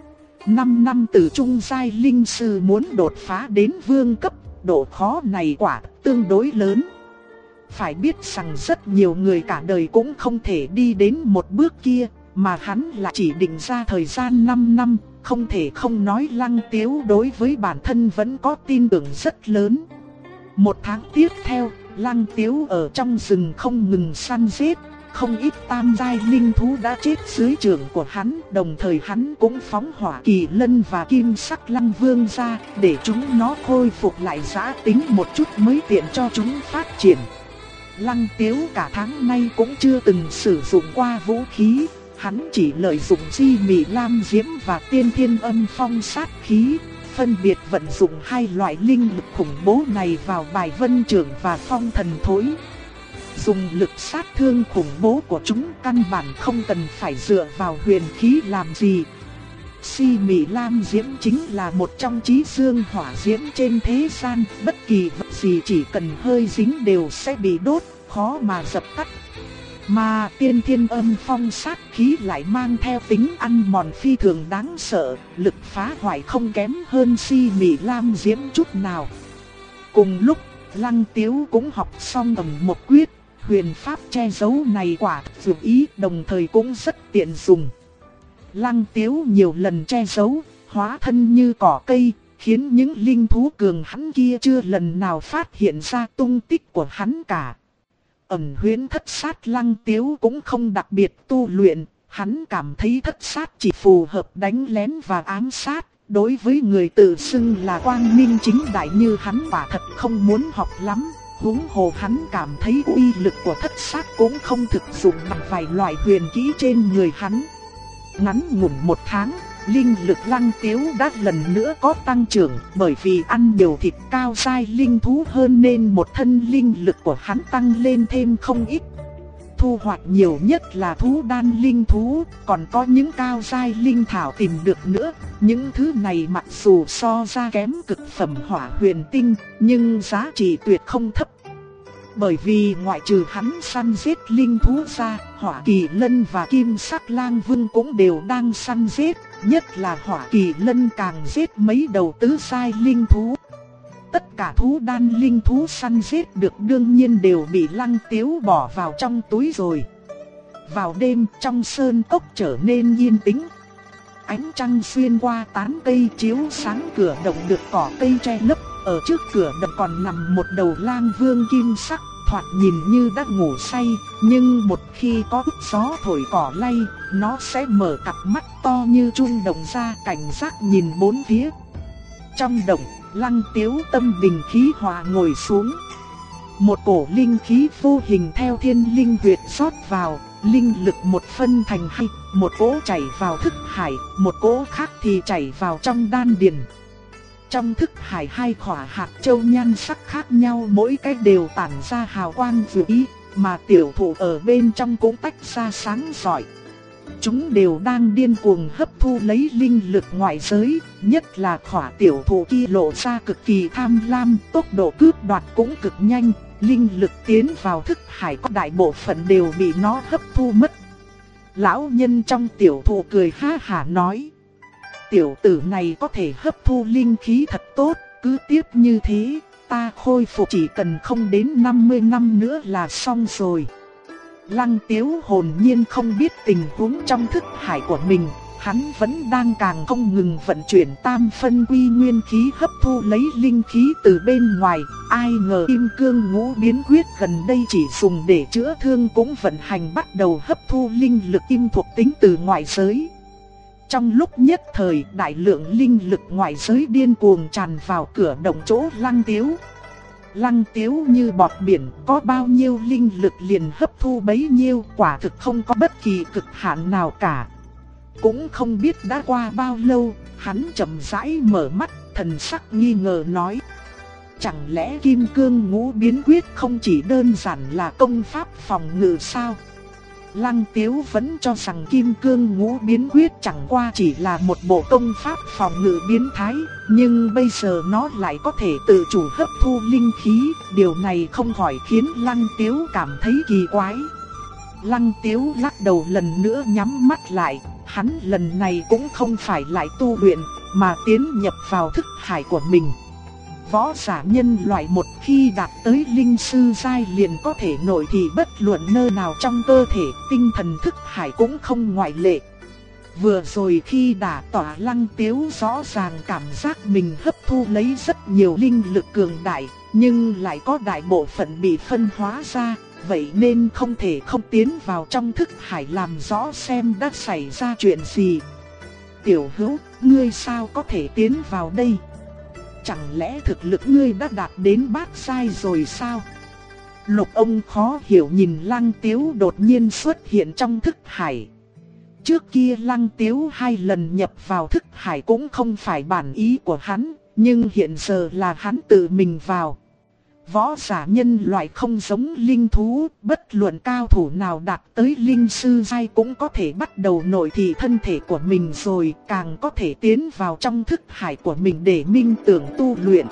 5 năm từ trung giai linh sư muốn đột phá đến vương cấp, độ khó này quả tương đối lớn. Phải biết rằng rất nhiều người cả đời cũng không thể đi đến một bước kia, mà hắn là chỉ định ra thời gian 5 năm, không thể không nói Lăng Tiếu đối với bản thân vẫn có tin tưởng rất lớn. Một tháng tiếp theo, Lăng Tiếu ở trong rừng không ngừng săn giết, không ít tam giai linh thú đã chết dưới trượng của hắn, đồng thời hắn cũng phóng hỏa kỳ lân và kim sắc lăng vương ra, để chúng nó khôi phục lại dã tính một chút mới tiện cho chúng phát triển. Lăng Tiếu cả tháng nay cũng chưa từng sử dụng qua vũ khí, hắn chỉ lợi dụng Di Mị Lam Diễm và Tiên Thiên Âm Phong sát khí, phân biệt vận dụng hai loại linh lực khủng bố này vào bài vân trưởng và phong thần thối. Dùng lực sát thương khủng bố của chúng căn bản không cần phải dựa vào huyền khí làm gì. Di Mị Lam Diễm chính là một trong chí dương hỏa diễm trên thế gian, bất kỳ vật gì chỉ cần hơi dính đều sẽ bị đốt, khó mà dập tắt. Mà Tiên Thiên Âm Phong sát khí lại mang theo tính ăn mòn phi thường đáng sợ, lực phá hoại không kém hơn Di Mị Lam Diễm chút nào. Cùng lúc, Lăng Tiếu cũng học xong Ẩm Một Quyết, huyền pháp che giấu này quả thực ý, đồng thời cũng rất tiện dùng. Lăng Tiếu nhiều lần che giấu, hóa thân như cỏ cây, khiến những linh thú cường hãn kia chưa lần nào phát hiện ra tung tích của hắn cả. Ẩn huyễn thất sát Lăng Tiếu cũng không đặc biệt tu luyện, Hắn cảm thấy thất sát chỉ phù hợp đánh lén và ám sát. Đối với người tự xưng là quang minh chính đại như hắn quả thật không muốn học lắm. Huống hồ hắn cảm thấy uy lực của thất sát cũng không thực dụng bằng vài loại huyền kỹ trên người hắn. Ngắn ngủn 1 tháng, linh lực Lăng Tiếu đã lần nữa có tăng trưởng, bởi vì ăn nhiều thịt cao giai linh thú hơn nên một thân linh lực của hắn tăng lên thêm không ít. Thu hoạch nhiều nhất là thú đan linh thú, còn có những cao giai linh thảo tìm được nữa. Những thứ này mặc dù so ra kém cực phẩm hỏa huyền tinh, nhưng giá trị tuyệt không thấp. Bởi vì ngoại trừ hắn săn giết linh thú ra, Hỏa Kỳ Lân và Kim Sắc Lang Vương cũng đều đang săn giết, nhất là Hỏa Kỳ Lân càng giết mấy đầu tứ giai linh thú. Tất cả thú đan linh thú săn giết được đương nhiên đều bị Lăng Tiếu bỏ vào trong túi rồi. Vào đêm trong sơn cốc trở nên yên tĩnh. Ánh trăng xuyên qua tán cây chiếu sáng cửa động được cỏ cây che lấp. Ở trước cửa động còn nằm một đầu lang vương kim sắc, thoạt nhìn như đã ngủ say, nhưng một khi có gió thổi cỏ lay, nó sẽ mở cặp mắt to như chuông đồng ra, cảnh giác nhìn bốn phía. Trong động, Lăng Tiếu tâm bình khí hòa ngồi xuống. Một cổ linh khí vô hình theo thiên linh huyệt rót vào, linh lực một phân thành hai, một cỗ chảy vào thức hải, một cỗ khác thì chảy vào trong đan điền. Trong thức hải 2 khỏa hạt châu nhan sắc khác nhau, mỗi cái đều tản ra hào quang vượng ý, mà tiểu thụ ở bên trong cũng tách ra sáng rọi. Chúng đều đang điên cuồng hấp thu lấy linh lực ngoại giới, nhất là khỏa tiểu thụ kia lộ ra cực kỳ tham lam, tốc độ cướp đoạt cũng cực nhanh, linh lực tiến vào thức hải có đại bộ phận đều bị nó hấp thu mất. Lão nhân trong tiểu thụ cười ha hả nói: tiểu tử này có thể hấp thu linh khí thật tốt, cứ tiếp như thế, ta khôi phục chỉ cần không đến 50 năm nữa là xong rồi. Lăng Tiếu hồn nhiên không biết tình huống trong thức hải của mình, hắn vẫn đang càng không ngừng vận chuyển tam phân quy nguyên khí hấp thu lấy linh khí từ bên ngoài. Ai ngờ Kim Cương Ngũ Biến Quyết gần đây chỉ dùng để chữa thương cũng vận hành bắt đầu hấp thu linh lực kim thuộc tính từ ngoại giới. Trong lúc nhất thời, đại lượng linh lực ngoại giới điên cuồng tràn vào cửa động chỗ Lăng Tiếu. Lăng Tiếu như bọt biển, có bao nhiêu linh lực liền hấp thu bấy nhiêu, quả thực không có bất kỳ cực hạn nào cả. Cũng không biết đã qua bao lâu, hắn chậm rãi mở mắt, thần sắc nghi ngờ nói: chẳng lẽ Kim Cương Ngũ Biến Quyết không chỉ đơn giản là công pháp phòng ngự sao? Lăng Tiếu vẫn cho rằng Kim Cương Ngũ Biến Quyết chẳng qua chỉ là một bộ công pháp phòng ngự biến thái, nhưng bây giờ nó lại có thể tự chủ hấp thu linh khí, điều này không khỏi khiến Lăng Tiếu cảm thấy kỳ quái. Lăng Tiếu lắc đầu lần nữa nhắm mắt lại, hắn lần này cũng không phải lại tu luyện, mà tiến nhập vào thức hải của mình. Võ giả nhân loại một khi đạt tới linh sư giai liền có thể nội thị bất luận nơi nào trong cơ thể, tinh thần thức hải cũng không ngoại lệ. Vừa rồi khi đả tỏa Lăng Tiếu rõ ràng cảm giác mình hấp thu lấy rất nhiều linh lực cường đại, nhưng lại có đại bộ phận bị phân hóa ra, vậy nên không thể không tiến vào trong thức hải làm rõ xem đã xảy ra chuyện gì. Tiểu hữu, ngươi sao có thể tiến vào đây? Chẳng lẽ thực lực ngươi đã đạt đến bát giai rồi sao? Lục ông khó hiểu nhìn Lăng Tiếu đột nhiên xuất hiện trong thức hải. Trước kia Lăng Tiếu 2 lần nhập vào thức hải cũng không phải bản ý của hắn, nhưng hiện giờ là hắn tự mình vào. Võ giả nhân loại không giống linh thú, bất luận cao thủ nào đạt tới linh sư giai cũng có thể bắt đầu nội thị thân thể của mình rồi, càng có thể tiến vào trong thức hải của mình để minh tưởng tu luyện.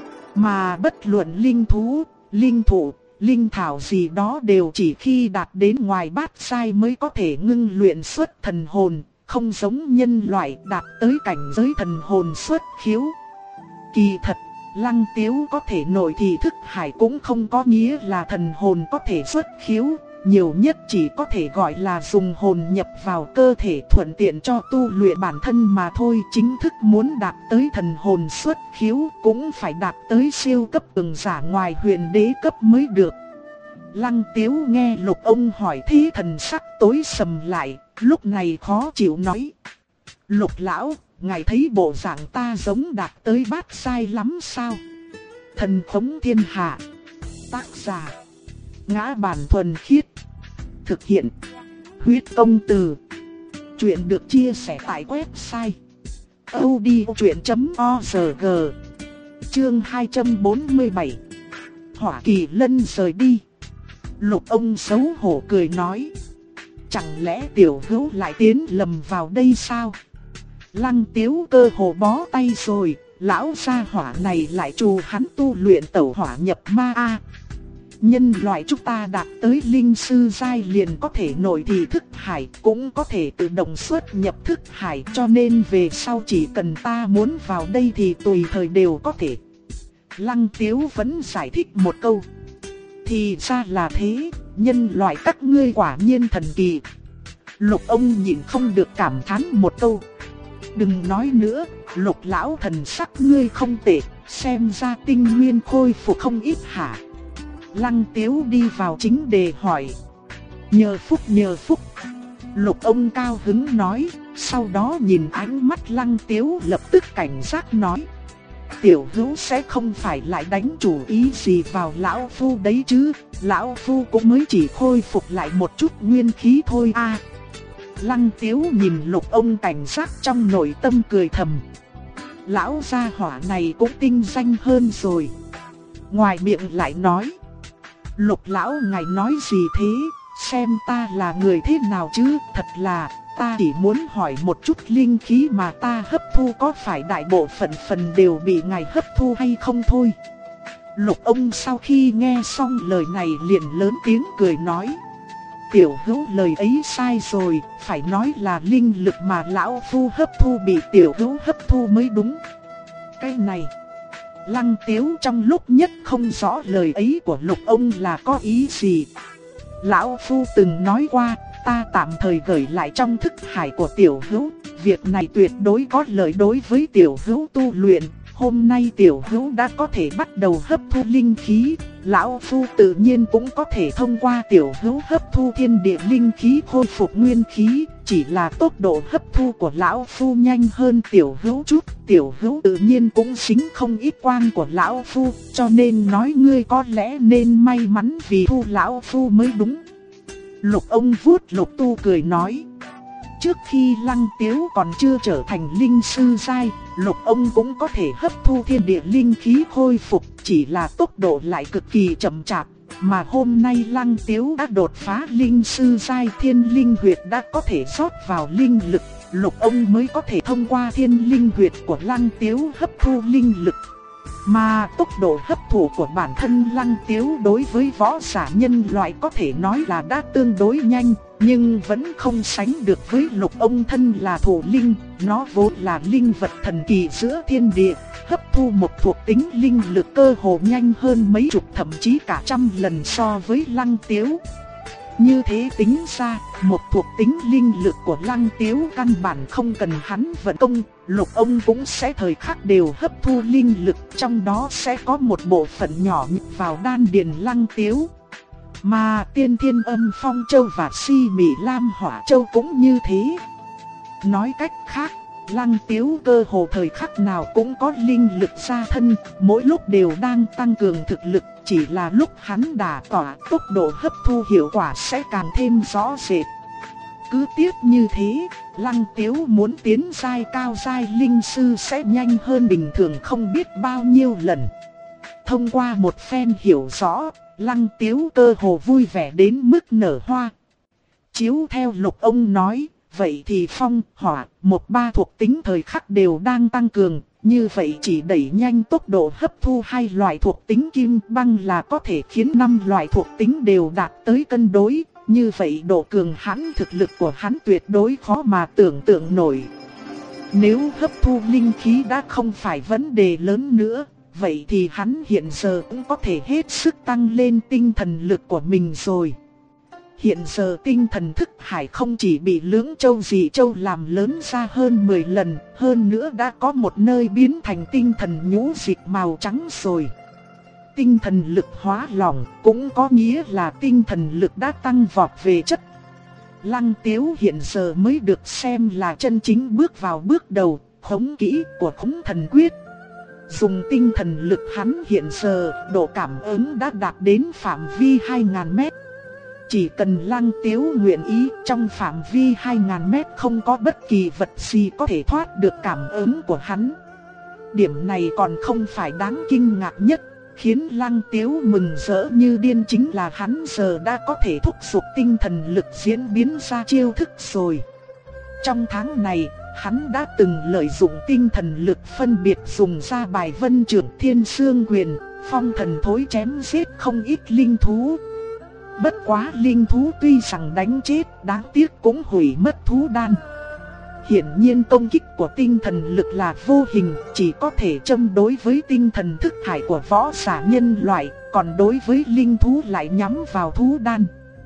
Mà bất luận linh thú, linh thụ, linh thảo gì đó đều chỉ khi đạt đến ngoài bát giai mới có thể ngưng luyện xuất thần hồn, không giống nhân loại đạt tới cảnh giới thần hồn xuất khiếu. Kỳ thật, Lăng Tiếu có thể nội thị thức hải cũng không có nghĩa là thần hồn có thể xuất khiếu, nhiều nhất chỉ có thể gọi là dùng hồn nhập vào cơ thể thuận tiện cho tu luyện bản thân mà thôi. Chính thức muốn đạt tới thần hồn xuất khiếu cũng phải đạt tới siêu cấp cường giả ngoài huyền đế cấp mới được. Lăng Tiếu nghe Lục ông hỏi thế thần sắc tối sầm lại, lúc này khó chịu nói. Lục lão, ngài thấy bộ dạng ta giống đạt tới bát sai lắm sao? Thần khống thiên hạ. Tác giả: Ngã Bản Thuần Khiết. Thực hiện: Huyết Công Từ. Chuyện được chia sẻ tại website audiochuyện.org. Chương 247. Hỏa Kỳ Lân rời đi. Lục ông xấu hổ cười nói. Chẳng lẽ tiểu hữu lại tiến lầm vào đây sao? Lăng Tiếu cơ hồ bó tay rồi, lão gia hỏa này lại trù hắn tu luyện tẩu hỏa nhập ma a. Nhân loại chúng ta đạt tới linh sư giai liền có thể nội thị thức hải, cũng có thể tự động xuất nhập thức hải, cho nên về sau chỉ cần ta muốn vào đây thì tùy thời đều có thể. Lăng Tiếu vẫn giải thích một câu. Thì ra là thế, nhân loại các ngươi quả nhiên thần kỳ. Lục ông nhịn không được cảm thán một câu. Đừng nói nữa, Lục lão thần sắc ngươi không tệ, xem ra tinh nguyên khôi phục không ít hả? Lăng Tiếu đi vào chính đề hỏi. Nhờ phúc. Lục ông cao hứng nói, sau đó nhìn ánh mắt Lăng Tiếu lập tức cảnh giác nói. Tiểu hữu sẽ không phải lại đánh chủ ý gì vào lão phu đấy chứ? Lão phu cũng mới chỉ khôi phục lại một chút nguyên khí thôi a. Lăng Tiếu nhìn Lục ông cảnh giác trong nội tâm cười thầm. Lão gia hỏa này cũng tinh danh hơn rồi. Ngoài miệng lại nói. Lục lão ngài nói gì thế? Xem ta là người thế nào chứ? Thật là, ta chỉ muốn hỏi một chút linh khí mà ta hấp thu có phải đại bộ phận đều bị ngài hấp thu hay không thôi. Lục ông sau khi nghe xong lời này liền lớn tiếng cười nói. Tiểu hữu lời ấy sai rồi, phải nói là linh lực mà lão phu hấp thu bị tiểu hữu hấp thu mới đúng. Cái này, Lăng Tiếu trong lúc nhất không rõ lời ấy của Lục ông là có ý gì. Lão phu từng nói qua, ta tạm thời gửi lại trong thức hải của tiểu hữu, việc này tuyệt đối có lợi đối với tiểu hữu tu luyện. Hôm nay tiểu hữu đã có thể bắt đầu hấp thu linh khí, lão phu tự nhiên cũng có thể thông qua tiểu hữu hấp thu thiên địa linh khí khôi phục nguyên khí, chỉ là tốc độ hấp thu của lão phu nhanh hơn tiểu hữu chút, tiểu hữu tự nhiên cũng dính không ít quang của lão phu, cho nên nói ngươi có lẽ nên may mắn vì thu lão phu mới đúng. Lục ông vuốt Lục tu cười nói. Trước khi Lăng Tiếu còn chưa trở thành linh sư giai, Lục ông cũng có thể hấp thu thiên địa linh khí khôi phục, chỉ là tốc độ lại cực kỳ chậm chạp. Mà hôm nay Lăng Tiếu đã đột phá linh sư giai, thiên linh huyệt đã có thể rót vào linh lực, Lục ông mới có thể thông qua thiên linh huyệt của Lăng Tiếu hấp thu linh lực. Mà tốc độ hấp thụ của bản thân Lăng Tiếu đối với võ giả nhân loại có thể nói là đã tương đối nhanh, nhưng vẫn không sánh được với Lục ông thân là thổ linh, nó vốn là linh vật thần kỳ giữa thiên địa, hấp thu một thuộc tính linh lực cơ hồ nhanh hơn mấy chục thậm chí cả trăm lần so với Lăng Tiếu. Như thế tính ra, một thuộc tính linh lực của Lăng Tiếu căn bản không cần hắn vận công, Lục ông cũng sẽ thời khắc đều hấp thu linh lực, trong đó sẽ có một bộ phận nhỏ nhập vào đan điền Lăng Tiếu. Mà Tiên Thiên Âm Phong Châu và Si Mị Lam Hỏa Châu cũng như thế. Nói cách khác, Lăng Tiếu cơ hồ thời khắc nào cũng có linh lực ra thân, mỗi lúc đều đang tăng cường thực lực, chỉ là lúc hắn đả tỏa, tốc độ hấp thu hiệu quả sẽ càng thêm rõ rệt. Cứ tiếp như thế, Lăng Tiếu muốn tiến giai cao giai linh sư sẽ nhanh hơn bình thường không biết bao nhiêu lần. Thông qua một phen hiểu rõ, Lăng Tiếu cơ hồ vui vẻ đến mức nở hoa. Chiếu theo Lục ông nói, vậy thì phong, hỏa, một ba thuộc tính thời khắc đều đang tăng cường, như vậy chỉ đẩy nhanh tốc độ hấp thu hai loại thuộc tính kim băng là có thể khiến 5 loại thuộc tính đều đạt tới cân đối, như vậy độ cường hãn thực lực của hắn tuyệt đối khó mà tưởng tượng nổi. Nếu hấp thu linh khí đã không phải vấn đề lớn nữa, vậy thì hắn hiện giờ cũng có thể hết sức tăng lên tinh thần lực của mình rồi. Hiện giờ tinh thần thức hải không chỉ bị lưỡng châu dị châu làm lớn ra hơn 10 lần, hơn nữa đã có một nơi biến thành tinh thần nhũ dịch màu trắng rồi. tinh thần lực hóa lỏng, cũng có nghĩa là tinh thần lực đã tăng vọt về chất. Lăng Tiếu hiện giờ mới được xem là chân chính bước vào bước đầu, khống kỹ của Khống Thần Quyết. Dùng tinh thần lực hắn hiện giờ, độ cảm ứng đã đạt đến phạm vi 2000 mét. Chỉ cần Lăng Tiếu nguyện ý, trong phạm vi 2000 mét không có bất kỳ vật gì có thể thoát được cảm ứng của hắn. Điểm này còn không phải đáng kinh ngạc nhất, khiến Lăng Tiếu mừng rỡ như điên chính là hắn giờ đã có thể thúc giục tinh thần lực diễn biến ra chiêu thức rồi. Trong tháng này, hắn đã từng lợi dụng tinh thần lực phân biệt dùng ra bài Vân Trưởng Thiên Sương Quyền, Phong Thần Thối chém giết không ít linh thú. Bất quá linh thú tuy rằng đánh chết, đáng tiếc cũng hủy mất thú đan. Hiển nhiên công kích của tinh thần lực là vô hình, chỉ có thể châm đối với tinh thần thức hải của võ giả nhân loại, còn đối với linh thú lại nhắm vào thú đan.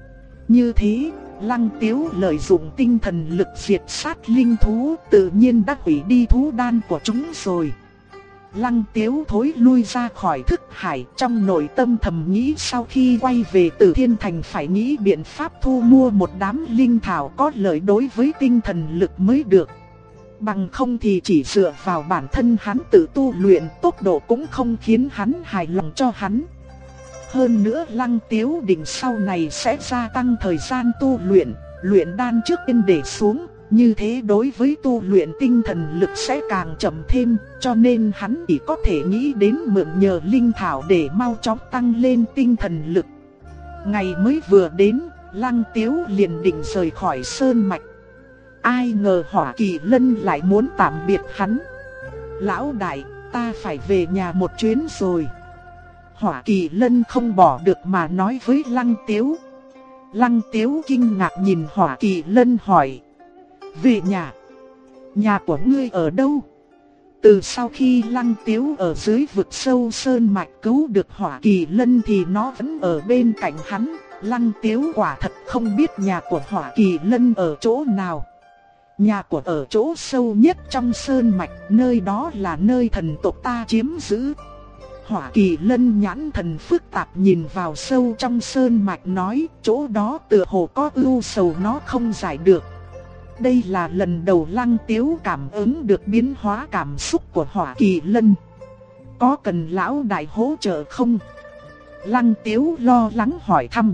Như thế, Lăng Tiếu lợi dụng tinh thần lực diệt sát linh thú, tự nhiên đã hủy đi thú đan của chúng rồi. Lăng Tiếu thối lui ra khỏi thức hải, trong nội tâm thầm nghĩ sau khi quay về Tử Thiên Thành phải nghĩ biện pháp thu mua một đám linh thảo có lợi đối với tinh thần lực mới được. Bằng không thì chỉ dựa vào bản thân hắn tự tu luyện, tốc độ cũng không khiến hắn hài lòng cho hắn. Hơn nữa Lăng Tiếu định sau này sẽ gia tăng thời gian tu luyện, luyện đan trước tiên để xuống. Như thế đối với tu luyện tinh thần lực sẽ càng chậm thêm, cho nên hắn chỉ có thể nghĩ đến mượn nhờ linh thảo để mau chóng tăng lên tinh thần lực. Ngày mới vừa đến, Lăng Tiếu liền định rời khỏi sơn mạch. Ai ngờ Hỏa Kỳ Lân lại muốn tạm biệt hắn. Lão đại, ta phải về nhà một chuyến rồi. Hỏa Kỳ Lân không bỏ được mà nói với Lăng Tiếu. Lăng Tiếu kinh ngạc nhìn Hỏa Kỳ Lân hỏi. Về nhà? Nhà của ngươi ở đâu? Từ sau khi Lăng Tiếu ở dưới vực sâu sơn mạch cứu được Hỏa Kỳ Lân thì nó vẫn ở bên cạnh hắn. Lăng Tiếu quả thật không biết nhà của Hỏa Kỳ Lân ở chỗ nào. Nhà của ở chỗ sâu nhất trong sơn mạch, nơi đó là nơi thần tộc ta chiếm giữ. Hỏa Kỳ Lân nhãn thần phức tạp nhìn vào sâu trong sơn mạch nói, chỗ đó tựa hồ có ưu sầu nó không giải được. Đây là lần đầu Lăng Tiếu cảm ứng được biến hóa cảm xúc của Hỏa Kỳ Lân. Có cần lão đại hỗ trợ không? Lăng Tiếu lo lắng hỏi thăm.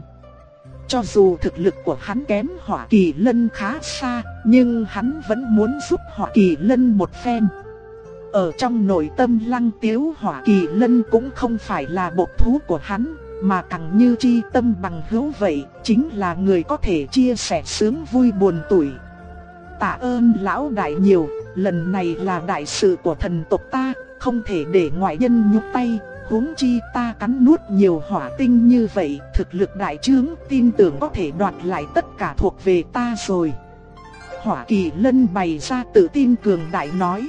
Cho dù thực lực của hắn kém Hỏa Kỳ Lân khá xa, nhưng hắn vẫn muốn giúp Hỏa Kỳ Lân một phen. Ở trong nội tâm Lăng Tiếu, Hỏa Kỳ Lân cũng không phải là bộc thú của hắn, mà càng như tri tâm bằng hữu vậy, chính là người có thể chia sẻ sướng vui buồn tủi. Tạ ơn lão đại nhiều, lần này là đại sự của thần tộc ta, không thể để ngoại nhân nhúc tay, huống chi ta cắn nuốt nhiều hỏa tinh như vậy, thực lực đại trướng, tin tưởng có thể đoạt lại tất cả thuộc về ta rồi. Hỏa Kỳ Lân bày ra tự tin cường đại nói.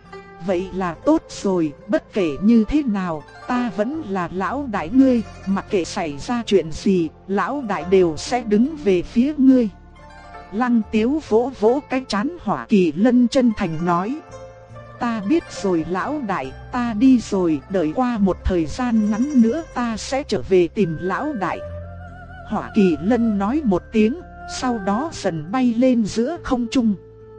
Vậy là tốt rồi, bất kể như thế nào, ta vẫn là lão đại ngươi, mặc kệ xảy ra chuyện gì, lão đại đều sẽ đứng về phía ngươi. Lăng Tiếu vỗ vỗ cái trán Hỏa Kỳ Lân chân thành nói. Ta biết rồi lão đại, ta đi rồi, đợi qua một thời gian ngắn nữa ta sẽ trở về tìm lão đại. Hỏa Kỳ Lân nói một tiếng, sau đó dần bay lên giữa không trung.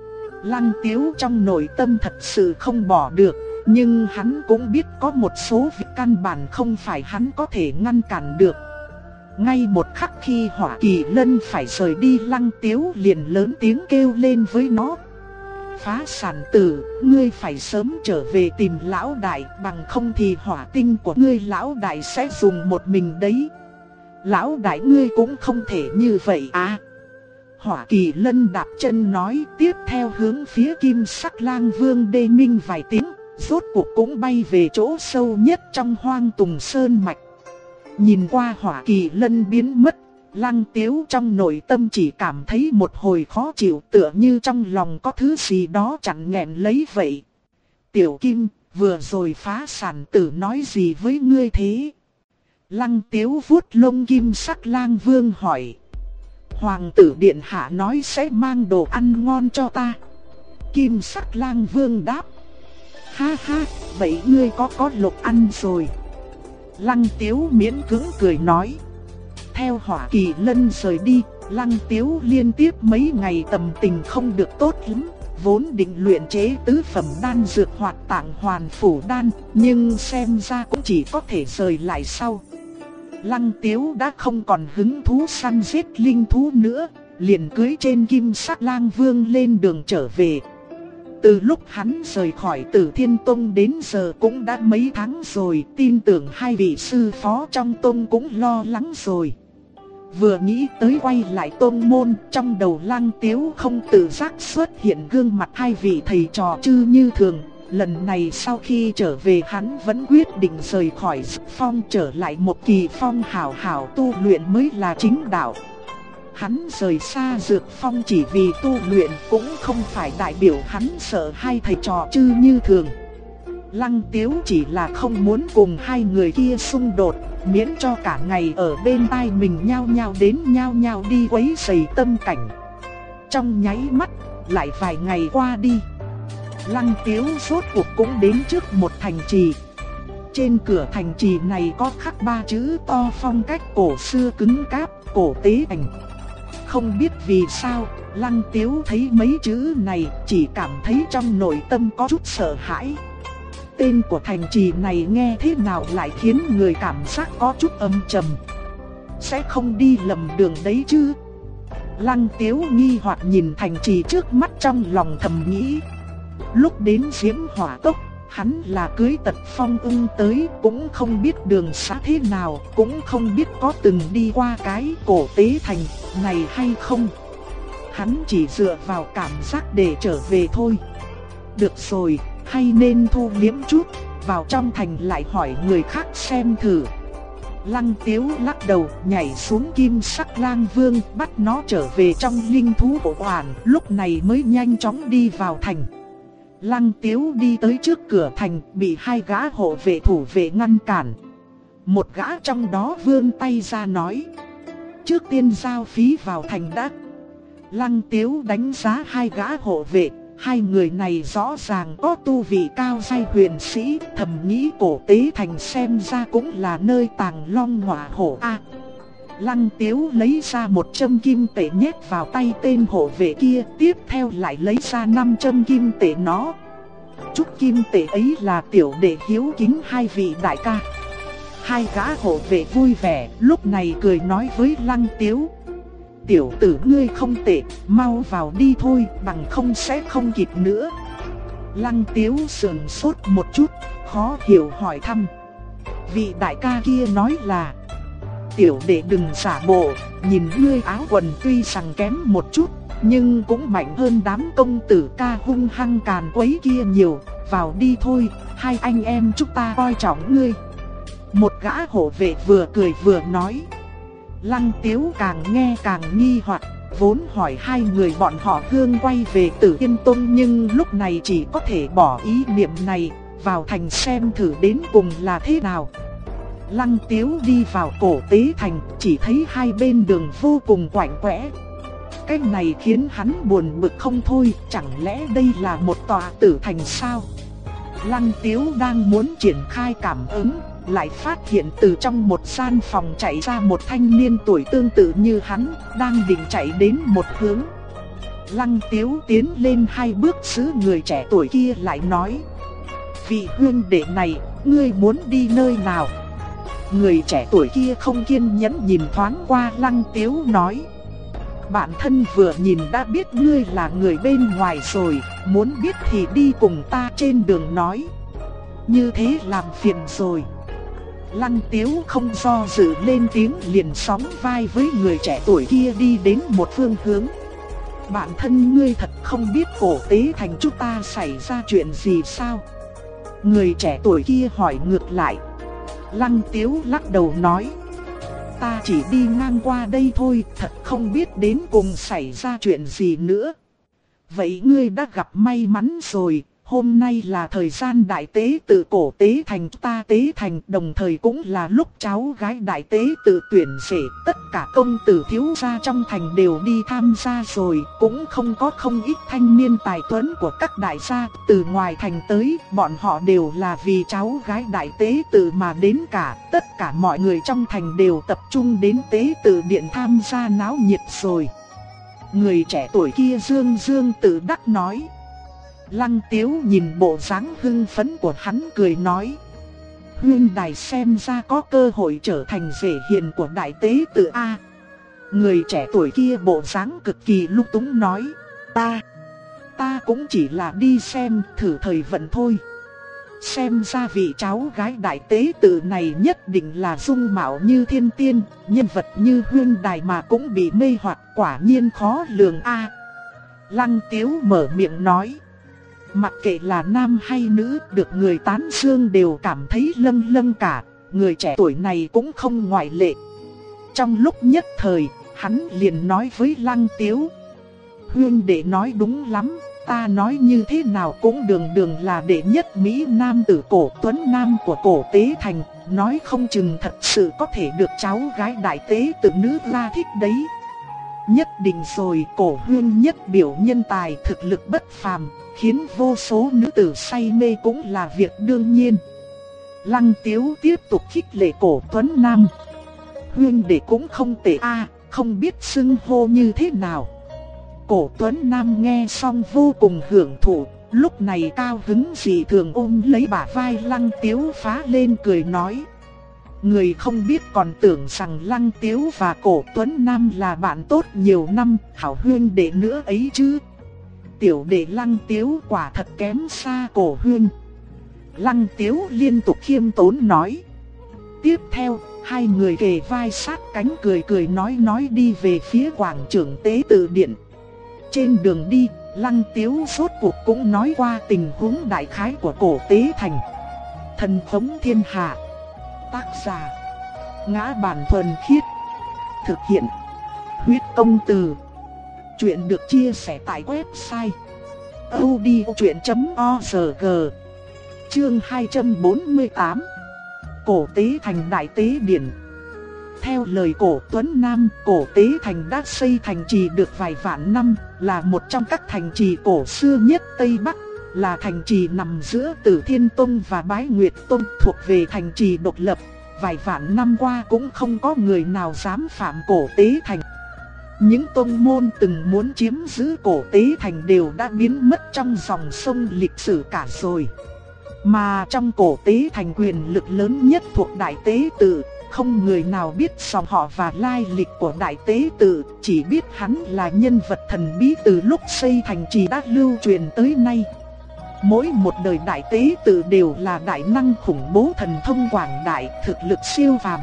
Lăng Tiếu trong nội tâm thật sự không bỏ được, nhưng hắn cũng biết có một số việc căn bản không phải hắn có thể ngăn cản được. Ngay một khắc khi Hỏa Kỳ Lân phải rời đi, Lăng Tiếu liền lớn tiếng kêu lên với nó. Phá sản tử, ngươi phải sớm trở về tìm lão đại, bằng không thì hỏa tinh của ngươi lão đại sẽ dùng một mình đấy. Lão đại ngươi cũng không thể như vậy à. Hỏa Kỳ Lân đạp chân nói, tiếp theo hướng phía Kim Sắc Lang Vương đê minh vài tiếng, rốt cuộc cũng bay về chỗ sâu nhất trong Hoang Tùng Sơn Mạch. Nhìn qua Hỏa Kỳ Lân biến mất, Lăng Tiếu trong nội tâm chỉ cảm thấy một hồi khó chịu, tựa như trong lòng có thứ gì đó chặn nghẹn lấy vậy. Tiểu Kim, vừa rồi Phá Sản Tử nói gì với ngươi thế? Lăng Tiếu vuốt lông Kim Sắc Lang Vương hỏi. Hoàng tử điện hạ nói sẽ mang đồ ăn ngon cho ta. Kim Sắc Lang Vương đáp. Ha ha, vậy ngươi có lộc ăn rồi. Lăng Tiếu miễn cưỡng cười nói. Theo Hỏa Kỳ Lân rời đi, Lăng Tiếu liên tiếp mấy ngày tâm tình không được tốt lắm. Vốn định luyện chế tứ phẩm đan dược Hoạt Tạng Hoàn Phủ Đan, nhưng xem ra cũng chỉ có thể rời lại sau. Lăng Tiếu đã không còn hứng thú săn giết linh thú nữa, liền cưỡi trên Kim Sắc Lang Vương lên đường trở về. Từ lúc hắn rời khỏi Tử Thiên Tông đến giờ cũng đã mấy tháng rồi, tin tưởng hai vị sư phó trong tông cũng lo lắng rồi. Vừa nghĩ tới quay lại tông môn, trong đầu Lăng Tiếu không tự giác xuất hiện gương mặt hai vị thầy trò Trư Như Thường. Lần này sau khi trở về hắn vẫn quyết định rời khỏi Dực Phong, trở lại một Kỳ Phong hảo hảo tu luyện mới là chính đạo. Hắn rời xa Dược Phong chỉ vì tu luyện, cũng không phải đại biểu hắn sợ hai thầy trò Trư Như Thường. Lăng Tiếu chỉ là không muốn cùng hai người kia xung đột, miễn cho cả ngày ở bên tai mình nhao nhao đến nhao nhao đi quấy rầy tâm cảnh. Trong nháy mắt, lại vài ngày qua đi. Lăng Tiếu rốt cuộc cũng đến trước một thành trì. Trên cửa thành trì này có khắc ba chữ to phong cách cổ xưa cứng cáp, Cổ Tế Thành. Không biết vì sao, Lăng Tiếu thấy mấy chữ này chỉ cảm thấy trong nội tâm có chút sợ hãi. Tên của thành trì này nghe thế nào lại khiến người cảm giác có chút âm trầm. Sẽ không đi lầm đường đấy chứ? Lăng Tiếu nghi hoặc nhìn thành trì trước mắt trong lòng thầm nghĩ. Lúc đến Diễm Hỏa Cốc, hắn là cưới Tật Phong Ưng tới, cũng không biết đường xá thế nào, cũng không biết có từng đi qua cái Cổ Tế Thành này hay không. Hắn chỉ dựa vào cảm giác để trở về thôi. Được rồi, hay nên thu liếm chút, vào trong thành lại hỏi người khác xem thử. Lăng Tiếu lắc đầu, nhảy xuống Kim Sắc Lang Vương, bắt nó trở về trong linh thú bộ hoàn, lúc này mới nhanh chóng đi vào thành. Lăng Tiếu đi tới trước cửa thành, bị hai gã hộ vệ thủ vệ ngăn cản. Một gã trong đó vươn tay ra nói: trước tiên giao phí vào thành đã. Lăng Tiếu đánh giá hai gã hộ vệ, hai người này rõ ràng có tu vị cao giai huyền sĩ, thầm nghĩ Cổ Tế Thành xem ra cũng là nơi tàng long ngọa hổ a. Lăng Tiếu lấy ra một châm kim tệ nhét vào tay tên hộ vệ kia, tiếp theo lại lấy ra 5 châm kim tệ nó. Chút kim tệ ấy là tiểu đệ hiếu kính hai vị đại ca. Hai gã hộ vệ vui vẻ, lúc này cười nói với Lăng Tiếu: tiểu tử ngươi không tệ, mau vào đi thôi, bằng không sẽ không kịp nữa. Lăng Tiếu sườn sốt một chút, khó hiểu hỏi thăm. Vị đại ca kia nói là: tiểu đệ đừng giả bộ, nhìn ngươi áo quần tuy rằng kém một chút, nhưng cũng mạnh hơn đám công tử ca hung hăng càn quấy kia nhiều, vào đi thôi, hai anh em chúng ta coi trọng ngươi. Một gã hộ vệ vừa cười vừa nói. Lăng Tiếu càng nghe càng nghi hoặc, vốn hỏi hai người bọn họ hương quay về Tử Thiên Tông, nhưng lúc này chỉ có thể bỏ ý niệm này, vào thành xem thử đến cùng là thế nào. Lăng Tiếu đi vào Cổ Tế Thành, chỉ thấy hai bên đường vô cùng quạnh quẽ. Cái này khiến hắn buồn bực không thôi, chẳng lẽ đây là một tòa tử thành sao? Lăng Tiếu đang muốn triển khai cảm ứng, lại phát hiện từ trong một gian phòng chạy ra một thanh niên tuổi tương tự như hắn, đang định chạy đến một hướng. Lăng Tiếu tiến lên hai bước giữ người trẻ tuổi kia lại nói: vị huynh đệ này, ngươi muốn đi nơi nào? Người trẻ tuổi kia không kiên nhẫn nhìn thoáng qua Lăng Tiếu nói: bản thân vừa nhìn đã biết ngươi là người bên ngoài rồi, muốn biết thì đi cùng ta trên đường nói. Như thế làm phiền rồi. Lăng Tiếu không do dự lên tiếng, liền sóng vai với người trẻ tuổi kia đi đến một phương hướng. Bản thân ngươi thật không biết Cổ Tế Thành chúng ta xảy ra chuyện gì sao? Người trẻ tuổi kia hỏi ngược lại. Lăng Tiếu lắc đầu nói: ta chỉ đi ngang qua đây thôi, thật không biết đến cùng xảy ra chuyện gì nữa. Vậy ngươi đã gặp may mắn rồi, Hôm nay là thời gian đại tế tự cổ tế thành ta tế thành, đồng thời cũng là lúc cháu gái đại tế tự tuyển rể. Tất cả công tử thiếu gia trong thành đều đi tham gia rồi, cũng không ít thanh niên tài tuấn của các đại gia từ ngoài thành tới. Bọn họ đều là vì cháu gái đại tế tự mà đến cả. Tất cả mọi người trong thành đều tập trung đến tế tự điện tham gia náo nhiệt rồi. Người trẻ tuổi kia dương dương tự đắc nói. Lăng Tiếu nhìn bộ dáng hưng phấn của hắn cười nói. Huynh đài xem ra có cơ hội trở thành rể hiền của đại tế tự A. Người trẻ tuổi kia bộ dáng cực kỳ lung túng nói. Ta cũng chỉ là đi xem thử thời vận thôi. Xem ra vị cháu gái đại tế tự này nhất định là dung mạo như thiên tiên, nhân vật như huynh đài mà cũng bị mê hoặc, quả nhiên khó lường A. Lăng Tiếu mở miệng nói. Mặc kệ là nam hay nữ, được người tán dương đều cảm thấy lâng lâng cả, người trẻ tuổi này cũng không ngoại lệ. Trong lúc nhất thời, hắn liền nói với Lăng Tiếu. Huynh đệ nói đúng lắm, ta nói như thế nào cũng đường là đệ nhất Mỹ Nam tử cổ tuấn nam của cổ tế thành, nói không chừng thật sự có thể được cháu gái đại tế tự nữ la thích đấy. Nhất định rồi, cổ huynh nhất biểu nhân tài thực lực bất phàm, khiến vô số nữ tử say mê cũng là việc đương nhiên. Lăng Tiếu tiếp tục khích lệ cổ tuấn nam. Huynh đệ cũng không tệ a, không biết xưng hô như thế nào. Cổ tuấn nam nghe xong vô cùng hưởng thụ, lúc này cao hứng dị thường ôm lấy bả vai Lăng Tiếu phá lên cười nói. Người không biết còn tưởng rằng Lăng Tiếu và cổ tuấn nam là bạn tốt nhiều năm, hảo huynh đệ nữa ấy chứ. Tiểu đệ Lăng Tiếu quả thật kém xa cổ huynh. Lăng Tiếu liên tục khiêm tốn nói. Tiếp theo, hai người kề vai sát cánh cười nói đi về phía quảng trường tế tự điện. Trên đường đi, Lăng Tiếu rốt cuộc cũng nói qua tình huống đại khái của cổ tế thành. Thần thống thiên hạ. Tác giả Ngã Bản Thuần Khiết. Thực hiện Huyết Công Từ. Chuyện được chia sẻ tại website audiochuyện.org. Chương 248. Cổ tế thành đại tế điện. Theo lời cổ Tuấn Nam, cổ tế thành đã xây thành trì được vài vạn năm, là một trong các thành trì cổ xưa nhất Tây Bắc, là thành trì nằm giữa Tử Thiên Tông và Bái Nguyệt Tông, thuộc về thành trì độc lập. Vài vạn năm qua cũng không có người nào dám phạm cổ tế thành. Những tông môn từng muốn chiếm giữ cổ tế thành đều đã biến mất trong dòng sông lịch sử cả rồi. Mà trong cổ tế thành quyền lực lớn nhất thuộc đại tế tự, không người nào biết dòng họ và lai lịch của đại tế tự, chỉ biết hắn là nhân vật thần bí từ lúc xây thành trì đã lưu truyền tới nay. Mỗi một đời đại tế tự đều là đại năng khủng bố thần thông quảng đại, thực lực siêu phàm.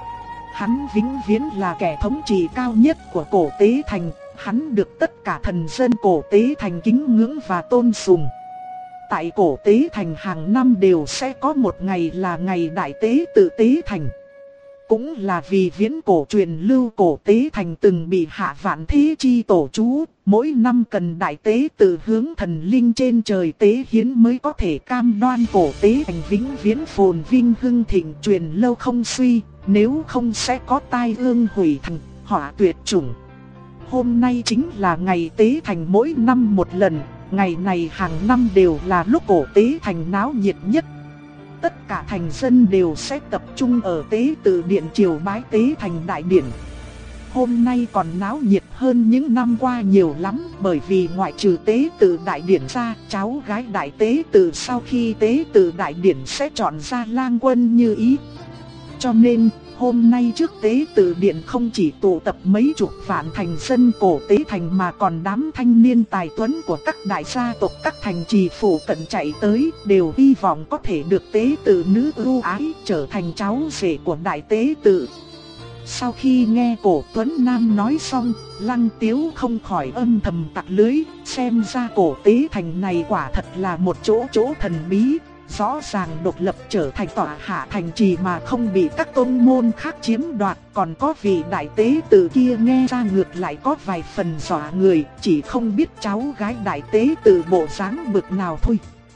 Hắn vĩnh viễn là kẻ thống trị cao nhất của cổ tế thành, hắn được tất cả thần dân cổ tế thành kính ngưỡng và tôn sùng. Tại cổ tế thành hàng năm đều sẽ có một ngày là ngày đại tế tự tế thành. Cũng là vì viễn cổ truyền lưu cổ tế thành từng bị hạ vạn thế chi tổ chú, mỗi năm cần đại tế tự hướng thần linh trên trời tế hiến mới có thể cam đoan cổ tế thành vĩnh viễn phồn vinh hưng thịnh truyền lâu không suy, nếu không sẽ có tai ương hủy thành, họa tuyệt chủng. Hôm nay chính là ngày tế thành mỗi năm một lần, ngày này hàng năm đều là lúc cổ tế thành náo nhiệt nhất. Tất cả thành dân đều sẽ tập trung ở tế tự điện triều bái tế thành đại điện. Hôm nay còn náo nhiệt hơn những năm qua nhiều lắm, bởi vì ngoại trừ tế tự đại điện ra, cháu gái đại tế tự sau khi tế tự đại điện sẽ chọn ra lang quân như ý. Cho nên, hôm nay trước tế tự điện không chỉ tụ tập mấy chục vạn thành dân cổ tế thành mà còn đám thanh niên tài tuấn của các đại gia tộc các thành trì phủ cận chạy tới, đều hy vọng có thể được tế tự nữ ưu ái trở thành cháu rể của đại tế tự. Sau khi nghe cổ Tuấn Nam nói xong, Lăng Tiếu không khỏi âm thầm tặc lưới, xem ra cổ tế thành này quả thật là một chỗ thần bí. Rõ ràng độc lập trở thành tọa hạ thành trì mà không bị các tôn môn khác chiếm đoạt. Còn có vị đại tế tự kia nghe ra ngược lại có vài phần dọa người, chỉ không biết cháu gái đại tế tự bộ dáng bực nào thôi.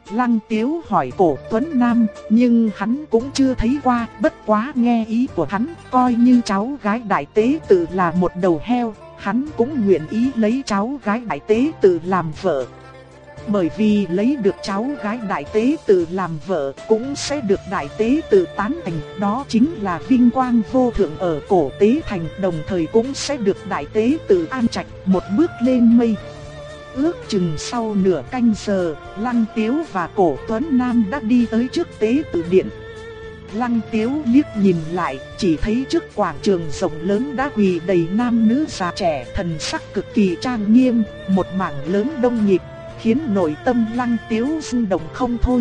Lăng Tiếu hỏi Cổ Tuấn Nam, nhưng hắn cũng chưa thấy qua, bất quá nghe ý của hắn, coi như cháu gái đại tế tự là một đầu heo, hắn cũng nguyện ý lấy cháu gái đại tế tự làm vợ. Bởi vì lấy được cháu gái đại tế tự làm vợ cũng sẽ được đại tế tự tán thành, đó chính là vinh quang vô thượng ở Cổ Tế Thành, đồng thời cũng sẽ được đại tế tự an trạch một bước lên mây. Ước chừng sau nửa canh giờ, Lăng Tiếu và Cổ Tuấn Nam đã đi tới trước tế tự điện. Lăng Tiếu liếc nhìn lại, chỉ thấy trước quảng trường rộng lớn đã quỳ đầy nam nữ già trẻ, thần sắc cực kỳ trang nghiêm, một mảng lớn đông nghịt, khiến nội tâm Lăng Tiếu rung động không thôi.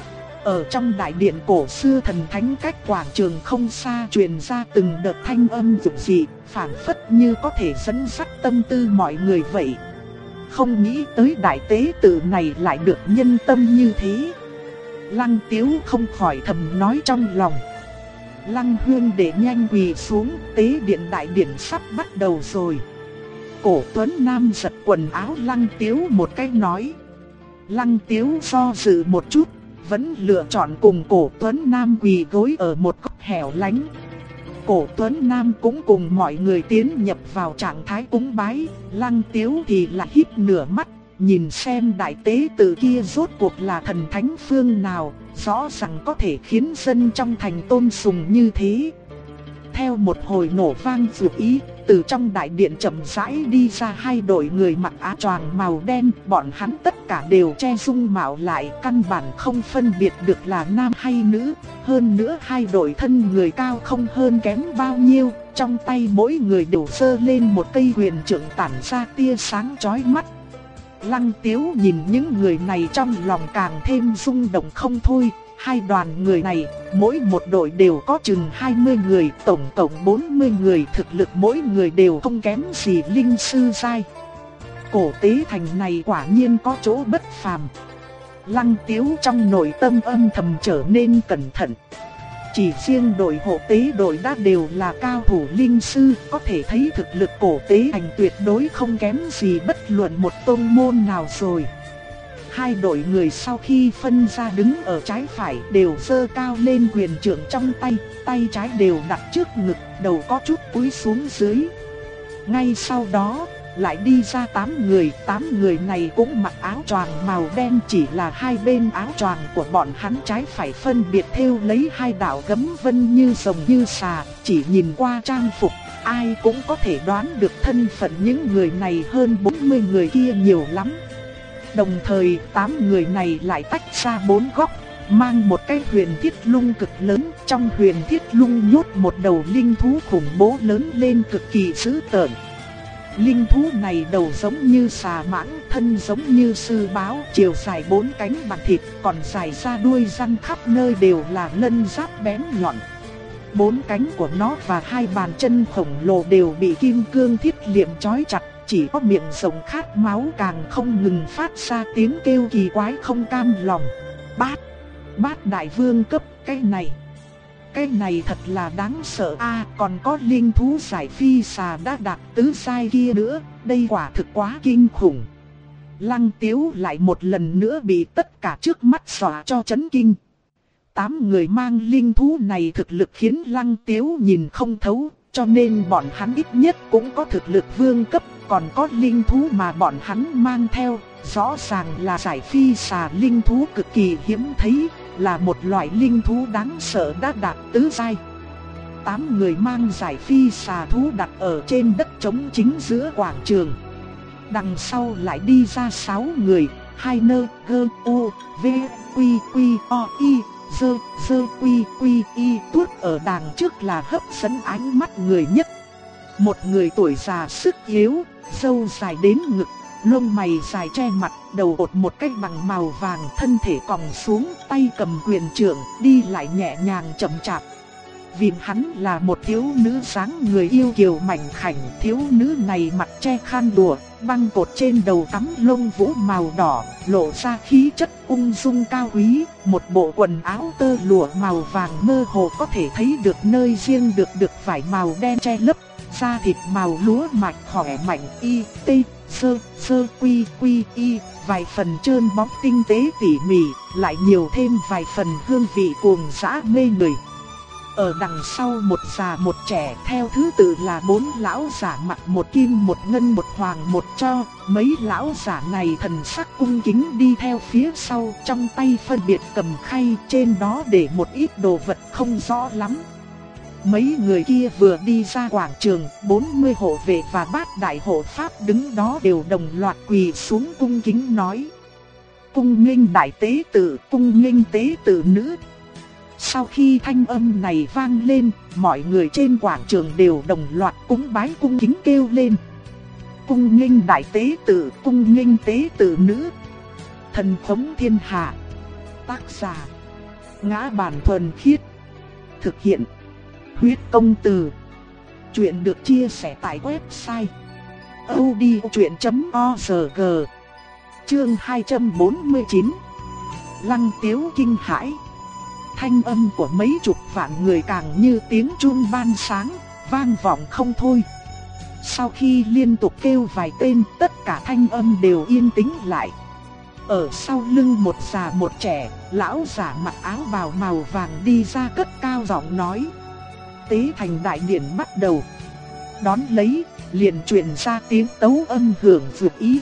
Ở trong đại điện cổ xưa thần thánh cách quảng trường không xa truyền ra từng đợt thanh âm dịu dị, phảng phất như có thể dẫn dắt tâm tư mọi người vậy. Không nghĩ tới đại tế tự này lại được nhân tâm như thế. Lăng Tiếu không khỏi thầm nói trong lòng. Lăng Huyên để nhanh quỳ xuống, tế điện đại điện sắp bắt đầu rồi. Cổ Tuấn Nam giật quần áo Lăng Tiếu một cái nói. Lăng Tiếu do dự một chút, vẫn lựa chọn cùng Cổ Tuấn Nam quỳ gối ở một góc hẻo lánh. Cổ Tuấn Nam cũng cùng mọi người tiến nhập vào trạng thái cúng bái, Lăng Tiếu thì lại híp nửa mắt, nhìn xem đại tế tự kia rốt cuộc là thần thánh phương nào, rõ ràng có thể khiến dân trong thành tôn sùng như thế. Theo một hồi nổ vang dữ ý, từ trong đại điện chậm rãi đi ra hai đội người mặc áo choàng màu đen, bọn hắn tất cả đều che dung mạo lại, căn bản không phân biệt được là nam hay nữ. Hơn nữa hai đội thân người cao không hơn kém bao nhiêu, trong tay mỗi người đều giơ lên một cây huyền trượng tản ra tia sáng chói mắt. Lăng Tiếu nhìn những người này trong lòng càng thêm rung động không thôi. Hai đoàn người này, mỗi một đội đều có chừng 20 người, tổng cộng 40 người, thực lực mỗi người đều không kém gì linh sư giai. Cổ Tế Thành này quả nhiên có chỗ bất phàm. Lăng Tiếu trong nội tâm âm thầm trở nên cẩn thận. Chỉ riêng đội hộ tế đội đã đều là cao thủ linh sư, có thể thấy thực lực Cổ Tế Thành tuyệt đối không kém gì bất luận một tôn môn nào rồi. Hai đội người sau khi phân ra đứng ở trái phải đều giơ cao lên quyền trượng trong tay, tay trái đều đặt trước ngực, đầu có chút cúi xuống dưới. Ngay sau đó, lại đi ra 8 người này cũng mặc áo choàng màu đen, chỉ là hai bên áo choàng của bọn hắn trái phải phân biệt thêu lấy hai đạo gấm vân như rồng như xà, chỉ nhìn qua trang phục, ai cũng có thể đoán được thân phận những người này hơn 40 người kia nhiều lắm. Đồng thời 8 người này lại tách ra 4 góc, mang một cái huyền thiết lung cực lớn, trong huyền thiết lung nhốt một đầu linh thú khủng bố lớn lên cực kỳ dữ tợn. Linh thú này đầu giống như xà mãng, thân giống như sư báo, chiều dài 4 cánh bằng thịt, còn dài ra đuôi răng khắp nơi đều là lân giáp bén nhọn. 4 cánh của nó và hai bàn chân khổng lồ đều bị kim cương thiết liệm trói chặt, chỉ có miệng rồng khát máu càng không ngừng phát ra tiếng kêu kỳ quái không cam lòng. Bát đại vương cấp, cái này thật là đáng sợ a, còn có linh thú giải phi xà đã đạt tứ giai kia nữa, đây quả thực quá kinh khủng. Lăng Tiếu lại một lần nữa bị tất cả trước mắt dọa cho chấn kinh. 8 người mang linh thú này thực lực khiến Lăng Tiếu nhìn không thấu, cho nên bọn hắn ít nhất cũng có thực lực vương cấp, còn có linh thú mà bọn hắn mang theo, rõ ràng là giải phi xà, linh thú cực kỳ hiếm thấy, là một loại linh thú đáng sợ đã đạt tứ giai. 8 người mang giải phi xà thú đặt ở trên đất trống chính giữa quảng trường. Đằng sau lại đi ra 6 người, hai nơ gơ u v quy quy o y dơ dơ quy quy y, tuốt ở đằng trước là hấp dẫn ánh mắt người nhất. Một người tuổi già sức yếu, râu dài đến ngực, lông mày dài che mặt, đầu cột một cái bằng màu vàng, thân thể còng xuống, tay cầm quyền trượng, đi lại nhẹ nhàng chậm chạp. Vì hắn là một thiếu nữ dáng người yêu kiều mảnh khảnh, thiếu nữ này mặt che khăn đùa, băng cột trên đầu cắm lông vũ màu đỏ, lộ ra khí chất ung dung cao quý, một bộ quần áo tơ lụa màu vàng mơ hồ có thể thấy được nơi riêng được vải màu đen che lấp, da thịt màu lúa mạch khỏe mạnh y tê sơ sơ quy quy y vài phần trơn bóng tinh tế tỉ mỉ, lại nhiều thêm vài phần hương vị cuồng dã mê người. Ở đằng sau một già một trẻ, theo thứ tự là 4 lão giả mặc một kim một ngân một hoàng một tro. Mấy lão giả này thần sắc cung kính đi theo phía sau, trong tay phân biệt cầm khay, trên đó để một ít đồ vật không rõ lắm. Mấy người kia vừa đi ra quảng trường, 40 hộ vệ và bát đại hộ pháp đứng đó đều đồng loạt quỳ xuống cung kính nói: cung nghênh đại tế tử, cung nghênh tế tử nữ. Sau khi thanh âm này vang lên, mọi người trên quảng trường đều đồng loạt cúng bái cung kính kêu lên: cung nghênh đại tế tử, cung nghênh tế tử nữ. Thần thống thiên hạ. Tác giả: Ngã Bản Thuần Khiết. Thực hiện: Huyết Công Từ. Chuyện được chia sẻ tại website audiochuyện.org. Chương 249. Lăng Tiếu kinh hãi. Thanh âm của mấy chục vạn người càng như tiếng chuông ban sáng, vang vọng không thôi. Sau khi liên tục kêu vài tên, tất cả thanh âm đều yên tĩnh lại. Ở sau lưng một già một trẻ, lão giả mặc áo bào màu vàng đi ra cất cao giọng nói: tế thành đại điện bắt đầu. Đón lấy, liền truyền ra tiếng tấu âm hưởng vượt ý.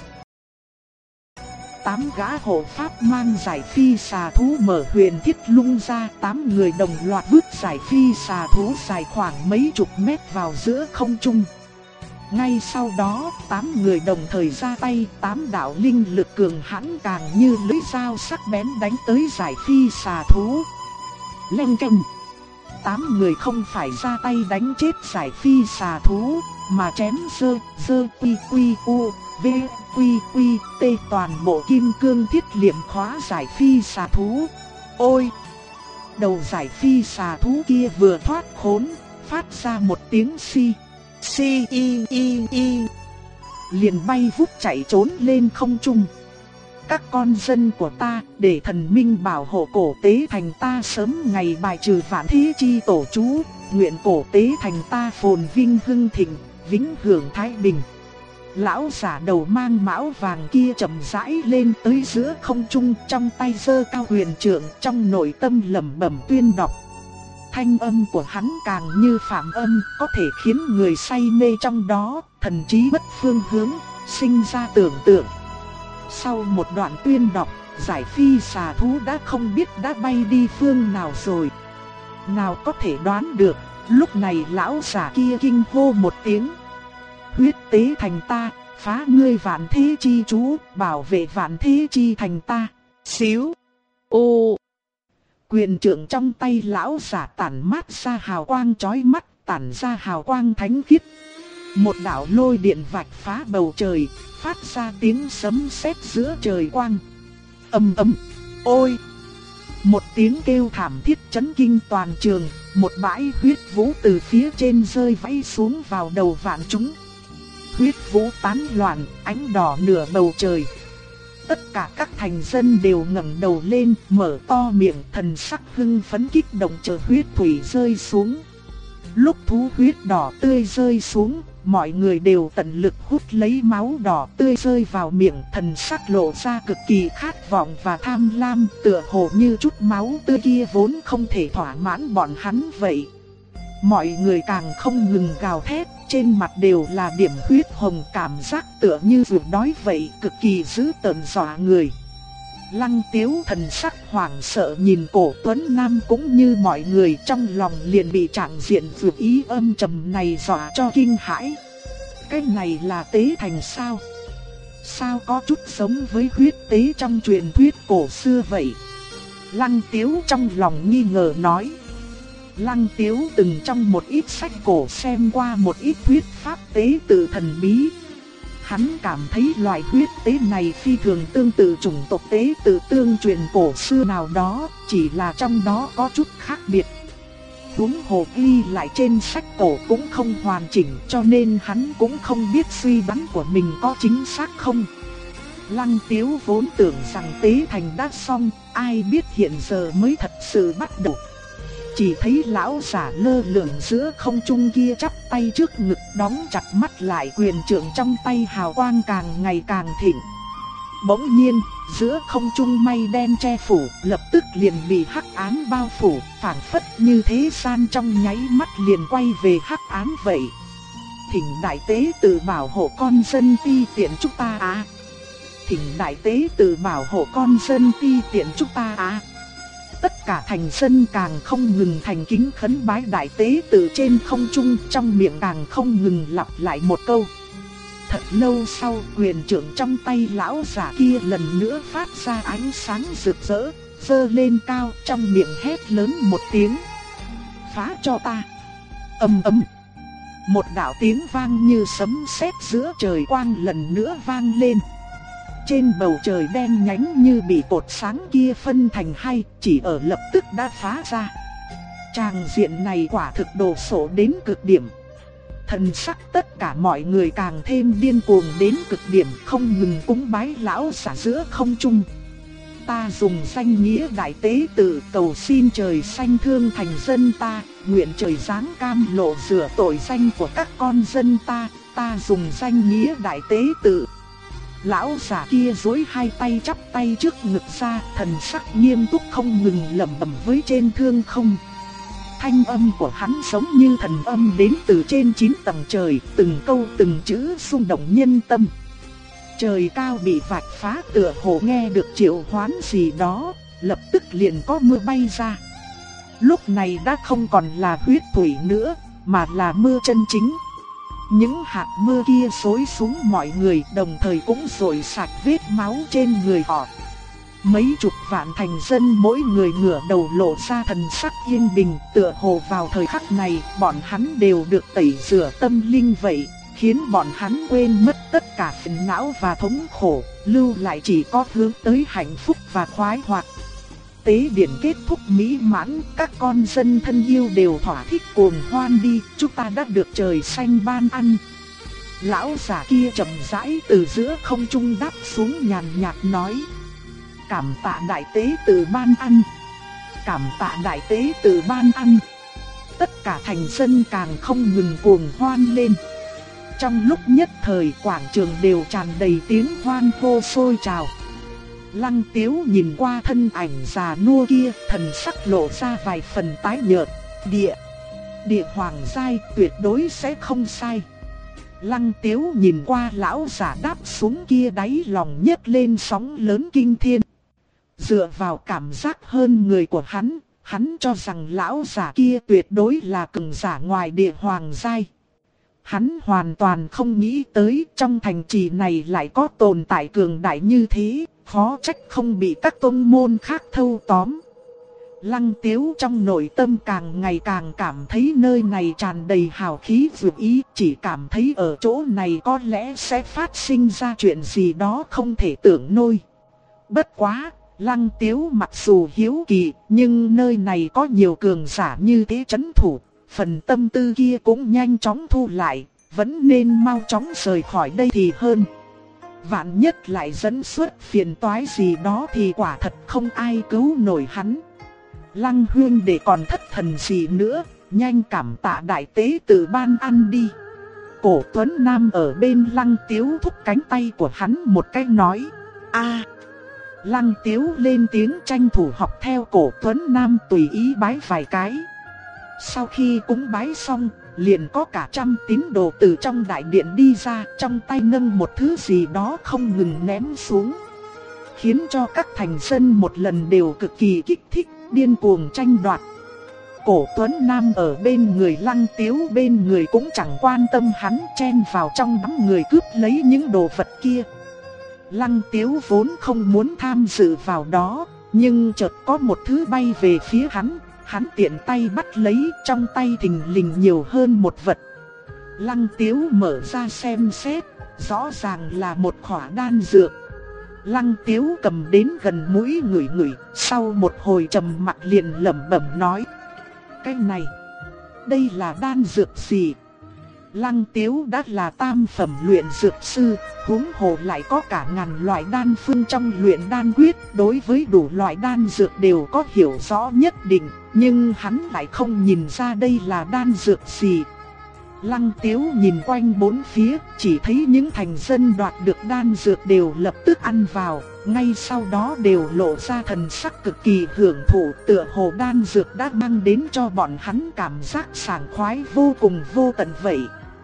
8 gã hộ pháp mang giải phi xà thú mở huyền thiết lung ra, 8 người đồng loạt vứt giải phi xà thú dài khoảng mấy chục mét vào giữa không trung. Ngay sau đó, 8 người đồng thời ra tay, 8 đạo linh lực cường hãn càng như lưỡi dao sắc bén đánh tới giải phi xà thú. Leng keng. 8 người không phải ra tay đánh chết giải phi xà thú, mà chém dơ quy quy u, v quy quy t toàn bộ kim cương thiết liệm khóa giải phi xà thú. Ôi! Đầu giải phi xà thú kia vừa thoát khốn, phát ra một tiếng xi liền bay vút chạy trốn lên không trung. Các con dân của ta, để thần minh bảo hộ cổ tế thành ta sớm ngày bài trừ vạn thế chi tổ chú, nguyện cổ tế thành ta phồn vinh hưng thịnh, vĩnh hưởng thái bình. Lão giả đầu mang mão vàng kia chậm rãi lên tới giữa không trung, trong tay giơ cao huyền trượng, trong nội tâm lẩm bẩm tuyên đọc. Thanh âm của hắn càng như phạm âm, có thể khiến người say mê trong đó, thần trí bất phương hướng, sinh ra tưởng tượng. Sau một đoạn tuyên đọc, giải phi xà thú đã không biết đã bay đi phương nào rồi. Nào có thể đoán được, lúc này lão giả kia kinh hô một tiếng: huyết tế thành ta, phá ngươi vạn thế chi chú, bảo vệ vạn thế chi thành ta. Xíu. Ô. Quyền trượng trong tay lão giả tản mát ra hào quang chói mắt, tản ra hào quang thánh khiết. Một đạo lôi điện vạch phá bầu trời, phát ra tiếng sấm sét giữa trời quang. Ầm ầm. Ôi. Một tiếng kêu thảm thiết chấn kinh toàn trường, một bãi huyết vũ từ phía trên rơi vãi xuống vào đầu vạn chúng. Huyết vũ tán loạn, ánh đỏ nửa bầu trời. Tất cả các thành dân đều ngẩng đầu lên, mở to miệng, thần sắc hưng phấn kích động chờ huyết thủy rơi xuống. Lúc thú huyết đỏ tươi rơi xuống, mọi người đều tận lực hút lấy máu đỏ tươi rơi vào miệng, thần sắc lộ ra cực kỳ khát vọng và tham lam, tựa hồ như chút máu tươi kia vốn không thể thỏa mãn bọn hắn vậy. Mọi người càng không ngừng gào thét, trên mặt đều là điểm huyết hồng, cảm giác tựa như vừa đói vậy, cực kỳ dữ tợn dọa người. Lăng Tiếu thần sắc hoảng sợ nhìn Cổ Tuấn Nam cũng như mọi người, trong lòng liền bị trạng diện vượt ý âm trầm này dọa cho kinh hãi. Cái này là tế thành sao? Sao có chút giống với huyết tế trong truyền thuyết cổ xưa vậy? Lăng Tiếu trong lòng nghi ngờ nói. Lăng Tiếu từng trong một ít sách cổ xem qua một ít thuyết pháp tế tự thần bí. Hắn cảm thấy loại huyết tế này phi thường tương tự chủng tộc tế tự tương truyền cổ xưa nào đó, chỉ là trong đó có chút khác biệt. Huống hồ ghi lại trên sách cổ cũng không hoàn chỉnh, cho nên hắn cũng không biết suy đoán của mình có chính xác không. Lăng Tiếu vốn tưởng rằng tế thành đã xong, ai biết hiện giờ mới thật sự bắt đầu. Chỉ thấy lão giả lơ lửng giữa không trung kia chắp tay trước ngực, đóng chặt mắt lại, quyền trượng trong tay hào quang càng ngày càng thịnh. Bỗng nhiên, giữa không trung mây đen che phủ, lập tức liền bị hắc ám bao phủ, phảng phất như thế gian trong nháy mắt liền quay về hắc ám vậy. Thỉnh đại tế tự bảo hộ con dân ti tiện chúng ta à. Thỉnh đại tế tự bảo hộ con dân ti tiện chúng ta à. Tất cả thành dân càng không ngừng thành kính khấn bái đại tế tự trên không trung, trong miệng càng không ngừng lặp lại một câu. Thật lâu sau, quyền trượng trong tay lão giả kia lần nữa phát ra ánh sáng rực rỡ, giơ lên cao, trong miệng hét lớn một tiếng. Phá cho ta! Ầm ầm. Một đạo tiếng vang như sấm sét giữa trời quang lần nữa vang lên. Trên bầu trời đen nhánh như bị cột sáng kia phân thành hai, chỉ ở lập tức đã phá ra. Tràng diện này quả thực đồ sộ đến cực điểm. Thần sắc tất cả mọi người càng thêm điên cuồng đến cực điểm, không ngừng cúng bái lão giả giữa không trung. Ta dùng danh nghĩa đại tế tự cầu xin trời xanh thương thành dân ta, nguyện trời giáng cam lộ rửa tội danh của các con dân ta, ta dùng danh nghĩa đại tế tự. Lão giả kia duỗi hai tay chắp tay trước ngực ra, thần sắc nghiêm túc không ngừng lẩm bẩm với trên thương không. Thanh âm của hắn giống như thần âm đến từ trên 9 tầng trời, từng câu từng chữ xung động nhân tâm. Trời cao bị vạch phá, tựa hồ nghe được triệu hoán gì đó, lập tức liền có mưa bay ra. Lúc này đã không còn là huyết thủy nữa, mà là mưa chân chính. Những hạt mưa kia xối xuống mọi người, đồng thời cũng rội sạch vết máu trên người họ. Mấy chục vạn thành dân mỗi người ngửa đầu lộ ra thần sắc yên bình, tựa hồ vào thời khắc này bọn hắn đều được tẩy rửa tâm linh vậy, khiến bọn hắn quên mất tất cả phiền não và thống khổ, lưu lại chỉ có hướng tới hạnh phúc và khoái hoạt. Tế điển kết thúc mỹ mãn, các con dân thân yêu đều thỏa thích cuồng hoan đi, chúng ta đã được trời xanh ban ăn. Lão giả kia chậm rãi từ giữa không trung đáp xuống nhàn nhạt nói. Cảm tạ đại tế tự ban ăn. Cảm tạ đại tế tự ban ăn. Tất cả thành dân càng không ngừng cuồng hoan lên. Trong lúc nhất thời quảng trường đều tràn đầy tiếng hoan hô sôi trào. Lăng Tiếu nhìn qua thân ảnh già nua kia, thần sắc lộ ra vài phần tái nhợt. Địa hoàng giai tuyệt đối sẽ không sai. Lăng Tiếu nhìn qua lão giả đáp xuống kia, đáy lòng nhấc lên sóng lớn kinh thiên. Dựa vào cảm giác hơn người của hắn cho rằng lão giả kia tuyệt đối là cường giả ngoài địa hoàng giai. Hắn hoàn toàn không nghĩ tới trong thành trì này lại có tồn tại cường đại như thế, khó trách không bị các tôn môn khác thâu tóm. Lăng Tiếu trong nội tâm càng ngày càng cảm thấy nơi này tràn đầy hào khí dược ý, chỉ cảm thấy ở chỗ này có lẽ sẽ phát sinh ra chuyện gì đó không thể tưởng nổi. Bất quá, Lăng Tiếu mặc dù hiếu kỳ, nhưng nơi này có nhiều cường giả như thế trấn thủ, phần tâm tư kia cũng nhanh chóng thu lại, vẫn nên mau chóng rời khỏi đây thì hơn. Vạn nhất lại dẫn xuất phiền toái gì đó thì quả thật không ai cứu nổi hắn. Lăng huynh để còn thất thần gì nữa, nhanh cảm tạ đại tế tự ban ăn đi. Cổ Tuấn Nam ở bên Lăng Tiếu thúc cánh tay của hắn một cái nói. A. Lăng Tiếu lên tiếng tranh thủ học theo Cổ Tuấn Nam tùy ý bái vài cái. Sau khi cúng bái xong, liền có cả trăm tín đồ từ trong đại điện đi ra, trong tay nâng một thứ gì đó không ngừng ném xuống, khiến cho các thành dân một lần đều cực kỳ kích thích, điên cuồng tranh đoạt. Cổ Tuấn Nam ở bên người Lăng Tiếu bên người cũng chẳng quan tâm hắn, chen vào trong đám người cướp lấy những đồ vật kia. Lăng Tiếu vốn không muốn tham dự vào đó, nhưng chợt có một thứ bay về phía hắn. Hắn tiện tay bắt lấy, trong tay thình lình nhiều hơn một vật. Lăng Tiếu mở ra xem xét, rõ ràng là một khỏa đan dược. Lăng Tiếu cầm đến gần mũi ngửi ngửi, sau một hồi trầm mặc liền lẩm bẩm nói. Cái này, đây là đan dược gì? Lăng Tiếu đã là tam phẩm luyện dược sư, huống hồ lại có cả ngàn loại đan phương trong luyện đan quyết, đối với đủ loại đan dược đều có hiểu rõ nhất định, nhưng hắn lại không nhìn ra đây là đan dược gì. Lăng Tiếu nhìn quanh bốn phía, chỉ thấy những thành dân đoạt được đan dược đều lập tức ăn vào, ngay sau đó đều lộ ra thần sắc cực kỳ hưởng thụ, tựa hồ đan dược đã mang đến cho bọn hắn cảm giác sảng khoái vô cùng vô tận vậy.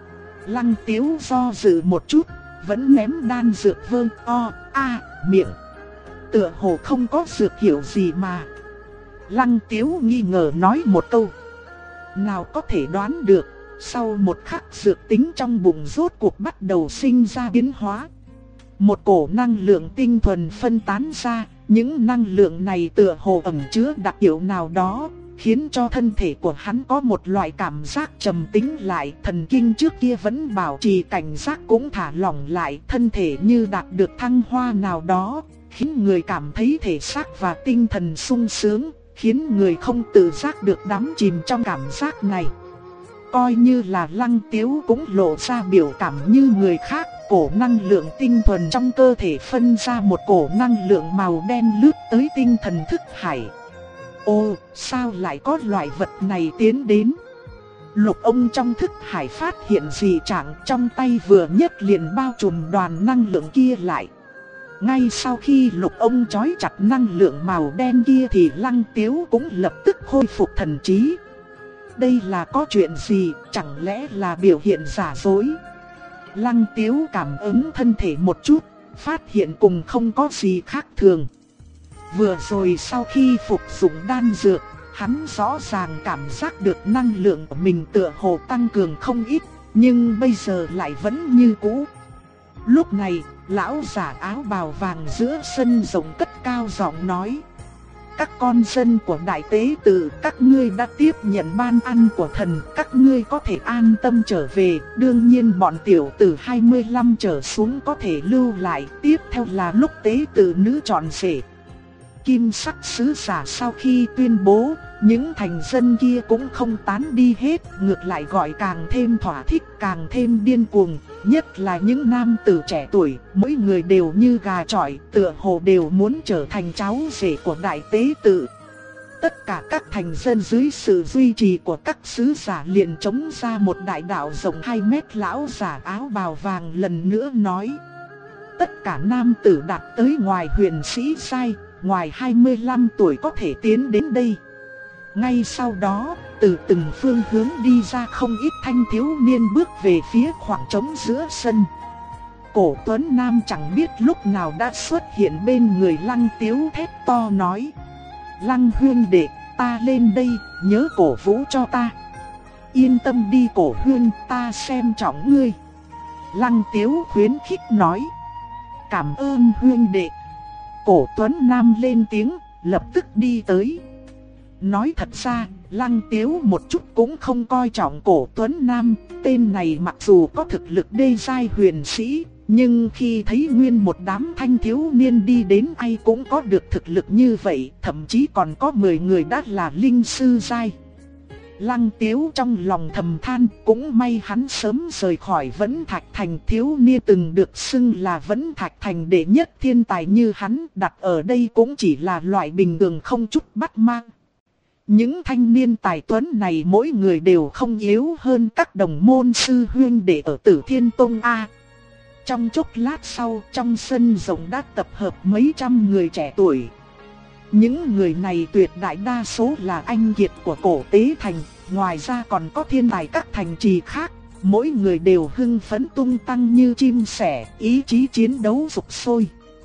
Lăng Tiếu do dự một chút, vẫn ném đan dược vương miệng. Tựa hồ không có dược hiểu gì mà. Lăng Tiếu nghi ngờ nói một câu. Nào có thể đoán được, sau một khắc dược tính trong bụng rốt cuộc bắt đầu sinh ra biến hóa. Một cổ năng lượng tinh thuần phân tán ra, những năng lượng này tựa hồ ẩn chứa đặc hiệu nào đó, khiến cho thân thể của hắn có một loại cảm giác trầm tĩnh lại, thần kinh trước kia vẫn bảo trì cảnh giác cũng thả lỏng lại, thân thể như đạt được thăng hoa nào đó, khiến người cảm thấy thể xác và tinh thần sung sướng, khiến người không tự giác được đắm chìm trong cảm giác này. Coi như là Lăng Tiếu cũng lộ ra biểu cảm như người khác, cổ năng lượng tinh thuần trong cơ thể phân ra một cổ năng lượng màu đen lướt tới tinh thần thức hải. Ô, sao lại có loại vật này tiến đến? Lục ông trong thức hải phát hiện dị trạng, trong tay vừa nhấc liền bao trùm đoàn năng lượng kia lại. Ngay sau khi Lục ông trói chặt năng lượng màu đen kia thì Lăng Tiếu cũng lập tức khôi phục thần trí. Đây là có chuyện gì, chẳng lẽ là biểu hiện giả dối? Lăng Tiếu cảm ứng thân thể một chút, phát hiện cùng không có gì khác thường. Vừa rồi sau khi phục dụng đan dược, hắn rõ ràng cảm giác được năng lượng của mình tựa hồ tăng cường không ít, nhưng bây giờ lại vẫn như cũ. Lúc này, lão giả áo bào vàng giữa sân rộng cất cao giọng nói: các con dân của đại tế tự, các ngươi đã tiếp nhận ban ăn của thần, các ngươi có thể an tâm trở về. Đương nhiên bọn tiểu tử 25 trở xuống có thể lưu lại, tiếp theo là lúc tế tự nữ trọn rể. Kim sắc sứ giả sau khi tuyên bố, những thành dân kia cũng không tán đi hết, ngược lại gọi càng thêm thỏa thích, càng thêm điên cuồng. Nhất là những nam tử trẻ tuổi, mỗi người đều như gà chọi, tựa hồ đều muốn trở thành cháu rể của đại tế tự. Tất cả các thành dân dưới sự duy trì của các sứ giả liền chống ra một đại đạo rộng 2 mét. Lão giả áo bào vàng lần nữa nói: tất cả nam tử đạt tới ngoài huyền sĩ giai, ngoài 25 tuổi có thể tiến đến đây. Ngay sau đó, từ từng phương hướng đi ra không ít thanh thiếu niên bước về phía khoảng trống giữa sân. Cổ Tuấn Nam chẳng biết lúc nào đã xuất hiện bên người Lăng Tiếu, thét to nói: Lăng huynh đệ, ta lên đây, nhớ cổ vũ cho ta. Yên tâm đi cổ huynh, ta xem trọng ngươi. Lăng Tiếu khuyến khích nói: cảm ơn huynh đệ. Cổ Tuấn Nam lên tiếng, lập tức đi tới. Nói thật ra, Lăng Tiếu một chút cũng không coi trọng Cổ Tuấn Nam. Tên này mặc dù có thực lực đê giai huyền sĩ, nhưng khi thấy nguyên một đám thanh thiếu niên đi đến ai cũng có được thực lực như vậy, thậm chí còn có 10 người đã là linh sư giai. Lăng Tiếu trong lòng thầm than, cũng may hắn sớm rời khỏi Vẫn Thạch Thành. Thiếu niên từng được xưng là Vẫn Thạch Thành đệ nhất thiên tài như hắn, đặt ở đây cũng chỉ là loại bình thường không chút bắt mang. Những thanh niên tài tuấn này mỗi người đều không yếu hơn các đồng môn sư huynh đệ ở Tử Thiên Tông A. Trong chốc lát sau, trong sân rộng đã tập hợp mấy trăm người trẻ tuổi. Những người này tuyệt đại đa số là anh kiệt của Cổ Tế Thành, ngoài ra còn có thiên tài các thành trì khác. Mỗi người đều hưng phấn tung tăng như chim sẻ, ý chí chiến đấu sục sôi.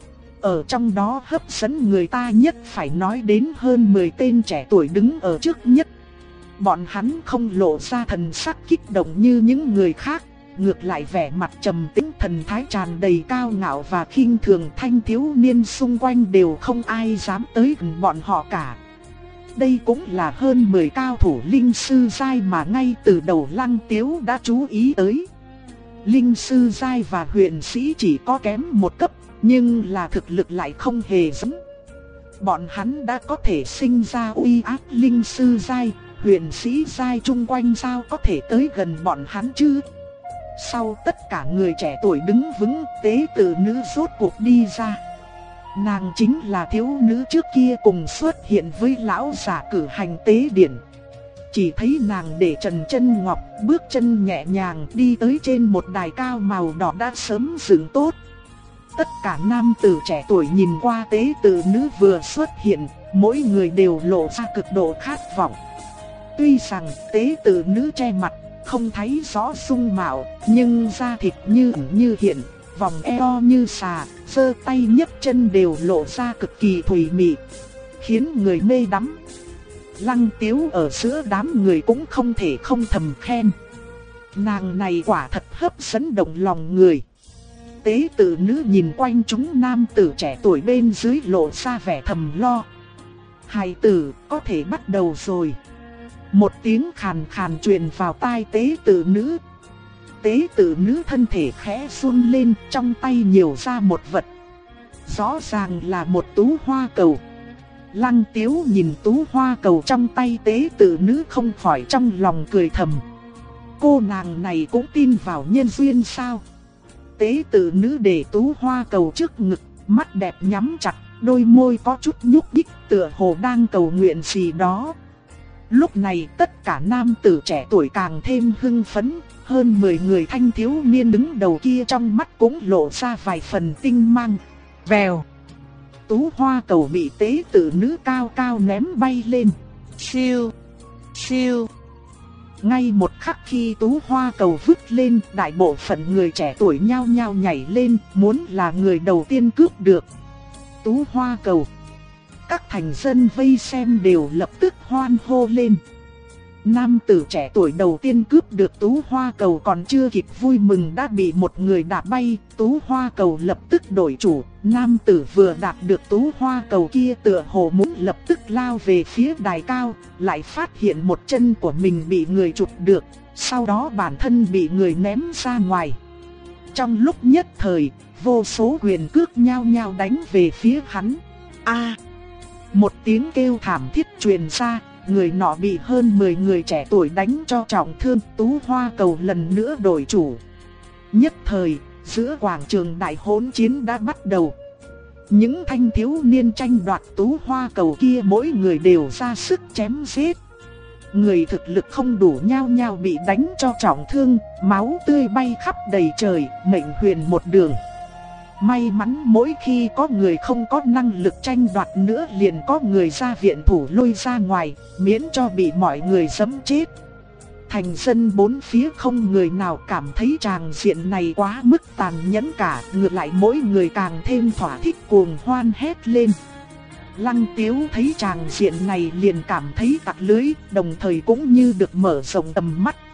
Ở trong đó hấp dẫn người ta nhất phải nói đến hơn 10 tên trẻ tuổi đứng ở trước nhất. Bọn hắn không lộ ra thần sắc kích động như những người khác, ngược lại vẻ mặt trầm tĩnh, thần thái tràn đầy cao ngạo và khinh thường. Thanh thiếu niên xung quanh đều không ai dám tới gần bọn họ cả. Đây cũng là hơn 10 cao thủ linh sư giai mà ngay từ đầu Lăng Tiếu đã chú ý tới. Linh sư giai và huyền sĩ chỉ có kém một cấp, nhưng là thực lực lại không hề giống. Bọn hắn đã có thể sinh ra uy áp linh sư giai, huyền sĩ giai chung quanh sao có thể tới gần bọn hắn chứ? Sau tất cả người trẻ tuổi đứng vững, tế tự nữ rốt cuộc đi ra. Nàng chính là thiếu nữ trước kia cùng xuất hiện với lão giả cử hành tế điển. chỉ thấy nàng để trần chân ngọc, bước chân nhẹ nhàng đi tới trên một đài cao màu đỏ đã sớm dựng tốt. Tất cả nam tử trẻ tuổi nhìn qua tế tự nữ vừa xuất hiện, mỗi người đều lộ ra cực độ khát vọng. Tuy rằng tế tự nữ che mặt, không thấy rõ dung mạo, nhưng da thịt như ẩn như hiện, vòng eo như xà, giơ tay nhấc chân đều lộ ra cực kỳ thùy mị, khiến người mê đắm. Lăng Tiếu ở giữa đám người cũng không thể không thầm khen. Nàng này quả thật hấp dẫn động lòng người. Tế tự nữ nhìn quanh chúng nam tử trẻ tuổi bên dưới lộ ra vẻ thầm lo. Hài tử, có thể bắt đầu rồi. Một tiếng khàn khàn truyền vào tai tế tự nữ. Tế tự nữ thân thể khẽ run lên, trong tay nhiều ra một vật. Rõ ràng là một tú hoa cầu. Lăng Tiếu nhìn tú hoa cầu trong tay tế tự nữ không khỏi trong lòng cười thầm. Cô nàng này cũng tin vào nhân duyên sao? Tế tự nữ để tú hoa cầu trước ngực, mắt đẹp nhắm chặt, đôi môi có chút nhúc nhích tựa hồ đang cầu nguyện gì đó. Lúc này tất cả nam tử trẻ tuổi càng thêm hưng phấn, hơn 10 người thanh thiếu niên đứng đầu kia trong mắt cũng lộ ra vài phần tinh mang. Vèo, tú hoa cầu bị tế tự nữ cao cao ném bay lên. Siêu, siêu. Ngay một khắc khi tú hoa cầu vứt lên, đại bộ phận người trẻ tuổi nhao nhao nhảy lên, muốn là người đầu tiên cướp được tú hoa cầu. Các thành dân vây xem đều lập tức hoan hô lên. Nam tử trẻ tuổi đầu tiên cướp được tú hoa cầu còn chưa kịp vui mừng đã bị một người đạp bay, tú hoa cầu lập tức đổi chủ. Nam tử vừa đạp được tú hoa cầu kia tựa hồ muốn lập tức lao về phía đài cao, lại phát hiện một chân của mình bị người chụp được, sau đó bản thân bị người ném ra ngoài. Trong lúc nhất thời, vô số quyền cước nhao nhao đánh về phía hắn. A! Một tiếng kêu thảm thiết truyền ra, người nọ bị hơn 10 người trẻ tuổi đánh cho trọng thương, tú hoa cầu lần nữa đổi chủ. Nhất thời, giữa quảng trường đại hỗn chiến đã bắt đầu. Những thanh thiếu niên tranh đoạt tú hoa cầu kia mỗi người đều ra sức chém giết. Người thực lực không đủ nhao nhao bị đánh cho trọng thương, máu tươi bay khắp đầy trời, mệnh huyền một đường. May mắn mỗi khi có người không có năng lực tranh đoạt nữa liền có người ra viện thủ lôi ra ngoài, miễn cho bị mọi người giẫm chết. Thành dân bốn phía không người nào cảm thấy tràng diện này quá mức tàn nhẫn cả, ngược lại mỗi người càng thêm thỏa thích cuồng hoan hét lên. Lăng Tiếu thấy tràng diện này liền cảm thấy tặc lưới, đồng thời cũng như được mở rộng tầm mắt.